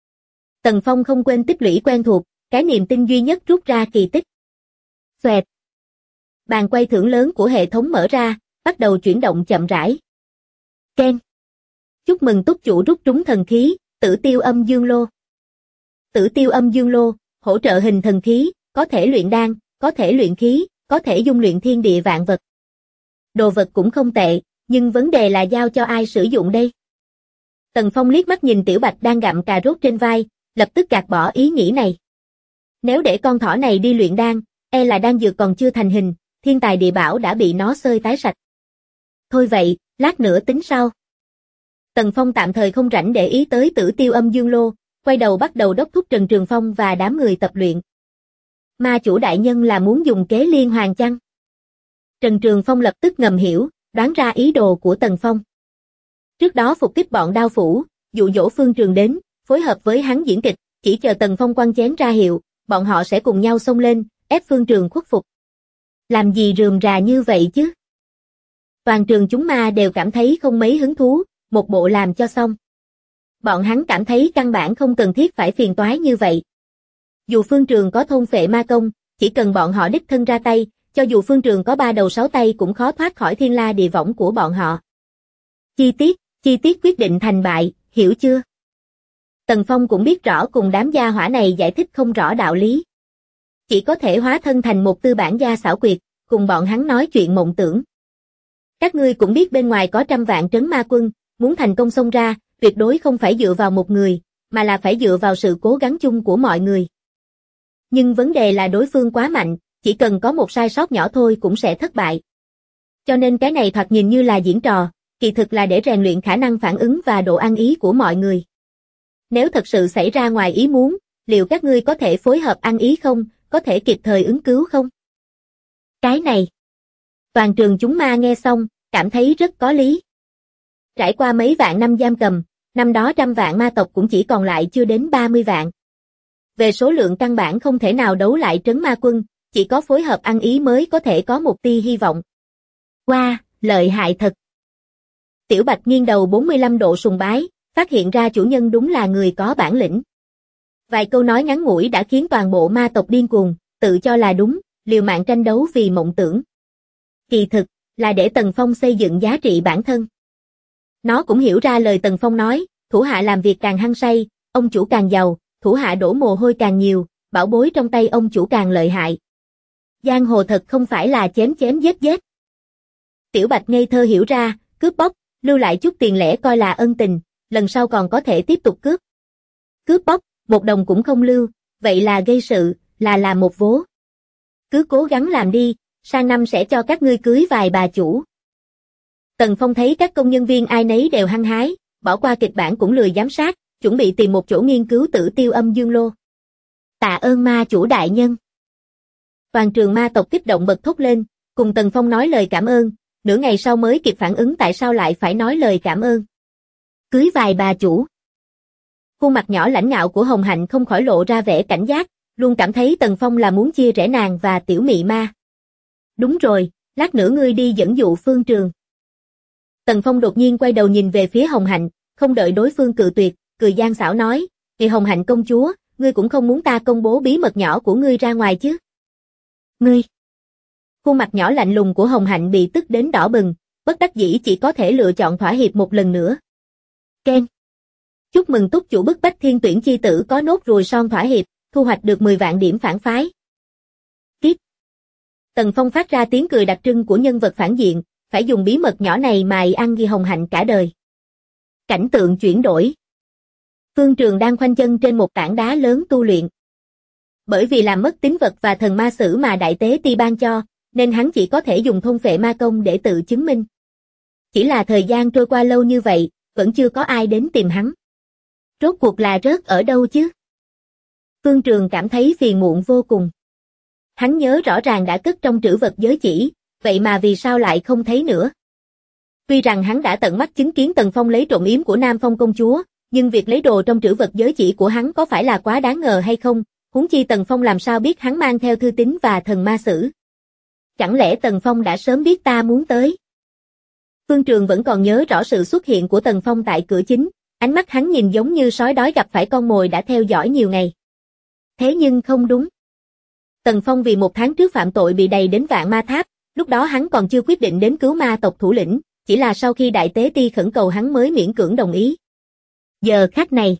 Tần Phong không quên tích lũy quen thuộc, cái niềm tin duy nhất rút ra kỳ tích. Xoẹt. Bàn quay thưởng lớn của hệ thống mở ra, bắt đầu chuyển động chậm rãi. Ken. Chúc mừng túc chủ rút trúng thần khí, Tử Tiêu Âm Dương Lô. Tử Tiêu Âm Dương Lô, hỗ trợ hình thần khí, có thể luyện đan, có thể luyện khí, có thể dung luyện thiên địa vạn vật. Đồ vật cũng không tệ, nhưng vấn đề là giao cho ai sử dụng đây? Tần Phong liếc mắt nhìn Tiểu Bạch đang gặm cà rốt trên vai, lập tức gạt bỏ ý nghĩ này. Nếu để con thỏ này đi luyện đan, e là đan dược còn chưa thành hình, thiên tài địa bảo đã bị nó xơi tái sạch. Thôi vậy, lát nữa tính sau. Tần Phong tạm thời không rảnh để ý tới Tử Tiêu Âm Dương Lô, quay đầu bắt đầu đốc thúc Trần Trường Phong và đám người tập luyện. Ma chủ đại nhân là muốn dùng kế liên hoàn chăng? Trần Trường Phong lập tức ngầm hiểu, đoán ra ý đồ của Tần Phong. Trước đó phục kích bọn đao phủ, dụ dỗ Phương Trường đến, phối hợp với hắn diễn kịch, chỉ chờ Tần Phong quăng chén ra hiệu, bọn họ sẽ cùng nhau xông lên, ép Phương Trường khuất phục. Làm gì rườm rà như vậy chứ? Toàn trường chúng ma đều cảm thấy không mấy hứng thú, một bộ làm cho xong. Bọn hắn cảm thấy căn bản không cần thiết phải phiền toái như vậy. Dù Phương Trường có thôn phệ ma công, chỉ cần bọn họ đích thân ra tay, cho dù Phương Trường có 3 đầu 6 tay cũng khó thoát khỏi thiên la địa võng của bọn họ. Chi tiết quyết định thành bại, hiểu chưa? Tần Phong cũng biết rõ cùng đám gia hỏa này giải thích không rõ đạo lý. Chỉ có thể hóa thân thành một tư bản gia xảo quyệt, cùng bọn hắn nói chuyện mộng tưởng. Các ngươi cũng biết bên ngoài có trăm vạn trấn ma quân, muốn thành công xông ra, tuyệt đối không phải dựa vào một người, mà là phải dựa vào sự cố gắng chung của mọi người. Nhưng vấn đề là đối phương quá mạnh, chỉ cần có một sai sót nhỏ thôi cũng sẽ thất bại. Cho nên cái này thoạt nhìn như là diễn trò, kỳ thực là để rèn luyện khả năng phản ứng và độ ăn ý của mọi người. Nếu thật sự xảy ra ngoài ý muốn, liệu các ngươi có thể phối hợp ăn ý không, có thể kịp thời ứng cứu không? Cái này. Toàn trường chúng ma nghe xong, cảm thấy rất có lý. Trải qua mấy vạn năm giam cầm, năm đó trăm vạn ma tộc cũng chỉ còn lại chưa đến 30 vạn. Về số lượng căn bản không thể nào đấu lại trấn ma quân, chỉ có phối hợp ăn ý mới có thể có một tia hy vọng. Wow, lợi hại thật. Tiểu Bạch nghiêng đầu 45 độ sùng bái, phát hiện ra chủ nhân đúng là người có bản lĩnh. Vài câu nói ngắn ngủi đã khiến toàn bộ ma tộc điên cuồng, tự cho là đúng, liều mạng tranh đấu vì mộng tưởng. Kỳ thực, là để Tần Phong xây dựng giá trị bản thân. Nó cũng hiểu ra lời Tần Phong nói, thủ hạ làm việc càng hăng say, ông chủ càng giàu, thủ hạ đổ mồ hôi càng nhiều, bảo bối trong tay ông chủ càng lợi hại. Giang hồ thật không phải là chém chém giết giết. Tiểu Bạch ngây thơ hiểu ra, cướp bóc, lưu lại chút tiền lẻ coi là ân tình, lần sau còn có thể tiếp tục cướp. Cướp bóc, một đồng cũng không lưu, vậy là gây sự, là làm một vố. Cứ cố gắng làm đi, sang năm sẽ cho các ngươi cưới vài bà chủ. Tần Phong thấy các công nhân viên ai nấy đều hăng hái, bỏ qua kịch bản cũng lười giám sát, chuẩn bị tìm một chỗ nghiên cứu Tử Tiêu Âm Dương Lô. Tạ ơn ma chủ đại nhân. Toàn trường ma tộc kích động bật thốt lên, cùng Tần Phong nói lời cảm ơn, nửa ngày sau mới kịp phản ứng tại sao lại phải nói lời cảm ơn. Cưới vài bà chủ. Khuôn mặt nhỏ lãnh ngạo của Hồng Hạnh không khỏi lộ ra vẻ cảnh giác, luôn cảm thấy Tần Phong là muốn chia rẽ nàng và tiểu mị ma. Đúng rồi, lát nữa ngươi đi dẫn dụ Phương Trường. Tần Phong đột nhiên quay đầu nhìn về phía Hồng Hạnh, không đợi đối phương cự tuyệt, cười gian xảo nói, thì Hồng Hạnh công chúa, ngươi cũng không muốn ta công bố bí mật nhỏ của ngươi ra ngoài chứ. Ngươi. Khuôn mặt nhỏ lạnh lùng của Hồng Hạnh bị tức đến đỏ bừng, bất đắc dĩ chỉ có thể lựa chọn thỏa hiệp một lần nữa. Ken. Chúc mừng túc chủ bức bách thiên tuyển chi tử có nốt ruồi son thỏa hiệp, thu hoạch được 10 vạn điểm phản phái. Tiếp. Tần Phong phát ra tiếng cười đặc trưng của nhân vật phản diện, phải dùng bí mật nhỏ này mài ăn ghi Hồng Hạnh cả đời. Cảnh tượng chuyển đổi. Phương Trường đang khoanh chân trên một tảng đá lớn tu luyện. Bởi vì làm mất tín vật và thần ma sử mà Đại Tế Ti ban cho, nên hắn chỉ có thể dùng thôn phệ ma công để tự chứng minh. Chỉ là thời gian trôi qua lâu như vậy, vẫn chưa có ai đến tìm hắn. Rốt cuộc là rớt ở đâu chứ? Phương Trường cảm thấy phiền muộn vô cùng. Hắn nhớ rõ ràng đã cất trong trữ vật giới chỉ, vậy mà vì sao lại không thấy nữa? Tuy rằng hắn đã tận mắt chứng kiến Tần Phong lấy trộm yếm của Nam Phong công chúa, nhưng việc lấy đồ trong trữ vật giới chỉ của hắn có phải là quá đáng ngờ hay không? Huống chi Tần Phong làm sao biết hắn mang theo thư tín và thần ma sử? Chẳng lẽ Tần Phong đã sớm biết ta muốn tới? Phương Trường vẫn còn nhớ rõ sự xuất hiện của Tần Phong tại cửa chính, ánh mắt hắn nhìn giống như sói đói gặp phải con mồi đã theo dõi nhiều ngày. Thế nhưng không đúng. Tần Phong vì 1 tháng trước phạm tội bị đày đến Vạn Ma Tháp, lúc đó hắn còn chưa quyết định đến cứu ma tộc thủ lĩnh, chỉ là sau khi Đại Tế Ti khẩn cầu hắn mới miễn cưỡng đồng ý. Giờ khắc này,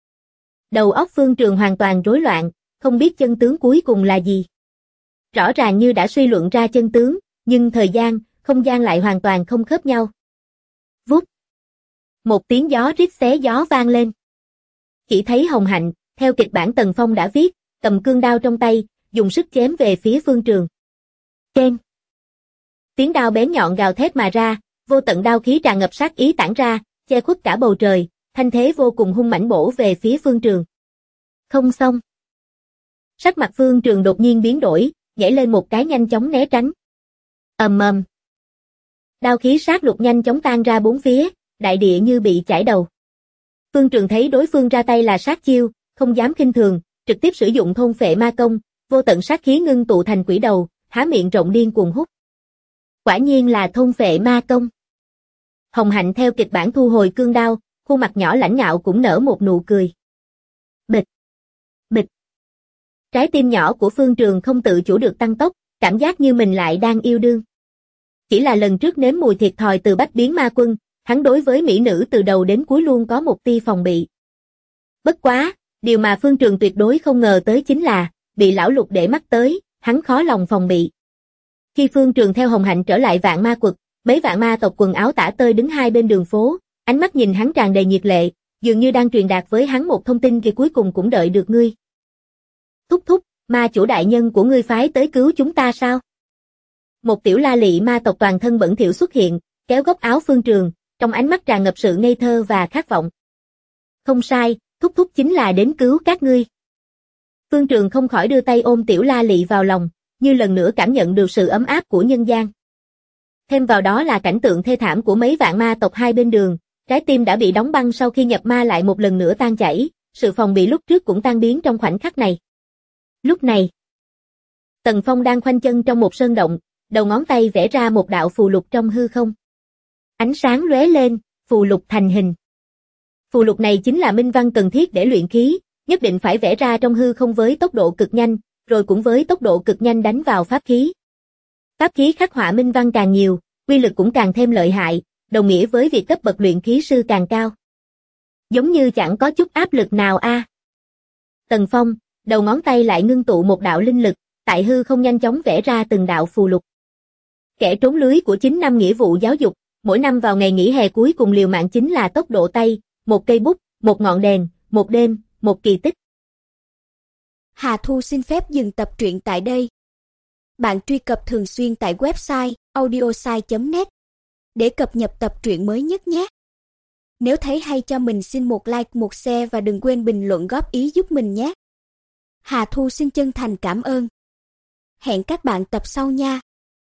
đầu óc Phương Trường hoàn toàn rối loạn, không biết chân tướng cuối cùng là gì. Rõ ràng như đã suy luận ra chân tướng, nhưng thời gian, không gian lại hoàn toàn không khớp nhau. Vút. Một tiếng gió rít xé gió vang lên. Chỉ thấy Hồng Hạnh, theo kịch bản Tần Phong đã viết, cầm cương đao trong tay, dùng sức chém về phía Phương Trường. Ken. Tiếng đao bén nhọn gào thét mà ra, vô tận đao khí tràn ngập sát ý tản ra, che khuất cả bầu trời, thanh thế vô cùng hung mãnh bổ về phía Phương Trường. Không xong. Sắc mặt Phương Trường đột nhiên biến đổi, nhảy lên một cái nhanh chóng né tránh. Ầm ầm. Đao khí sát lục nhanh chóng tan ra bốn phía, đại địa như bị chải đầu. Phương Trường thấy đối phương ra tay là sát chiêu, không dám khinh thường, trực tiếp sử dụng thôn phệ ma công, vô tận sát khí ngưng tụ thành quỷ đầu, há miệng rộng điên cuồng hút. Quả nhiên là thôn phệ ma công. Hồng Hạnh theo kịch bản thu hồi cương đao, khuôn mặt nhỏ lãnh ngạo cũng nở một nụ cười. Bịch. Bịch. Trái tim nhỏ của Phương Trường không tự chủ được tăng tốc, cảm giác như mình lại đang yêu đương. Chỉ là lần trước nếm mùi thiệt thòi từ Bách Biến Ma Quân, hắn đối với mỹ nữ từ đầu đến cuối luôn có một tia phòng bị. Bất quá, điều mà Phương Trường tuyệt đối không ngờ tới chính là, bị lão Lục để mắt tới, hắn khó lòng phòng bị. Khi Phương Trường theo Hồng Hạnh trở lại Vạn Ma Quật, mấy vạn ma tộc quần áo tả tơi đứng hai bên đường phố, ánh mắt nhìn hắn tràn đầy nhiệt lệ, dường như đang truyền đạt với hắn một thông tin kia cuối cùng cũng đợi được ngươi. Thúc thúc, ma chủ đại nhân của ngươi phái tới cứu chúng ta sao? Một tiểu la lị ma tộc toàn thân bẩn thỉu xuất hiện, kéo góc áo Phương Trường, trong ánh mắt tràn ngập sự ngây thơ và khát vọng. Không sai, thúc thúc chính là đến cứu các ngươi. Phương Trường không khỏi đưa tay ôm tiểu la lị vào lòng, như lần nữa cảm nhận được sự ấm áp của nhân gian. Thêm vào đó là cảnh tượng thê thảm của mấy vạn ma tộc hai bên đường, trái tim đã bị đóng băng sau khi nhập ma lại một lần nữa tan chảy, sự phòng bị lúc trước cũng tan biến trong khoảnh khắc này. Lúc này, Tần Phong đang khoanh chân trong một sơn động, đầu ngón tay vẽ ra một đạo phù lục trong hư không. Ánh sáng lóe lên, phù lục thành hình. Phù lục này chính là minh văn cần thiết để luyện khí, nhất định phải vẽ ra trong hư không với tốc độ cực nhanh, rồi cũng với tốc độ cực nhanh đánh vào pháp khí. Pháp khí khắc họa minh văn càng nhiều, uy lực cũng càng thêm lợi hại, đồng nghĩa với việc cấp bậc luyện khí sư càng cao. Giống như chẳng có chút áp lực nào a. Tần Phong, đầu ngón tay lại ngưng tụ một đạo linh lực, tại hư không nhanh chóng vẽ ra từng đạo phù lục. Kẻ trốn lưới của 9 năm nghĩa vụ giáo dục, mỗi năm vào ngày nghỉ hè cuối cùng liều mạng chính là tốc độ tay, một cây bút, một ngọn đèn, một đêm, một kỳ tích. Hà Thu xin phép dừng tập truyện tại đây. Bạn truy cập thường xuyên tại website audiosai.net để cập nhật tập truyện mới nhất nhé. Nếu thấy hay cho mình xin một like, một share và đừng quên bình luận góp ý giúp mình nhé. Hà Thu xin chân thành cảm ơn. Hẹn các bạn tập sau nha.